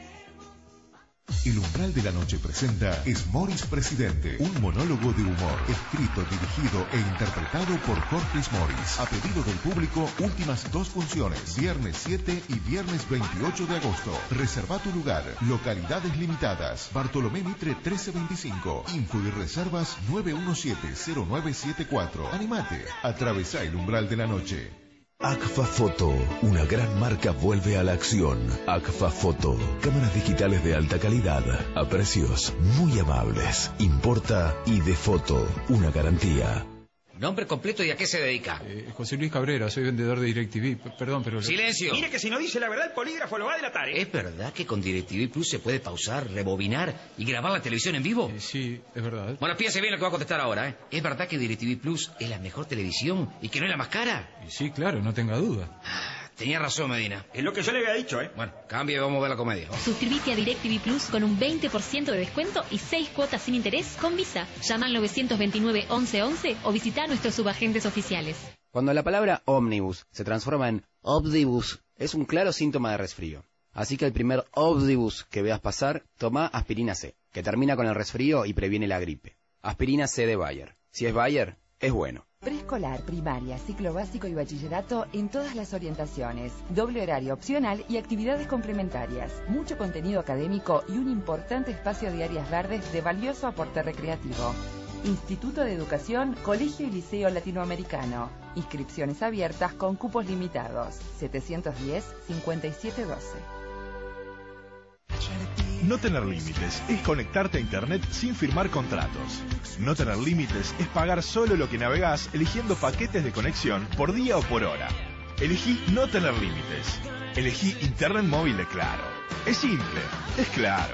El Umbral de la Noche presenta Smoris Presidente, un monólogo de humor, escrito, dirigido e interpretado por Jorge Smoris. A pedido del público, últimas dos funciones, viernes siete y viernes veintiocho de agosto. Reserva tu lugar, localidades limitadas. Bartolomé Mitre trece veinticinco. Info y reservas nueve uno siete cero nueve siete cuatro. Animate, atravesá el Umbral de la Noche. Agfa Photo, una gran marca vuelve a la acción. Agfa Photo, cámaras digitales de alta calidad a precios muy amables. Importa y de foto, una garantía. Nombre completo y a qué se dedica. Eh, José Luis Cabrera, soy vendedor de DirecTV. P- Perdón, pero... ¡Silencio! Mire que si no dice la verdad el polígrafo lo va a delatar, ¿eh? ¿Es verdad que con DirecTV Plus se puede pausar, rebobinar y grabar la televisión en vivo? Eh, sí, es verdad. Bueno, piense bien lo que va a contestar ahora, ¿eh? ¿Es verdad que DirecTV Plus es la mejor televisión y que no es la más cara? Eh, sí, claro, no tenga duda. Tenía razón, Medina. Es lo que yo le había dicho, ¿eh? Bueno, cambia y vamos a ver la comedia. Suscríbete a DirecTV Plus con un veinte por ciento de descuento y seis cuotas sin interés con Visa. Llama al nueve dos nueve, once once o visita a nuestros subagentes oficiales. Cuando la palabra ómnibus se transforma en ómnibus, es un claro síntoma de resfrío. Así que el primer ómnibus que veas pasar, toma aspirina C, que termina con el resfrío y previene la gripe. Aspirina C de Bayer. Si es Bayer, es bueno. Preescolar, primaria, ciclo básico y bachillerato en todas las orientaciones. Doble horario opcional y actividades complementarias. Mucho contenido académico y un importante espacio de áreas verdes de valioso aporte recreativo. Instituto de Educación, Colegio y Liceo Latinoamericano. Inscripciones abiertas con cupos limitados. setecientos diez, cincuenta y siete doce. No tener límites es conectarte a Internet sin firmar contratos. No tener límites es pagar solo lo que navegás eligiendo paquetes de conexión por día o por hora. Elegí no tener límites. Elegí Internet móvil de Claro. Es simple, es claro.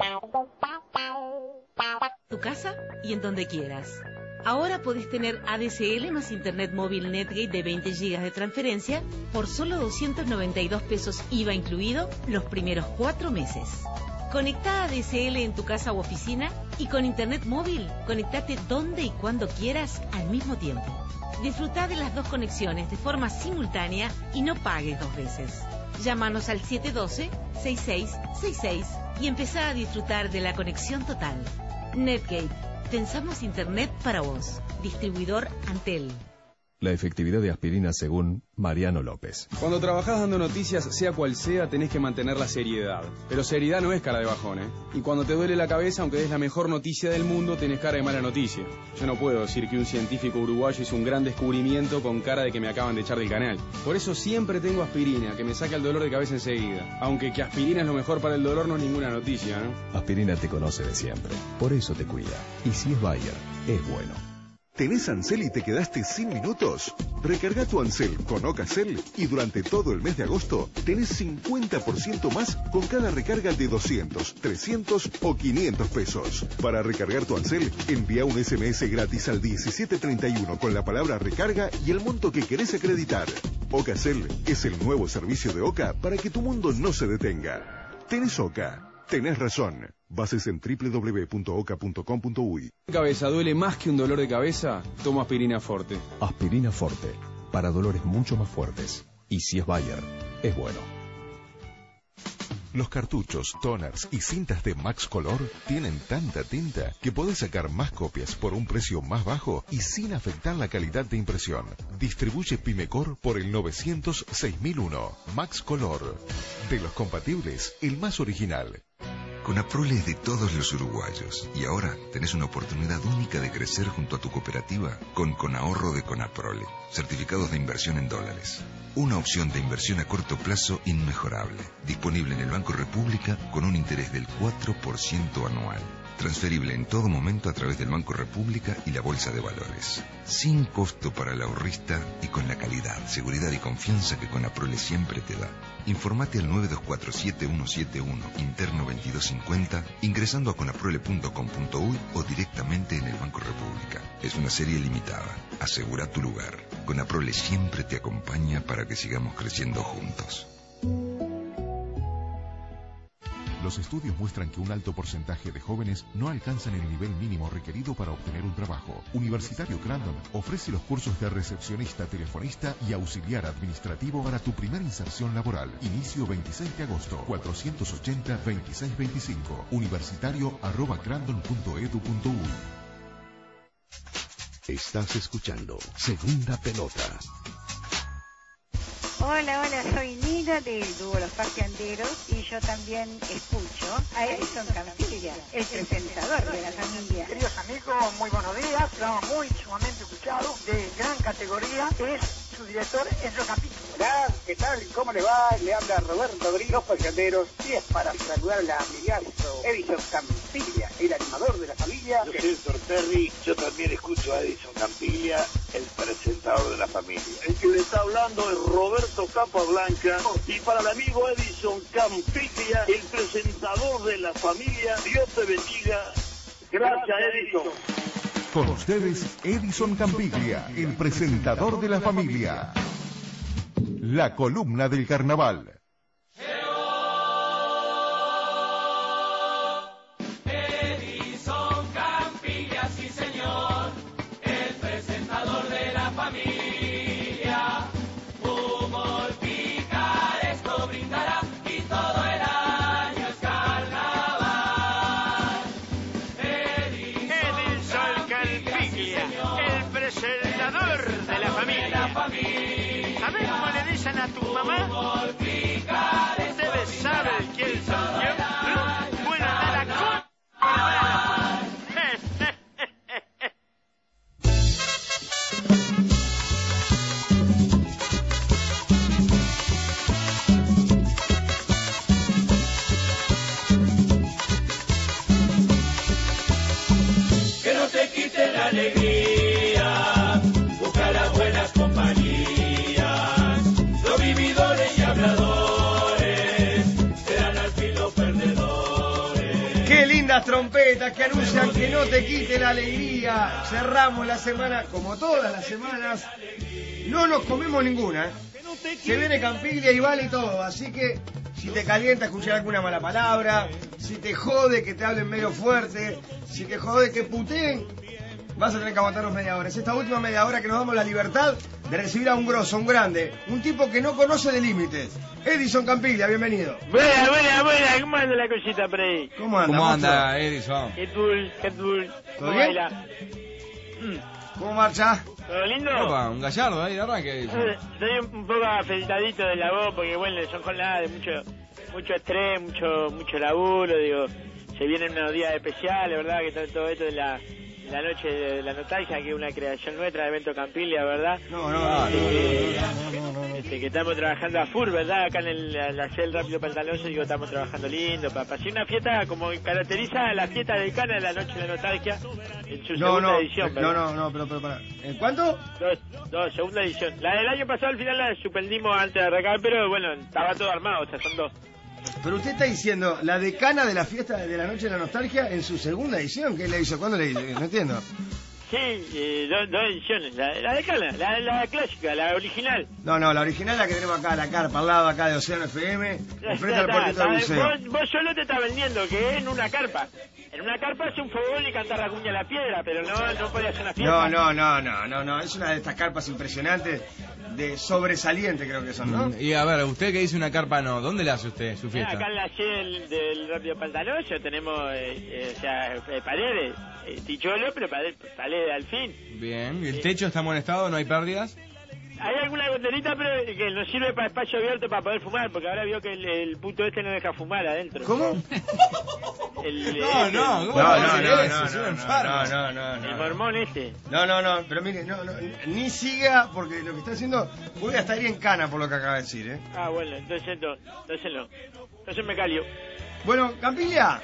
Tu casa y en donde quieras. Ahora podés tener A D S L más Internet móvil Netgate de veinte gigas de transferencia por solo doscientos noventa y dos pesos I V A incluido los primeros cuatro meses. Conecta A D S L en tu casa u oficina y con Internet móvil, conectate donde y cuando quieras al mismo tiempo. Disfruta de las dos conexiones de forma simultánea y no pagues dos veces. Llámanos al siete uno dos, seis seis seis seis y empezá a disfrutar de la conexión total. Netgate, pensamos Internet para vos. Distribuidor Antel. La efectividad de aspirina según Mariano López. Cuando trabajás dando noticias, sea cual sea, tenés que mantener la seriedad. Pero seriedad no es cara de bajón, ¿eh? Y cuando te duele la cabeza, aunque des la mejor noticia del mundo, tenés cara de mala noticia. Yo no puedo decir que un científico uruguayo hizo un gran descubrimiento con cara de que me acaban de echar del canal. Por eso siempre tengo aspirina, que me saca el dolor de cabeza enseguida. Aunque que aspirina es lo mejor para el dolor no es ninguna noticia, ¿no? Aspirina te conoce de siempre, por eso te cuida. Y si es Bayer, es bueno. ¿Tenés Ansel y te quedaste sin minutos? Recarga tu Ansel con Ocacel y durante todo el mes de agosto tenés cincuenta por ciento más con cada recarga de doscientos, trescientos o quinientos pesos. Para recargar tu Ansel, envía un S M S gratis al diecisiete treinta y uno con la palabra recarga y el monto que querés acreditar. Ocacel es el nuevo servicio de Oca para que tu mundo no se detenga. ¿Tenés Oca? Tenés razón. Bases en doble u doble u doble u punto oca punto com punto uy. ¿Cabeza duele más que un dolor de cabeza? Toma aspirina Forte. Aspirina Forte, para dolores mucho más fuertes. Y si es Bayer, es bueno. Los cartuchos, toners y cintas de Max Color tienen tanta tinta que podés sacar más copias por un precio más bajo y sin afectar la calidad de impresión. Distribuye Pimecor por el novecientos seis mil uno. Max Color. De los compatibles, el más original. Conaprole es de todos los uruguayos y ahora tenés una oportunidad única de crecer junto a tu cooperativa con Conahorro de Conaprole, certificados de inversión en dólares. Una opción de inversión a corto plazo inmejorable, disponible en el Banco República con un interés del cuatro por ciento anual. Transferible en todo momento a través del Banco República y la Bolsa de Valores. Sin costo para el ahorrista y con la calidad, seguridad y confianza que Conaprole siempre te da. Informate al nueve dos cuatro siete uno siete uno, interno veintidós cincuenta, ingresando a conaprole punto com punto uy o directamente en el Banco República. Es una serie limitada. Asegura tu lugar. Conaprole siempre te acompaña para que sigamos creciendo juntos. Los estudios muestran que un alto porcentaje de jóvenes no alcanzan el nivel mínimo requerido para obtener un trabajo. Universitario Crandon ofrece los cursos de recepcionista, telefonista y auxiliar administrativo para tu primera inserción laboral. Inicio veintiséis de agosto, cuatrocientos ochenta, veintiséis veinticinco. Universitario arroba crandon punto edu punto uy. Estás escuchando Segunda Pelota. Hola, hola, soy Nina del dúo Los Paseanderos y yo también escucho a Edison Campilla, el presentador de la familia. Queridos amigos, muy buenos días, programa muy sumamente escuchado, de gran categoría, es su director Enzo Campilla. Hola, ¿qué tal? ¿Cómo le va? Le habla Roberto Gris, los payateros, y es para saludar al amigazo Edison Campiglia, el animador de la familia. Yo soy Héctor Terry, yo también escucho a Edison Campiglia, el presentador de la familia. El que le está hablando es Roberto Capablanca, y para el amigo Edison Campiglia, el presentador de la familia, Dios te bendiga. Gracias, Edison. Con ustedes, Edison Campiglia, el presentador de la familia. La columna del carnaval. Edison Campiglia, sí señor, el presentador de la familia. Humor picaresco brindará y todo el año es carnaval. Edison Campiglia, el presentador de la familia. ¿Sabes cómo le dicen a tu mamá? Ustedes saben quién soy yo. Bueno, de la co... Que no te quite la alegría, busca las buenas compañías, los vividores y habladores serán al fin los perdedores. Qué lindas trompetas que anuncian que no te quite la alegría. Cerramos la semana, como todas las semanas, no nos comemos ninguna, ¿eh? Se viene Campiglia y vale todo, así que si te calienta escuchar alguna mala palabra, si te jode que te hablen medio fuerte, si te jode que puteen, vas a tener que aguantarnos media hora. Es esta última media hora que nos damos la libertad de recibir a un grosso, un grande, un tipo que no conoce de límites. Edison Campiglia, bienvenido. Buena, buena, buena, ¿cómo anda la cosita por ahí? ¿Cómo anda? ¿Cómo anda, Edison? ¿Qué tal? ¿Qué tal? ¿Todo ¿Cómo bien? baila? ¿Cómo marcha? ¿Todo lindo? Opa, un gallardo ahí de arranque. Edison. Eh, Estoy un poco afeitadito de la voz porque, bueno, son jornadas de mucho, mucho estrés, mucho, mucho laburo, digo. Se vienen unos días especiales, ¿verdad? Que todo, todo esto de la... La noche de la nostalgia, que es una creación nuestra de Evento Campiglia, ¿verdad? No, no, no, Este, no, no, no, no. este, que estamos trabajando a full, ¿verdad? Acá en el, la C E L Rápido Pantaloso, digo, estamos trabajando lindo, para hacer una fiesta como caracteriza la fiesta de Cana, la noche de la nostalgia, en su No, segunda no, edición, no, ¿verdad? no, no, pero, pero, para. ¿En cuánto? Dos, dos, segunda edición. La del año pasado al final la suspendimos antes de arrancar, pero bueno, estaba todo armado, o sea, son dos. Pero usted está diciendo la decana de la fiesta de la noche de la nostalgia en su segunda edición. ¿Qué le hizo? ¿Cuándo le hizo? No entiendo. Sí, eh, dos, dos ediciones, la, la de Cana, la, la clásica, la original. No, no, la original la que tenemos acá, la carpa, al lado acá de Océano F M, enfrente al Está, puertito está, del museo. Vos, vos solo te estás vendiendo que es en una carpa. En una carpa es un fogón y cantar la cuña a la piedra, pero no, no podía hacer una fiesta. No, no, no, no, no, no, es una de estas carpas impresionantes, de sobresaliente creo que son, ¿no? Y a ver, usted que dice una carpa no, ¿dónde le hace usted su Eh, fiesta? Acá en la sede del, del Rápido Pantanoso tenemos eh, eh, o sea, eh, paredes, eh, ticholo, pero paredes, paredes al fin. Bien, ¿el techo está en buen estado? ¿No hay pérdidas? Hay alguna goterita, pero que nos sirve para espacio abierto para poder fumar, porque ahora vio que el, el puto este no deja fumar adentro. ¿Cómo? El, No, el- no, el- ¿cómo No, va a no, hacer no, eso? no, Es un no, enfermo. no, no, no, no. el mormón este. No, no, no, pero mire, no, no, ni siga, porque lo que está haciendo, voy a estar en cana por lo que acaba de decir, ¿eh? Ah, bueno, entonces no, entonces no. Entonces me calio. Bueno, Campiglia,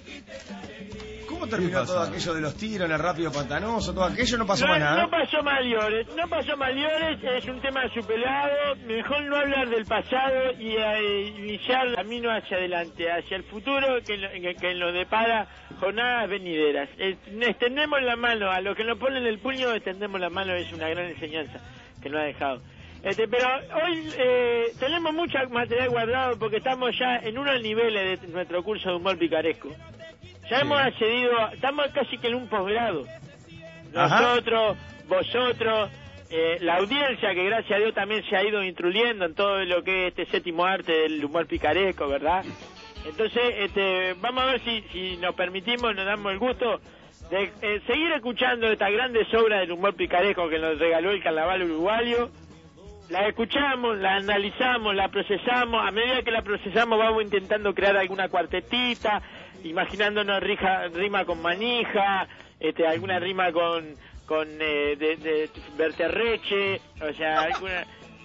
Mm. ¿cómo terminó pasó? todo aquello de los tiros en el Rápido Pantanoso? Todo aquello no pasó No, más nada. no pasó mayores, no pasó mayores, es un tema superado, mejor no hablar del pasado y eh, iniciar camino hacia adelante, hacia el futuro que, lo- que, que nos depara jornadas venideras. Eh, extendemos la mano, a los que nos ponen el puño, extendemos la mano, es una gran enseñanza que nos ha dejado. Este, pero hoy eh, tenemos mucho material guardado porque estamos ya en unos niveles de nuestro curso de humor picaresco. Ya hemos accedido, estamos casi que en un posgrado. Ajá. Nosotros, vosotros, eh, la audiencia que gracias a Dios también se ha ido instruyendo en todo lo que es este séptimo arte del humor picaresco, ¿verdad? Entonces, este, vamos a ver si, si nos permitimos, nos damos el gusto de eh, seguir escuchando estas grandes obras del humor picaresco que nos regaló el carnaval uruguayo. La escuchamos, la analizamos, la procesamos. A medida que la procesamos vamos intentando crear alguna cuartetita, imaginándonos rija, rima con manija, este, alguna rima con con eh, de, de Berterreche, o sea, alguna,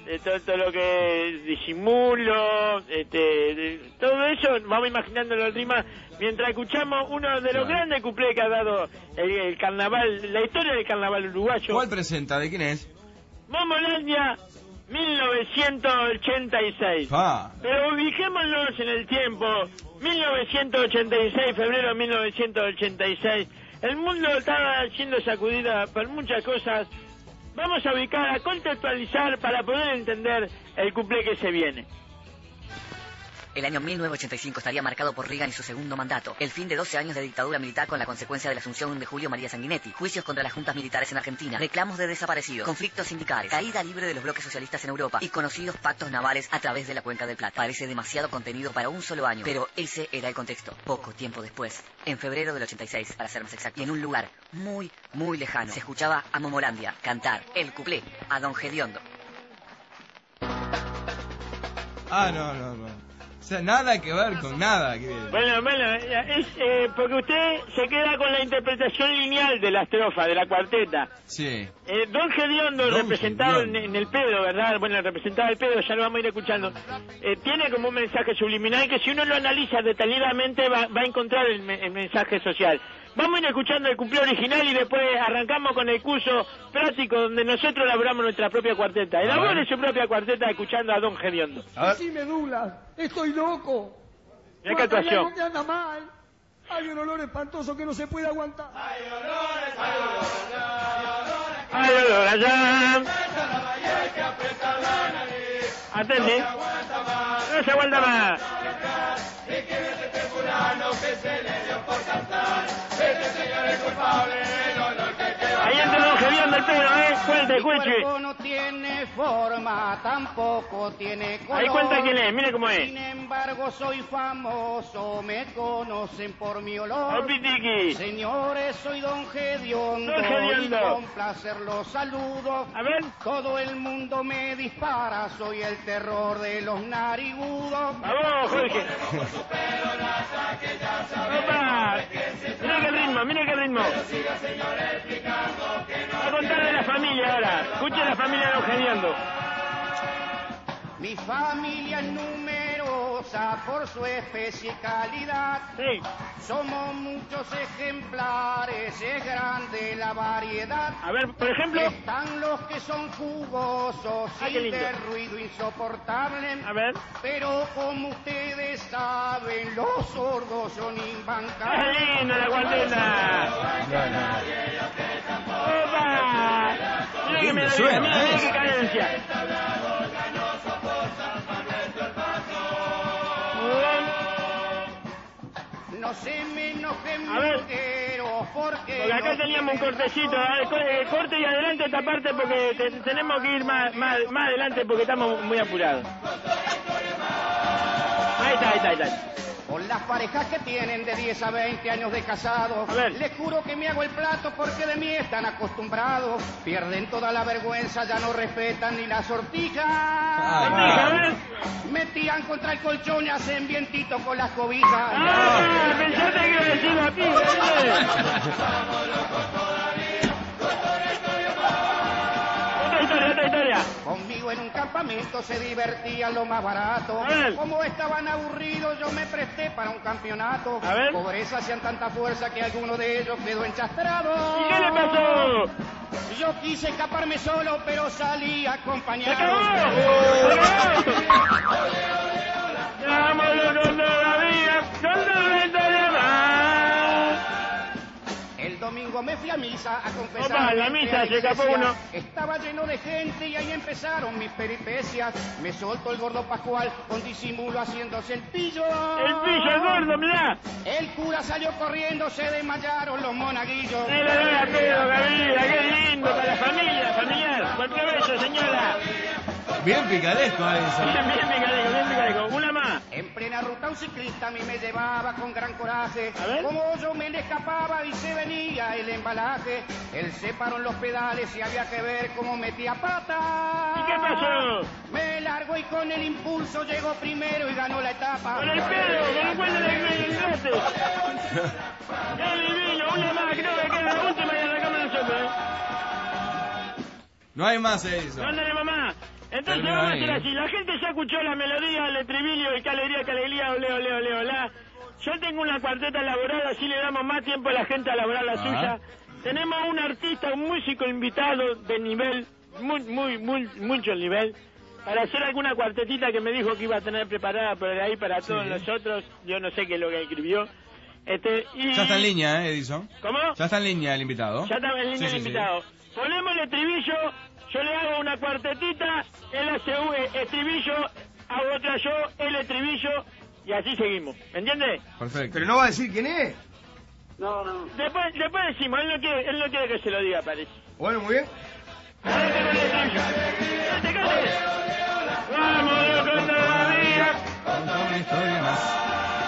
de todo, todo lo que es disimulo, este, de, todo eso, vamos imaginándolo en rima, mientras escuchamos uno de los Claro. grandes cuplés que ha dado el, el carnaval, la historia del carnaval uruguayo. ¿Cuál presenta? ¿De quién es? Momolandia, mil novecientos ochenta y seis. Ah. Pero ubicémonos en el tiempo, mil novecientos ochenta y seis, febrero de mil novecientos ochenta y seis. El mundo estaba siendo sacudido por muchas cosas. Vamos a ubicar, a contextualizar para poder entender el cuplé que se viene. El año mil novecientos ochenta y cinco estaría marcado por Reagan y su segundo mandato. El fin de doce años de dictadura militar con la consecuencia de la asunción de Julio María Sanguinetti. Juicios contra las juntas militares en Argentina. Reclamos de desaparecidos. Conflictos sindicales. Caída libre de los bloques socialistas en Europa. Y conocidos pactos navales a través de la Cuenca del Plata. Parece demasiado contenido para un solo año. Pero ese era el contexto. Poco tiempo después, en febrero del ochenta y seis, para ser más exacto, y en un lugar muy, muy lejano, se escuchaba a Momolandia cantar el cuplé a Don Gediondo. Ah, no, no, no. O sea, nada que ver con nada. Que... Bueno, bueno, es eh, porque usted se queda con la interpretación lineal de la estrofa, de la cuarteta. Sí. Eh, Don Gediondo, Don representado Gediondo. en, en el pedo, ¿verdad? Bueno, representado el pedo, ya lo vamos a ir escuchando. Eh, tiene como un mensaje subliminal que si uno lo analiza detalladamente va, va a encontrar el, me- el mensaje social. Vamos a ir escuchando el cumple original y después arrancamos con el curso práctico donde nosotros elaboramos nuestra propia cuarteta. Elabore su propia cuarteta escuchando a Don Gediondo. Decime, Douglas, estoy loco. Mira qué actuación. Algo me anda mal. Hay un olor espantoso que no se puede aguantar. ¡Ay, olor allá! Atende. No se aguanta más. Ahí entra Don Gediondo el pedo, ¿eh? Fuerte, Mi escuche. cuerpo no tiene forma, tampoco tiene color. Ahí cuenta quién es, mire cómo es. Sin embargo, soy famoso, me conocen por mi olor. ¡Oh, pitiqui! Señores, soy Don Gediondo. Don Gediondo. Y con placer los saludo. A ver. Todo el mundo me dispara, soy el terror de los narigudos. ¡Vamos, Jorge! ¡Opa! Mira qué ritmo, mira qué ritmo. Va a contarle a la familia ahora. Escuche la familia de Don Gediondo. Mi familia es numerosa por su especie y calidad. Sí. Somos muchos ejemplares, es grande la variedad. A ver, por ejemplo. Están los que son jugosos Ah, y qué lindo. de ruido insoportable. A ver. Pero como ustedes saben, los sordos son imbancables. ¡Qué linda la cuarteta! ¡Opa! Mira que me da suena, mira, mira ¿eh? qué cadencia. No se me enojen A ver. mujeros porque... Porque acá no teníamos un tienen cortecito, razón. a ver, co- eh, corte y adelante esta parte porque te- tenemos que ir más, más, más adelante porque estamos muy apurados. Ahí está, ahí está, ahí está. Con las parejas que tienen de diez a veinte años de casados, A ver. les juro que me hago el plato porque de mí están acostumbrados. Pierden toda la vergüenza, ya no respetan ni la sortija. Sortija, a ver. Metían contra el colchón y hacen vientito con las cobijas. ¡Ah! Pensaste que iba a decir a ti, Otra historia, otra historia. Conmigo en un campamento se divertían lo más barato. A ver. Como estaban aburridos, yo me presté para un campeonato. A ver. Pobreza hacían tanta fuerza que alguno de ellos quedó enchastrado. ¿Y qué le pasó? Yo quise escaparme solo, pero salí ¡Se acompañado. acabó! ¡Se acabó! ¡Vámonos con la vida! ¡Con la historia más! El domingo me fui a misa a confesar. Opa, en la misa se escapó uno. Estaba lleno de gente y ahí empezaron mis peripecias. Me soltó el gordo Pascual con disimulo haciéndose el pillo. ¡El pillo, el gordo, mirá! El cura salió corriendo, se desmayaron los monaguillos. ¡Se le da pedo, Gabriela! ¡Qué lindo para la familia, familiar! ¡Buen provecho, señora! Bien picaresco eso. Bien, bien picaleco, bien picaleco. Una más. En plena ruta un ciclista a mí me llevaba con gran coraje. A ver. Como yo me le escapaba y se venía el embalaje. Él se paró en los pedales y había que ver cómo metía pata. ¿Y qué pasó? Me largo y con el impulso llegó primero y ganó la etapa. ¡Con el pedo! ¡Con el cuento del inglés! ¡Qué divino! Una más, creo que queda la última y arrancamos nosotros, ¿eh? No hay más eso. No tenemos más. Entonces Terminó vamos a ahí, hacer ¿eh? así. La gente ya escuchó la melodía, el estribillo, el que alegría, que alegría, ole, ole, ole, olá. Yo tengo una cuarteta elaborada, así le damos más tiempo a la gente a elaborar la Ah. suya. Tenemos un artista, un músico invitado de nivel, muy, muy, muy, mucho nivel, para hacer alguna cuartetita que me dijo que iba a tener preparada por ahí para todos Sí. nosotros. Yo no sé qué es lo que escribió. Este, y... Ya está en línea, ¿eh, Edison? ¿Cómo? Ya está en línea el invitado. Ya está en línea Sí, el sí, sí. invitado. Ponemos el estribillo, yo le hago una cuartetita, él hace un estribillo, hago otra yo, el estribillo, y así seguimos. ¿Me entiendes? Perfecto. Pero no va a decir quién es. No, no. Después, después decimos, él no quiere, él no quiere que se lo diga, parece. Bueno, muy bien. Cante con el estribillo. Cante, cante. Vamos, loco, todavía. Una historia más.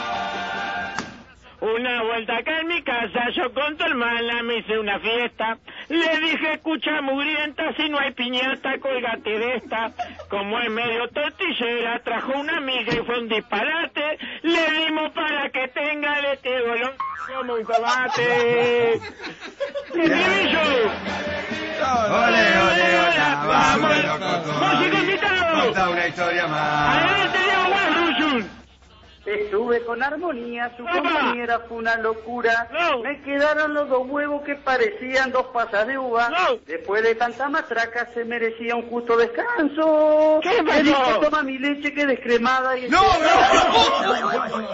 Una vuelta acá en mi casa, yo con tu hermana me hice una fiesta. Le dije, escucha mugrienta, si no hay piñata, colgate de esta. Como es medio tortillera, trajo una amiga y fue un disparate. Le dimos para que tenga de este bolón como un tomate. ¡Estribillo! Ole, ole, hola, vamos, loco. ¡Músico invitado! Conta una historia más. ¡Adelante, Diego Guarruchun! Estuve con armonía, su compañera fue una locura. No. Me quedaron los dos huevos que parecían dos pasas de uva. No. Después de tanta matraca se merecía un justo descanso. ¿Qué pasó? Me dije, toma mi leche que descremada y... ¡No, no!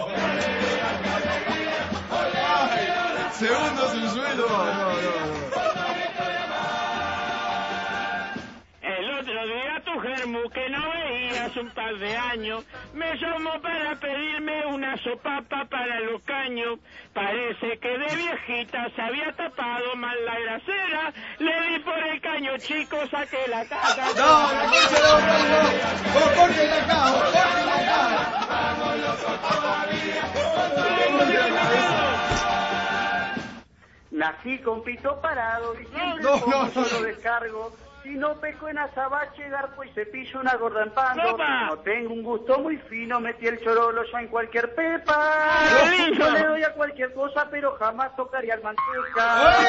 Segundos en suelo. No, no, no. El otro día tu germu que no veías un par de años me llamó para pedirme una sopapa para los caños. Parece que de viejita se había tapado mal la grasera. Le di por el caño chico, saqué la caca. No, la concha de los vos corten acá, vos corten acá. Nací con pito parado y siempre No, como no, solo no. descargo. Si no peco en azabache, garpo y cepillo una gorda en pando. ¡Opa! No tengo un gusto muy fino, metí el chorolo ya en cualquier pepa. ¡Lindo! Yo le doy a cualquier cosa, pero jamás tocaría al manteca.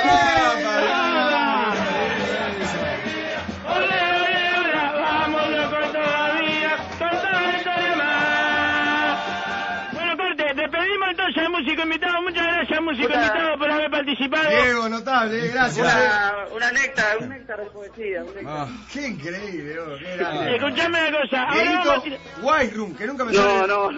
¡Ah! ¡Ole, ole, ole! ¡Vamos, loco, todavía! ¡Contá una historia más! Bueno, corte, despedimos entonces al músico invitado. Muchas gracias, músico Puta. invitado, por haber participado. Diego, notable, gracias. Una, una néctar, un néctar de poesía. Un néctar. Ah. Qué increíble, oh, qué grande. Escuchame una cosa. Ahora Dieguito vamos a tirar- White Room, que nunca me No, sale. no.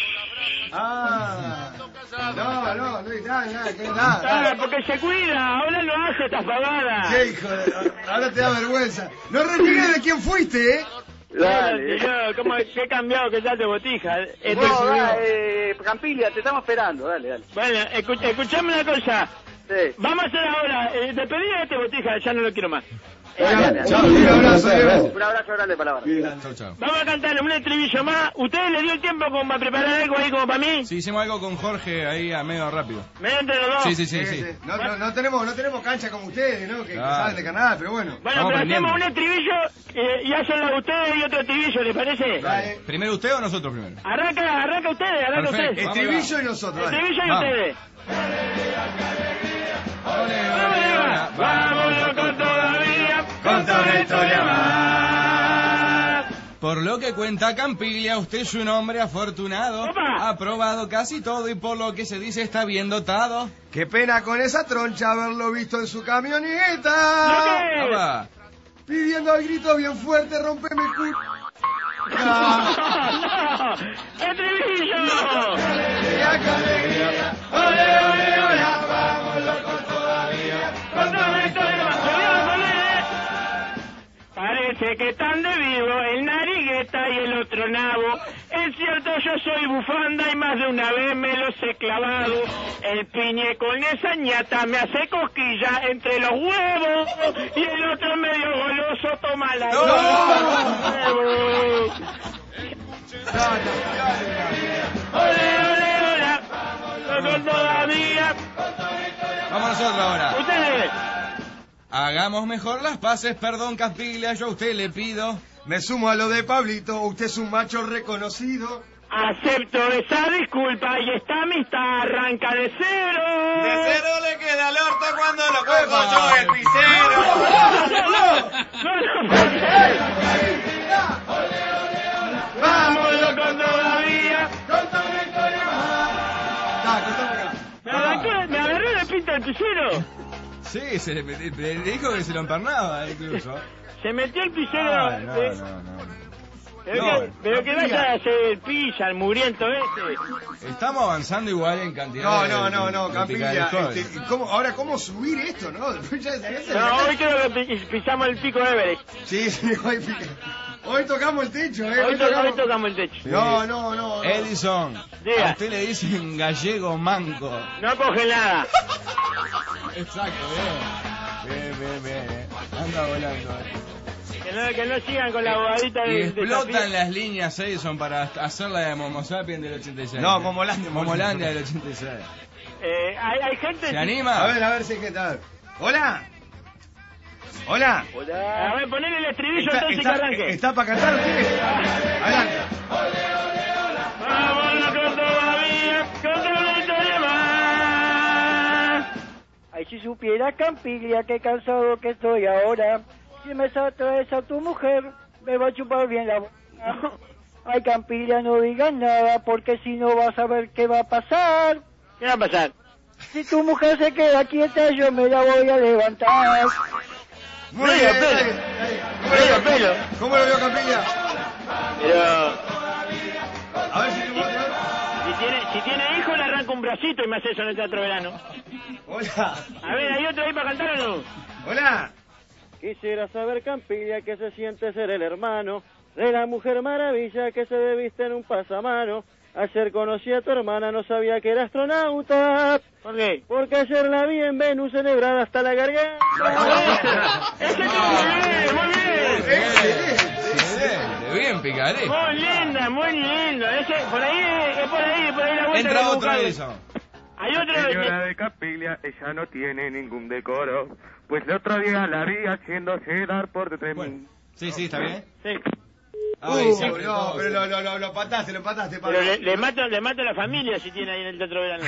Ah. No, no, no hay nada, nada, que Ah, nada. porque se cuida, ahora lo hace esta pavada. Qué hijo de... Ahora te da vergüenza. No reniegues de quién fuiste, ¿eh? Dale. Señor, ¿cómo qué he cambiado que ya te botija? Este- No, dale, eh, Campilla, te estamos esperando, dale, dale. Bueno, escu- escuchame una cosa. Sí. Vamos a hacer ahora, eh, despedida de este botija, ya no lo quiero más. Dale, dale, Chao, dale. un abrazo, Diego. Un abrazo grande para la barra. Chau, chau. Vamos a cantar un estribillo más. ¿Ustedes le dio el tiempo como para preparar algo ahí como para mí? Sí, hicimos algo con Jorge ahí a medio rápido. ¿Me entre los dos? Sí, sí, sí, Sí, sí. sí. No, no, no tenemos, no tenemos cancha como ustedes, ¿no? Que, que Claro. saben de canal, pero bueno. Bueno, Estamos pero aprendiendo. hacemos un estribillo eh, y hacen ustedes y otro estribillo, ¿les parece? Dale. ¿Primero usted o nosotros primero? Arranca, arranca ustedes, arranca Perfecto. ustedes. Estribillo y nosotros, dale. Estribillo y Vamos. ustedes. Ole, ole, ole. Vamos, loco, todavía. Conta una historia más. Por lo que cuenta Campiglia, usted es un hombre afortunado. Opa. Ha probado casi todo y por lo que se dice está bien dotado. Qué pena con esa troncha haberlo visto en su ¿Lo camioneta. qué? Opa. Pidiendo al grito bien fuerte, rompeme el cu... ¡No! ¡No! ¡Estribillo! Ole, ole, hola, vamos locos todavía. Contame la historia más. Lo voy a poner, ¿eh? Parece que están de vivo el narigueta y el otro nabo. Es cierto, yo soy bufanda y más de una vez me los he clavado. El piñe con esa ñata me hace cosquilla entre los huevos y el otro medio goloso toma la huevos. Ole, ole, hola. Loco todavía. Vamos nosotros ahora. Ustedes. Hagamos mejor las paces, perdón Campiglia, yo a usted le pido. Me sumo a lo de Pablito, usted es un macho reconocido. Acepto esa disculpa y esta amistad arranca de cero. De cero le queda al orto cuando lo cojo yo el pisero. ¡No, no, no! ¡No, no, no! el pisero? Sí, se le, le- le dijo que se lo empernaba incluso. Se metió el pisero. Ay, no, eh, no, no. Pero, No, que, pero que vaya a hacer el pilla, el muriento este. Estamos avanzando igual en cantidad No, de... no, no, no, de Campilla. picarescones. Este, ¿cómo, ahora, ¿cómo subir esto, no? Después ya se hace No, la- hoy creo que pi- pisamos el pico de Everest. Sí, sí, hoy, pica- hoy tocamos el techo, ¿eh? Hoy, Hoy to- tocamos... hoy tocamos el techo. Sí. No, no, no. no. Edison, Diga. a usted le dicen gallego manco. No coge nada. Exacto, bien. Bien, bien, bien. Anda volando. eh. Que no, que no sigan con la abobadita Y de, de explotan Zafir. las líneas Edison para hacer la de Momo Sapien del ochenta y seis. No, Momolandia. Momolandia del ochenta y seis. Eh, hay, hay gente... ¿Se anima? A ver, a ver si qué tal. Hola. Hola. A ver, ponele el estribillo Está, entonces está- que arranque. ¿Está para cantar usted? Adelante. Vámonos con todavía, con toda la historia más. Ay, si supiera, Campiglia, qué cansado que estoy ahora. Si me traes a tu mujer, me va a chupar bien la boca. Ay, Campiglia, no digas nada, porque si no vas a ver qué va a pasar. ¿Qué va a pasar? Si tu mujer se queda quieta, yo me la voy a levantar. Muy Medio bien. pelo. ahí, ahí. ¿Cómo lo Medio vio? pelo. ¿Cómo lo vio, Campilla? Pero A ver si lo puedo traer. si tiene, si tiene hijo le arranca un bracito y me hace eso en el Teatro Verano. Hola. A ver, ¿hay otro ahí para cantar o no? Hola. Quisiera saber, Campiglia, que se siente ser el hermano de la mujer maravilla que se debiste en un pasamano. Ayer conocí a tu hermana, no sabía que era astronauta. ¿Por qué? Porque ayer la vi en Venus celebrada hasta la garganta. ¡Ese es muy bien, muy bien! Excelente, bien, picaré. Muy linda, muy linda. Ese, por ahí, es, es por ahí, por ahí la vuelta. Entra que otro buscamos. Edison. Hay otro Señora de... de Campiglia, ella no tiene ningún decoro, pues el otro día la vi haciéndose dar por detrás de mí. Sí, sí, está bien. Sí. Ay, Uh, siempre no, todo. pero lo, lo, lo, lo pataste, lo pataste. Pero le, le mato, le mato a la familia si tiene ahí en el Teatro Verano.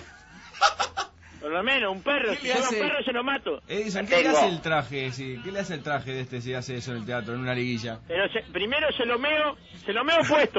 Por lo menos, un perro. ¿Qué Si le lleva hace? un perro se lo mato. Edison, ¿qué le hace el traje? Sí, ¿qué le hace el traje de este si hace eso en el teatro, en una liguilla? Pero se- primero se lo meo, se lo meo puesto.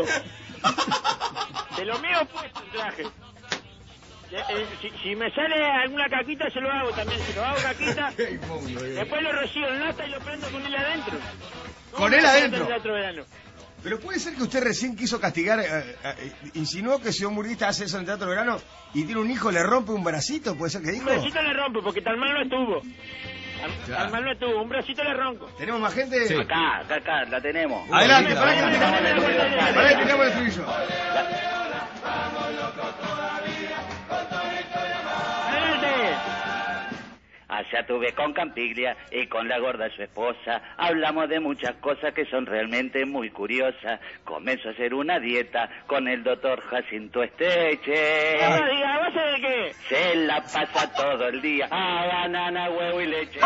Se lo meo puesto el traje. Eh, eh, si, si me sale alguna caquita se lo hago también. Si lo hago caquita, después lo rocío en lata y lo prendo con él adentro. ¿Con él ¿Cómo se hace adentro? en el Teatro Verano? Pero puede ser que usted recién quiso castigar, eh, eh, insinuó que si un murguista hace eso en el Teatro Verano y tiene un hijo, le rompe un bracito, ¿puede ser que Un dijo? bracito le rompo porque tan mal no estuvo. Tan, Claro. tan mal no estuvo, un bracito le ronco. ¿Tenemos más gente? Acá, acá, acá, la tenemos. Adelante, Dame, para que dame, tengamos dame, dame, dame, dame. para que tengamos el estribillo. Adelante. Allá tuve con Campiglia y con la gorda su esposa. Hablamos de muchas cosas que son realmente muy curiosas. Comenzó a hacer una dieta con el doctor Jacinto Esteche. Ahora diga, ¿a base de qué? Se la pasa todo el día a banana, huevo y leche.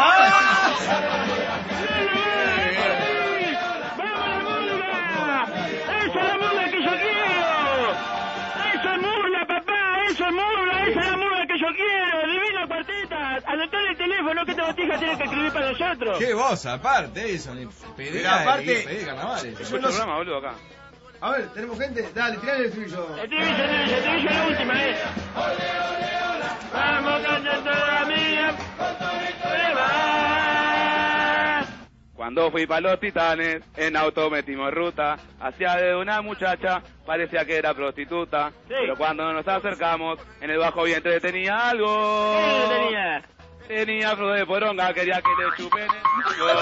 ¡Esa es la murga que yo quiero! ¡Esa es murga, papá! ¡Esa es murga! ¡Esa es la murga que yo quiero! ¡Divina cuarteta! Anotale el teléfono que esta botija tiene que escribir para nosotros. Qué voz, aparte, Edison. y pedí Pero la- aparte- y pedí carnavales. Yo no sé- programa, boludo, acá. A ver, ¿tenemos gente? Dale, tirale el estribillo. Estribillo, estribillo, estribillo es la última, ¿eh? Vamos cantando la mía. Cuando fui para los Titanes, en auto metimos ruta, hacia de una muchacha, parecía que era prostituta, pero cuando nos acercamos, en el bajo vientre tenía algo. ¿Qué tenía? Tenía flor de poronga, quería que le chupen el culo.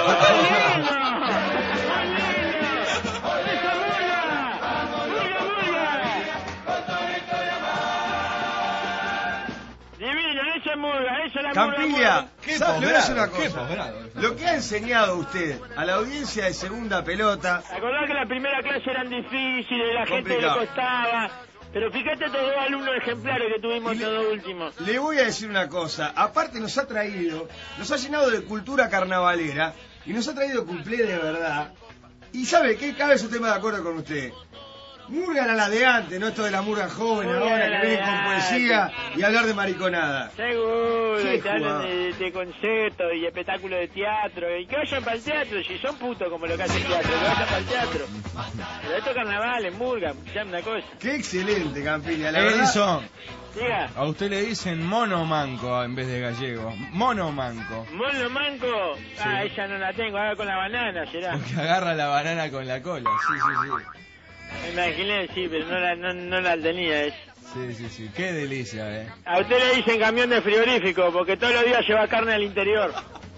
Divino, esa es murga, esa es la Campiglia, murga. ¿sabe? Le voy a decir una posgrado, qué cosa. posgrado. Lo que ha enseñado usted a la audiencia de Segunda Pelota, Acordá que la primera clase eran difíciles, la gente le Complicado. costaba. Pero fíjate estos dos alumnos ejemplares que tuvimos estos dos últimos. le voy a decir una cosa. Aparte nos ha traído, nos ha llenado de cultura carnavalera y nos ha traído cumplé de verdad. Y ¿sabe qué? Cada vez estoy más de acuerdo con usted. Murga era la de antes, no esto de la murga joven Murga ahora era que la viene de con poesía y hablar de mariconada. Seguro, Qué te hablan jugada. de, de conciertos y espectáculos de teatro. Y que vayan para el teatro, si son putos como lo que hace el teatro, que vayan para el teatro. Pero esto es carnaval, en Murga, llame una cosa. Qué excelente, Campilla, la verdad. Edison, Diga, a usted le dicen mono manco en vez de gallego. Mono manco. mono manco, ah, esa no la tengo, ahora con la banana será. Porque agarra la banana con la cola. Sí, sí, sí. Me imaginé, sí, pero no la, no, no la tenía esa. Sí, sí, sí. Qué delicia, eh. A usted le dicen camión de frigorífico, porque todos los días lleva carne al interior.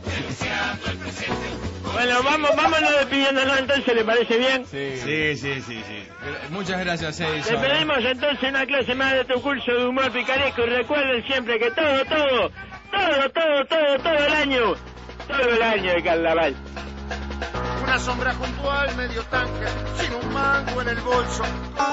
Bueno, vamos, vámonos despidiéndonos entonces, ¿le parece bien? Sí, Sí, sí, sí, sí. Muchas gracias, Edison. Le pedimos entonces una clase más de tu curso de humor picaresco y recuerden siempre que todo, todo, todo, todo, todo, todo el año, todo el año de carnaval. Una sombra junto al medio tanque, sin un mango en el bolso.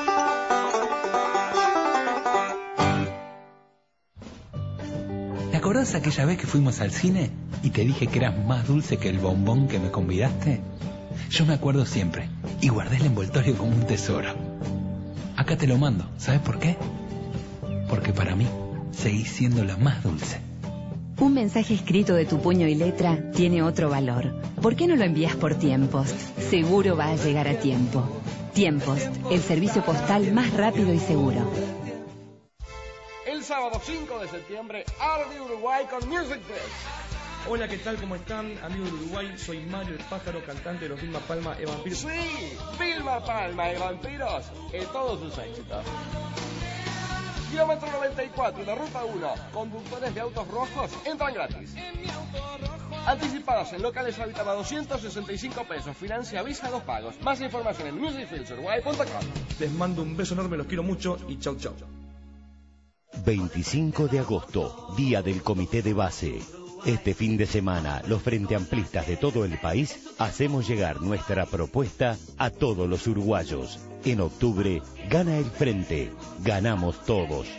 ¿Te acordás aquella vez que fuimos al cine y te dije que eras más dulce que el bombón que me convidaste? Yo me acuerdo siempre y guardé el envoltorio como un tesoro. Acá te lo mando, ¿sabes por qué? Porque para mí seguís siendo la más dulce. Un mensaje escrito de tu puño y letra tiene otro valor. ¿Por qué no lo envías por Tiempost? Seguro va a llegar a tiempo. Tiempost, el servicio postal más rápido y seguro. El sábado cinco de septiembre, Arde Uruguay con Music Fest. Hola, ¿qué tal? ¿Cómo están? Amigos de Uruguay, soy Mario el Pájaro, cantante de los Vilma Palma de Vampiros. Sí, Vilma Palma de Vampiros en todos sus éxitos. Kilómetro noventa y cuatro de Ruta uno, conductores de autos rojos entran gratis. Anticipados en locales Habitat a doscientos sesenta y cinco pesos, financia Visa dos pagos. Más información en music fields uruguay punto com. Les mando un beso enorme, los quiero mucho y chau chau. veinticinco de agosto, Día del Comité de Base. Este fin de semana, los Frente Amplistas de todo el país hacemos llegar nuestra propuesta a todos los uruguayos. En octubre, gana el Frente. Ganamos todos.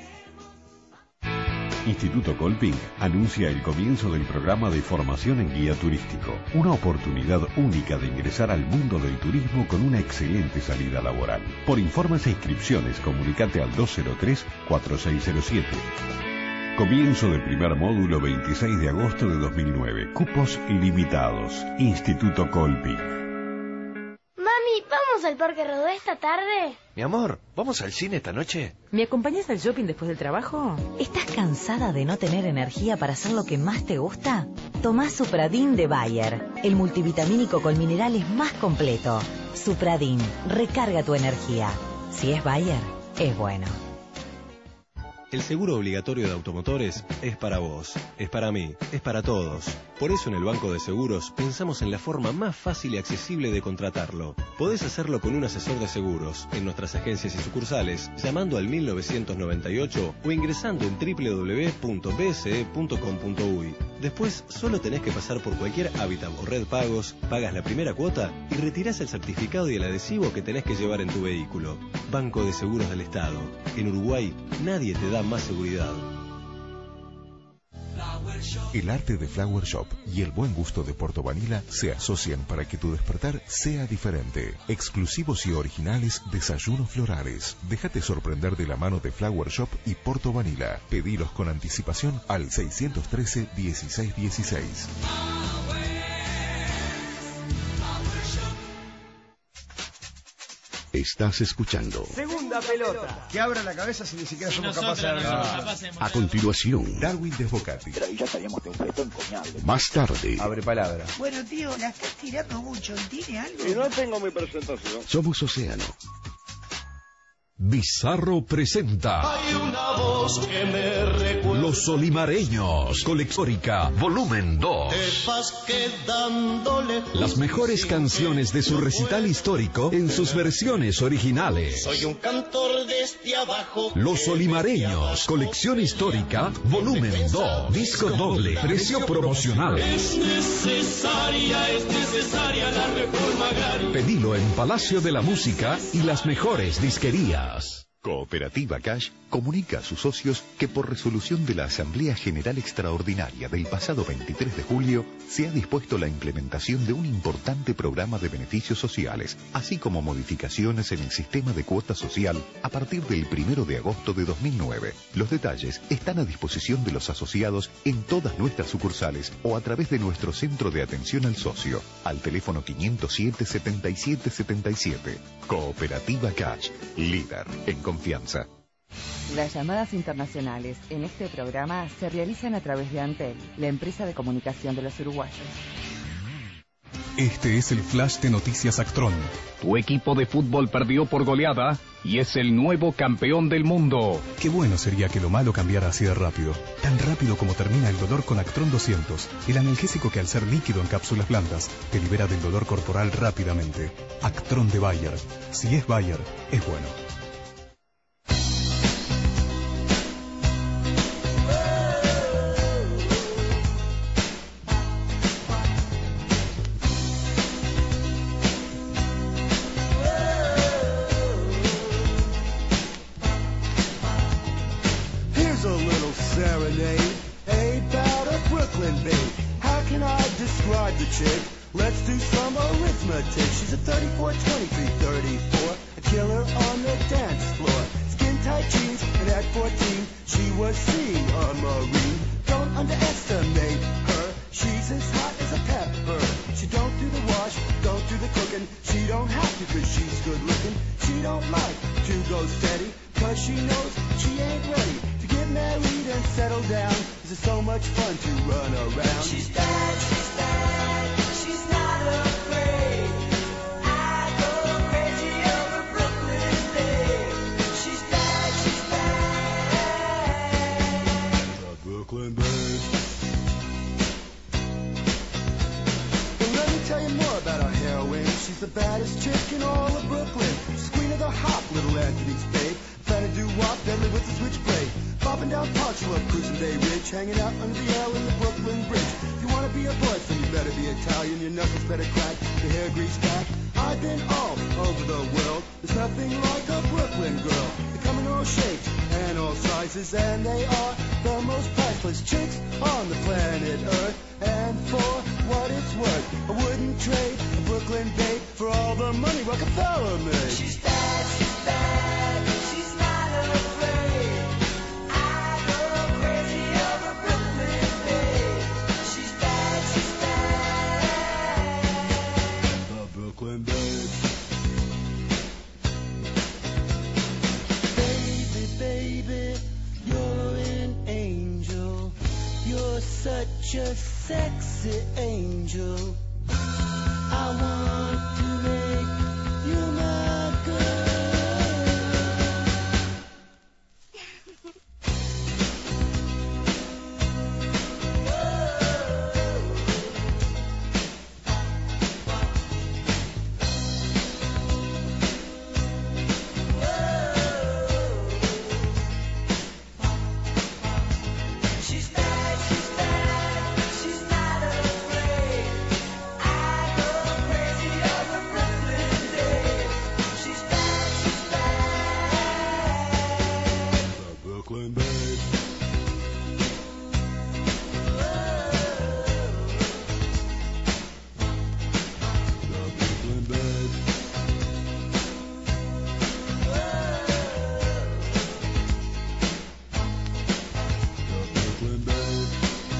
Instituto Colping anuncia el comienzo del programa de formación en guía turístico. Una oportunidad única de ingresar al mundo del turismo con una excelente salida laboral. Por informes e inscripciones, comunicate al dos cero tres, cuatro seis cero siete. Comienzo del primer módulo veintiséis de agosto de dos mil nueve. Cupos ilimitados. Instituto Colping. Mami, ¿vamos al Parque Rodó esta tarde? Mi amor, ¿vamos al cine esta noche? ¿Me acompañas al shopping después del trabajo? ¿Estás cansada de no tener energía para hacer lo que más te gusta? Tomá Supradin de Bayer, el multivitamínico con minerales más completo. Supradin, recarga tu energía. Si es Bayer, es bueno. El seguro obligatorio de automotores es para vos, es para mí, es para todos. Por eso en el Banco de Seguros pensamos en la forma más fácil y accesible de contratarlo. Podés hacerlo con un asesor de seguros en nuestras agencias y sucursales, llamando al mil novecientos noventa y ocho o ingresando en doble u doble u doble u punto b s e punto com punto u y. Después solo tenés que pasar por cualquier Habitat o Red Pagos, pagas la primera cuota y retirás el certificado y el adhesivo que tenés que llevar en tu vehículo. Banco de Seguros del Estado. En Uruguay nadie te da más seguridad. El arte de Flower Shop y el buen gusto de Porto Vanilla se asocian para que tu despertar sea diferente. Exclusivos y originales desayunos florales. Déjate sorprender de la mano de Flower Shop y Porto Vanilla. Pedilos con anticipación al seiscientos trece, dieciséis dieciséis. Estás escuchando. Segunda pelota. Que abra la cabeza si ni siquiera somos capaces de abrirla. A continuación, Darwin Desbocati. Pero ahí ya estaríamos de un reto encomiable. Más tarde, Abre palabra. Bueno, tío, la estás tirando mucho. ¿Tiene algo? Y no tengo mi presentación. Somos Océano. Bizarro presenta Hay una voz que me recuerda. Los Olimareños, Colectórica, volumen dos. Te vas quedándole. Las mejores canciones de su recital histórico en sus versiones originales. Soy un cantor desde abajo. Los Olimareños, colección histórica, volumen dos. Disco doble, precio promocional. Es necesaria, es necesaria la reforma agraria. Pedilo en Palacio de la Música y las mejores disquerías. Cooperativa Cash comunica a sus socios que por resolución de la Asamblea General Extraordinaria del pasado veintitrés de julio se ha dispuesto la implementación de un importante programa de beneficios sociales, así como modificaciones en el sistema de cuota social a partir del primero de agosto de dos mil nueve. Los detalles están a disposición de los asociados en todas nuestras sucursales o a través de nuestro centro de atención al socio, al teléfono quinientos siete, setenta y siete setenta y siete. Cooperativa Cash, líder en confianza. Las llamadas internacionales en este programa se realizan a través de Antel, la empresa de comunicación de los uruguayos. Este es el flash de Noticias Actron. Tu equipo de fútbol perdió por goleada y es el nuevo campeón del mundo. Qué bueno sería que lo malo cambiara así de rápido. Tan rápido como termina el dolor con Actron doscientos, el analgésico que al ser líquido en cápsulas blandas te libera del dolor corporal rápidamente. Actron de Bayer. Si es Bayer, es bueno. Let's do some arithmetic. She's a thirty-four, twenty-three, thirty-four, a killer on the dance floor. Skin tight jeans, and at fourteen, she was seeing a Marine. Don't underestimate her. She's as hot as a pepper. She don't do the wash, don't do the cooking. She don't have to, cause she's good looking. She don't like to go steady, cause she knows she ain't ready to get married and settle down. Cause it's so much fun to run around. She's bad, she's bad. She's not afraid. I go crazy over Brooklyn Bay. She's bad, she's bad. The Brooklyn Bay. Well, let me tell you more about our heroine. She's the baddest chick in all of Brooklyn. She's queen of the hop, little Anthony's babe. Fanny doo-wop, deadly with the switchblade. Bopping down Park, she loved cruising Bay Ridge. Hanging out under the L in the Brooklyn Bridge. You wanna be a boyfriend, you better be Italian. Your knuckles better crack, your hair greased back. I've been all over the world. There's nothing like a Brooklyn girl. They come in all shapes and all sizes, and they are the most priceless chicks on the planet Earth. And for what it's worth, I wouldn't trade a Brooklyn babe for all the money Rockefeller made. She's bad, she's bad, she's not afraid. I go crazy over Brooklyn babe. She's bad, she's bad. The Brooklyn babe. Baby, baby, you're an angel. You're such a sexy angel. I want to make you my girl. She's bad, she's bad, she's not afraid. I go crazy over Brooklyn Day. She's bad, she's bad. The Brooklyn babe. The Brooklyn babe. The Brooklyn babe.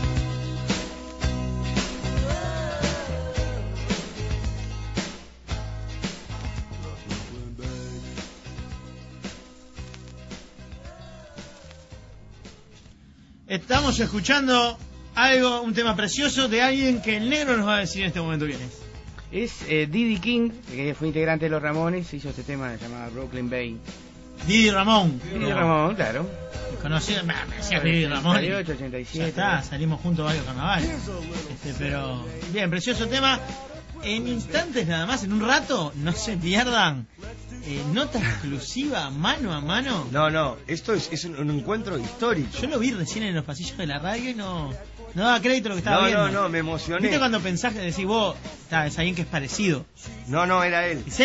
Estamos escuchando algo, un tema precioso de alguien que el negro nos va a decir en este momento quién es. Es eh, Didi King, que fue integrante de Los Ramones, hizo este tema llamado Brooklyn Bay. Didi Ramón. Didi Ramón, claro. Conocí, me, me decías Didi Ramón. ochenta y ocho, ochenta y siete. Ya está, salimos juntos a varios carnavales. Este, pero, bien, precioso tema. En instantes nada más, en un rato, no se pierdan. Eh, nota exclusiva, mano a mano. No, no, esto es, es un, un encuentro histórico. Yo lo vi recién en los pasillos de la radio y no, no daba crédito a lo que estaba no, viendo. No, no, me emocioné. ¿Viste cuando pensás que decís vos, está, es alguien que es parecido? No, no, era él. ¿Es él?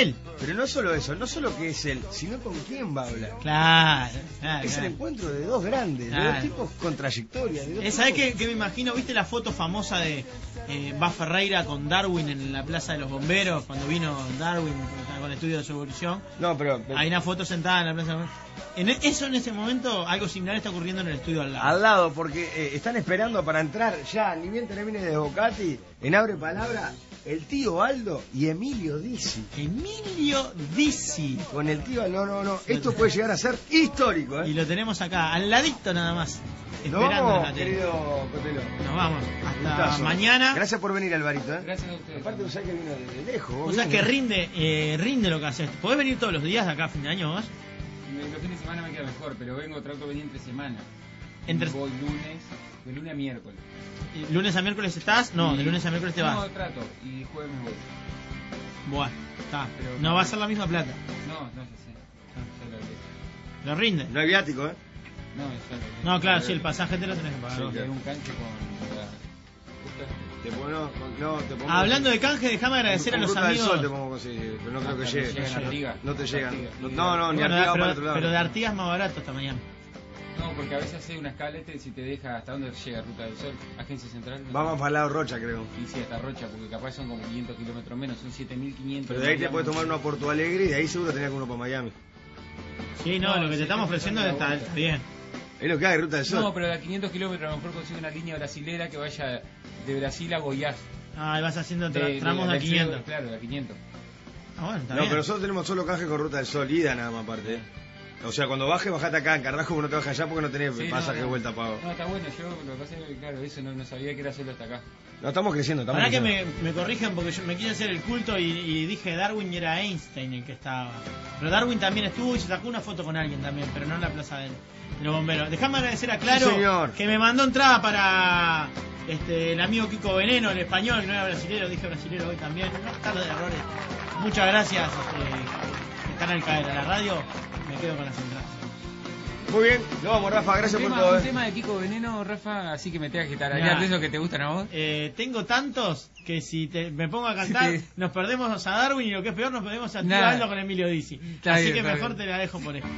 Pero no solo eso, no solo que es él, sino con quién va a hablar. Claro, claro. Es claro. el encuentro de dos grandes, Claro. de dos tipos con trayectoria. De dos Eh, ¿Sabés tipos- qué, qué me imagino? ¿Viste la foto famosa de eh, Va Ferreira con Darwin en la Plaza de los Bomberos? Cuando vino Darwin con el estudio de su evolución. No, pero... pero- Hay una foto sentada en la Plaza de los Bomberos. En e- eso en ese momento, algo similar está ocurriendo en el estudio al lado. Al lado, porque eh, están esperando para entrar ya, ni bien termine de Bocati, en Abre Palabra, el tío Aldo y Emilio Dizzi. Emilio Dizzi. Con el tío Aldo, no, no, no. Esto puede llegar a ser histórico, ¿eh? Y lo tenemos acá, al ladito nada más. Nos Esperando en vamos, la tele. querido Pepelo. Nos vamos. Hasta Gustazo. mañana. Gracias por venir, Alvarito, ¿eh? Gracias a ustedes. Aparte, vos sabés que vino de, de lejos. vos O sea bien, que ¿eh? rinde, eh, rinde lo que haces. ¿Podés venir todos los días de acá a fin de año vos? Los fines de semana me queda mejor, pero vengo, trato de venir entre semana. Entre- Voy lunes, de lunes a miércoles. ¿Y ¿Lunes a miércoles estás? No, Y- de lunes a miércoles te vas. No, trato, y jueves me voy. Bueno, está. Pero- No va a ser la misma plata. No, no, ya sé. Ya lo hablé. Lo rinde. No hay viático, ¿eh? No, ya lo hablé. No, claro, sí, el pasaje te lo tenés que pagar. Sí, vos. que hay un canche con... la- Te pongo, no, no, te pongo- Hablando de canje, déjame agradecer a con los Ruta del amigos. Sol te pongo conseguir, pero no creo que Ah, llegue. no llegan a No- Artigas. No te llegan. Artigas. No, no, no, ni Bueno, Artigas pero, para el otro lado. pero de Artigas es más barato esta mañana. No, porque a veces hace una escaleta y si te deja hasta dónde llega Ruta del Sol, Agencia Central. no Vamos sé. para el lado Rocha, creo. Y sí, hasta Rocha, porque capaz son como quinientos kilómetros menos, son siete mil quinientos. Pero de ahí te puedes tomar uno a Porto Alegre y de ahí seguro tenés que uno para Miami. Sí, no, No, lo que sí, te estamos sí, ofreciendo sí, está, sí. está bien. Es lo que hay, Ruta del Sol. No, pero de a quinientos kilómetros a lo mejor consigue una línea brasilera que vaya de Brasil a Goiás. Ah, y vas haciendo De- tra- de- tramos de de- a quinientos. Claro, de a quinientos. Ah, bueno, está No, bien. pero nosotros tenemos solo canje con Ruta del Sol, ida nada más aparte. ¿eh? O sea, cuando baje, bajate acá en Carrasco, porque no te bajas allá porque no tenés Sí, pasaje no, de no. vuelta pago. No, está bueno, yo lo que pasa es que, claro, eso no, no sabía que era solo hasta acá. No, estamos creciendo, estamos Ahora que creciendo. me, me corrigen porque yo me quise hacer el culto y, y dije Darwin y era Einstein el que estaba. Pero Darwin también estuvo y se sacó una foto con alguien también, pero no en la plaza de, de los bomberos. Dejame agradecer a Claro Sí, señor. que me mandó entrada para este el amigo Kiko Veneno, el español, que no era brasilero, dije brasilero hoy también. No, tarde de errores. Muchas gracias, este, Canal Caer a la radio. Me quedo con las entradas. Muy bien, nos vamos, Rafa, gracias un por tema, todo. un ¿eh? tema de Kiko Veneno, Rafa, así que me tengas que estar Mirá. allá. ¿De esos que te gustan a vos? Eh, tengo tantos que si te, me pongo a cantar, Sí. nos perdemos a Darwin y lo que es peor, nos perdemos a Tío Nada. Aldo con Emilio Dizzi. Está Así bien, que está mejor bien. te la dejo por esto.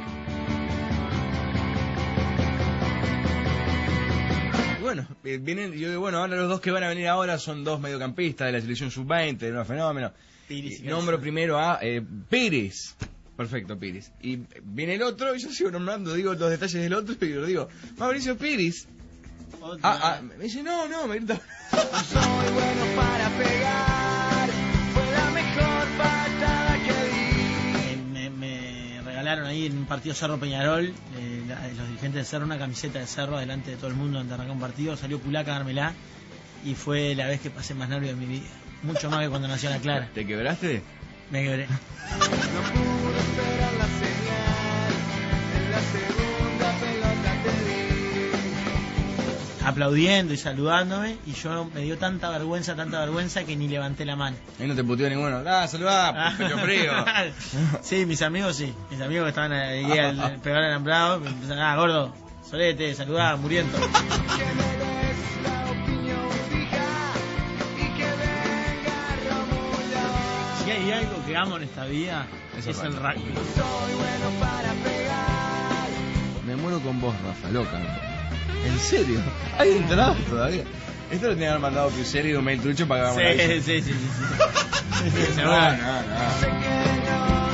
Bueno, eh, vienen, yo digo, bueno, ahora los dos que van a venir ahora son dos mediocampistas de la selección sub veinte, de un fenómeno. Piris y Y nombro primero a eh, Pérez. Perfecto, Pérez. Y viene el otro, y yo sigo nombrando, digo los detalles del otro, y lo digo, Mauricio Pérez. Ah, ah, me dice, no, no, me grita. Soy bueno para pegar, fue la mejor patada que di. Me, me regalaron ahí en un partido Cerro Peñarol, eh, la- los dirigentes de Cerro, una camiseta de Cerro delante de todo el mundo donde arrancó un partido. Salió Culaca a dármela y fue la vez que pasé más nervios de mi vida. Mucho más que cuando nació la Clara. ¿Te quebraste? Me quebré. No pude esperar la señal, en la segunda pelota te di. Aplaudiendo y saludándome y yo me dio tanta vergüenza, tanta vergüenza que ni levanté la mano. Ahí no te puteó ninguno. Ah, saludá, pecho frío. Sí, mis amigos sí. Mis amigos que estaban ahí al pegar alambrado me empezaron, ah, gordo, solete, saludá, muriendo. Que me des la opinión fija y que venga Romulo. Si hay algo que amo en esta vida, Eso es es el raro. rugby. Soy bueno para pegar. Me muero con vos, Rafa, loca. ¿En serio? ¿Hay entradas todavía? Esto lo tenía que haber mandado Piuselli de un mail trucho para que Sí, hagamos una- sí, sí, sí, sí. Sí, No, seguro. no, no.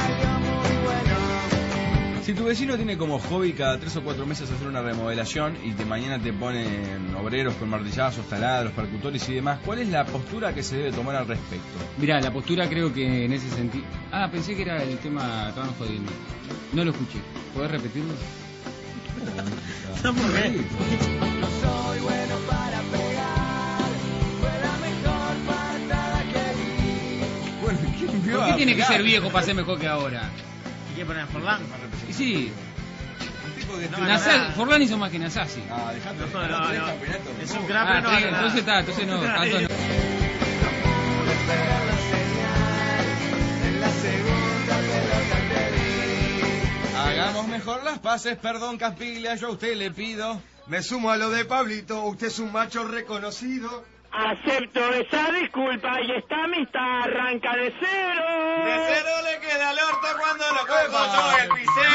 Si tu vecino tiene como hobby cada tres o cuatro meses hacer una remodelación y de mañana te ponen obreros con martillazos, taladros, percutores y demás, ¿cuál es la postura que se debe tomar al respecto? Mirá, la postura creo que en ese sentido... Ah, pensé que era el tema, estaban jodiendo. No lo escuché. ¿Podés repetirlo? No, ¿por qué? Soy bueno para pegar, fue la mejor patada que di. Bueno, ¿quién me ¿Por va qué a tiene que pegar? ser viejo para ser mejor que ahora? ¿Y qué poner Forlán? Y sí, Un tipo que No, estudia- Nasa- no. Forlán hizo más que Nasasi. Ah, dejate. No, no, tres no. campeonatos. Es un No. crack, Ah, pero no tres, gana nada. entonces está, entonces no, tanto no. Pude esperar la señal, en la segunda pelota te di. Hagamos mejor las paces, perdón, Caspiglia, yo a usted le pido. Me sumo a lo de Pablito, usted es un macho reconocido. Acepto esa disculpa y esta amistad arranca de cero. De cero le queda al orto cuando lo cojo yo el pincel.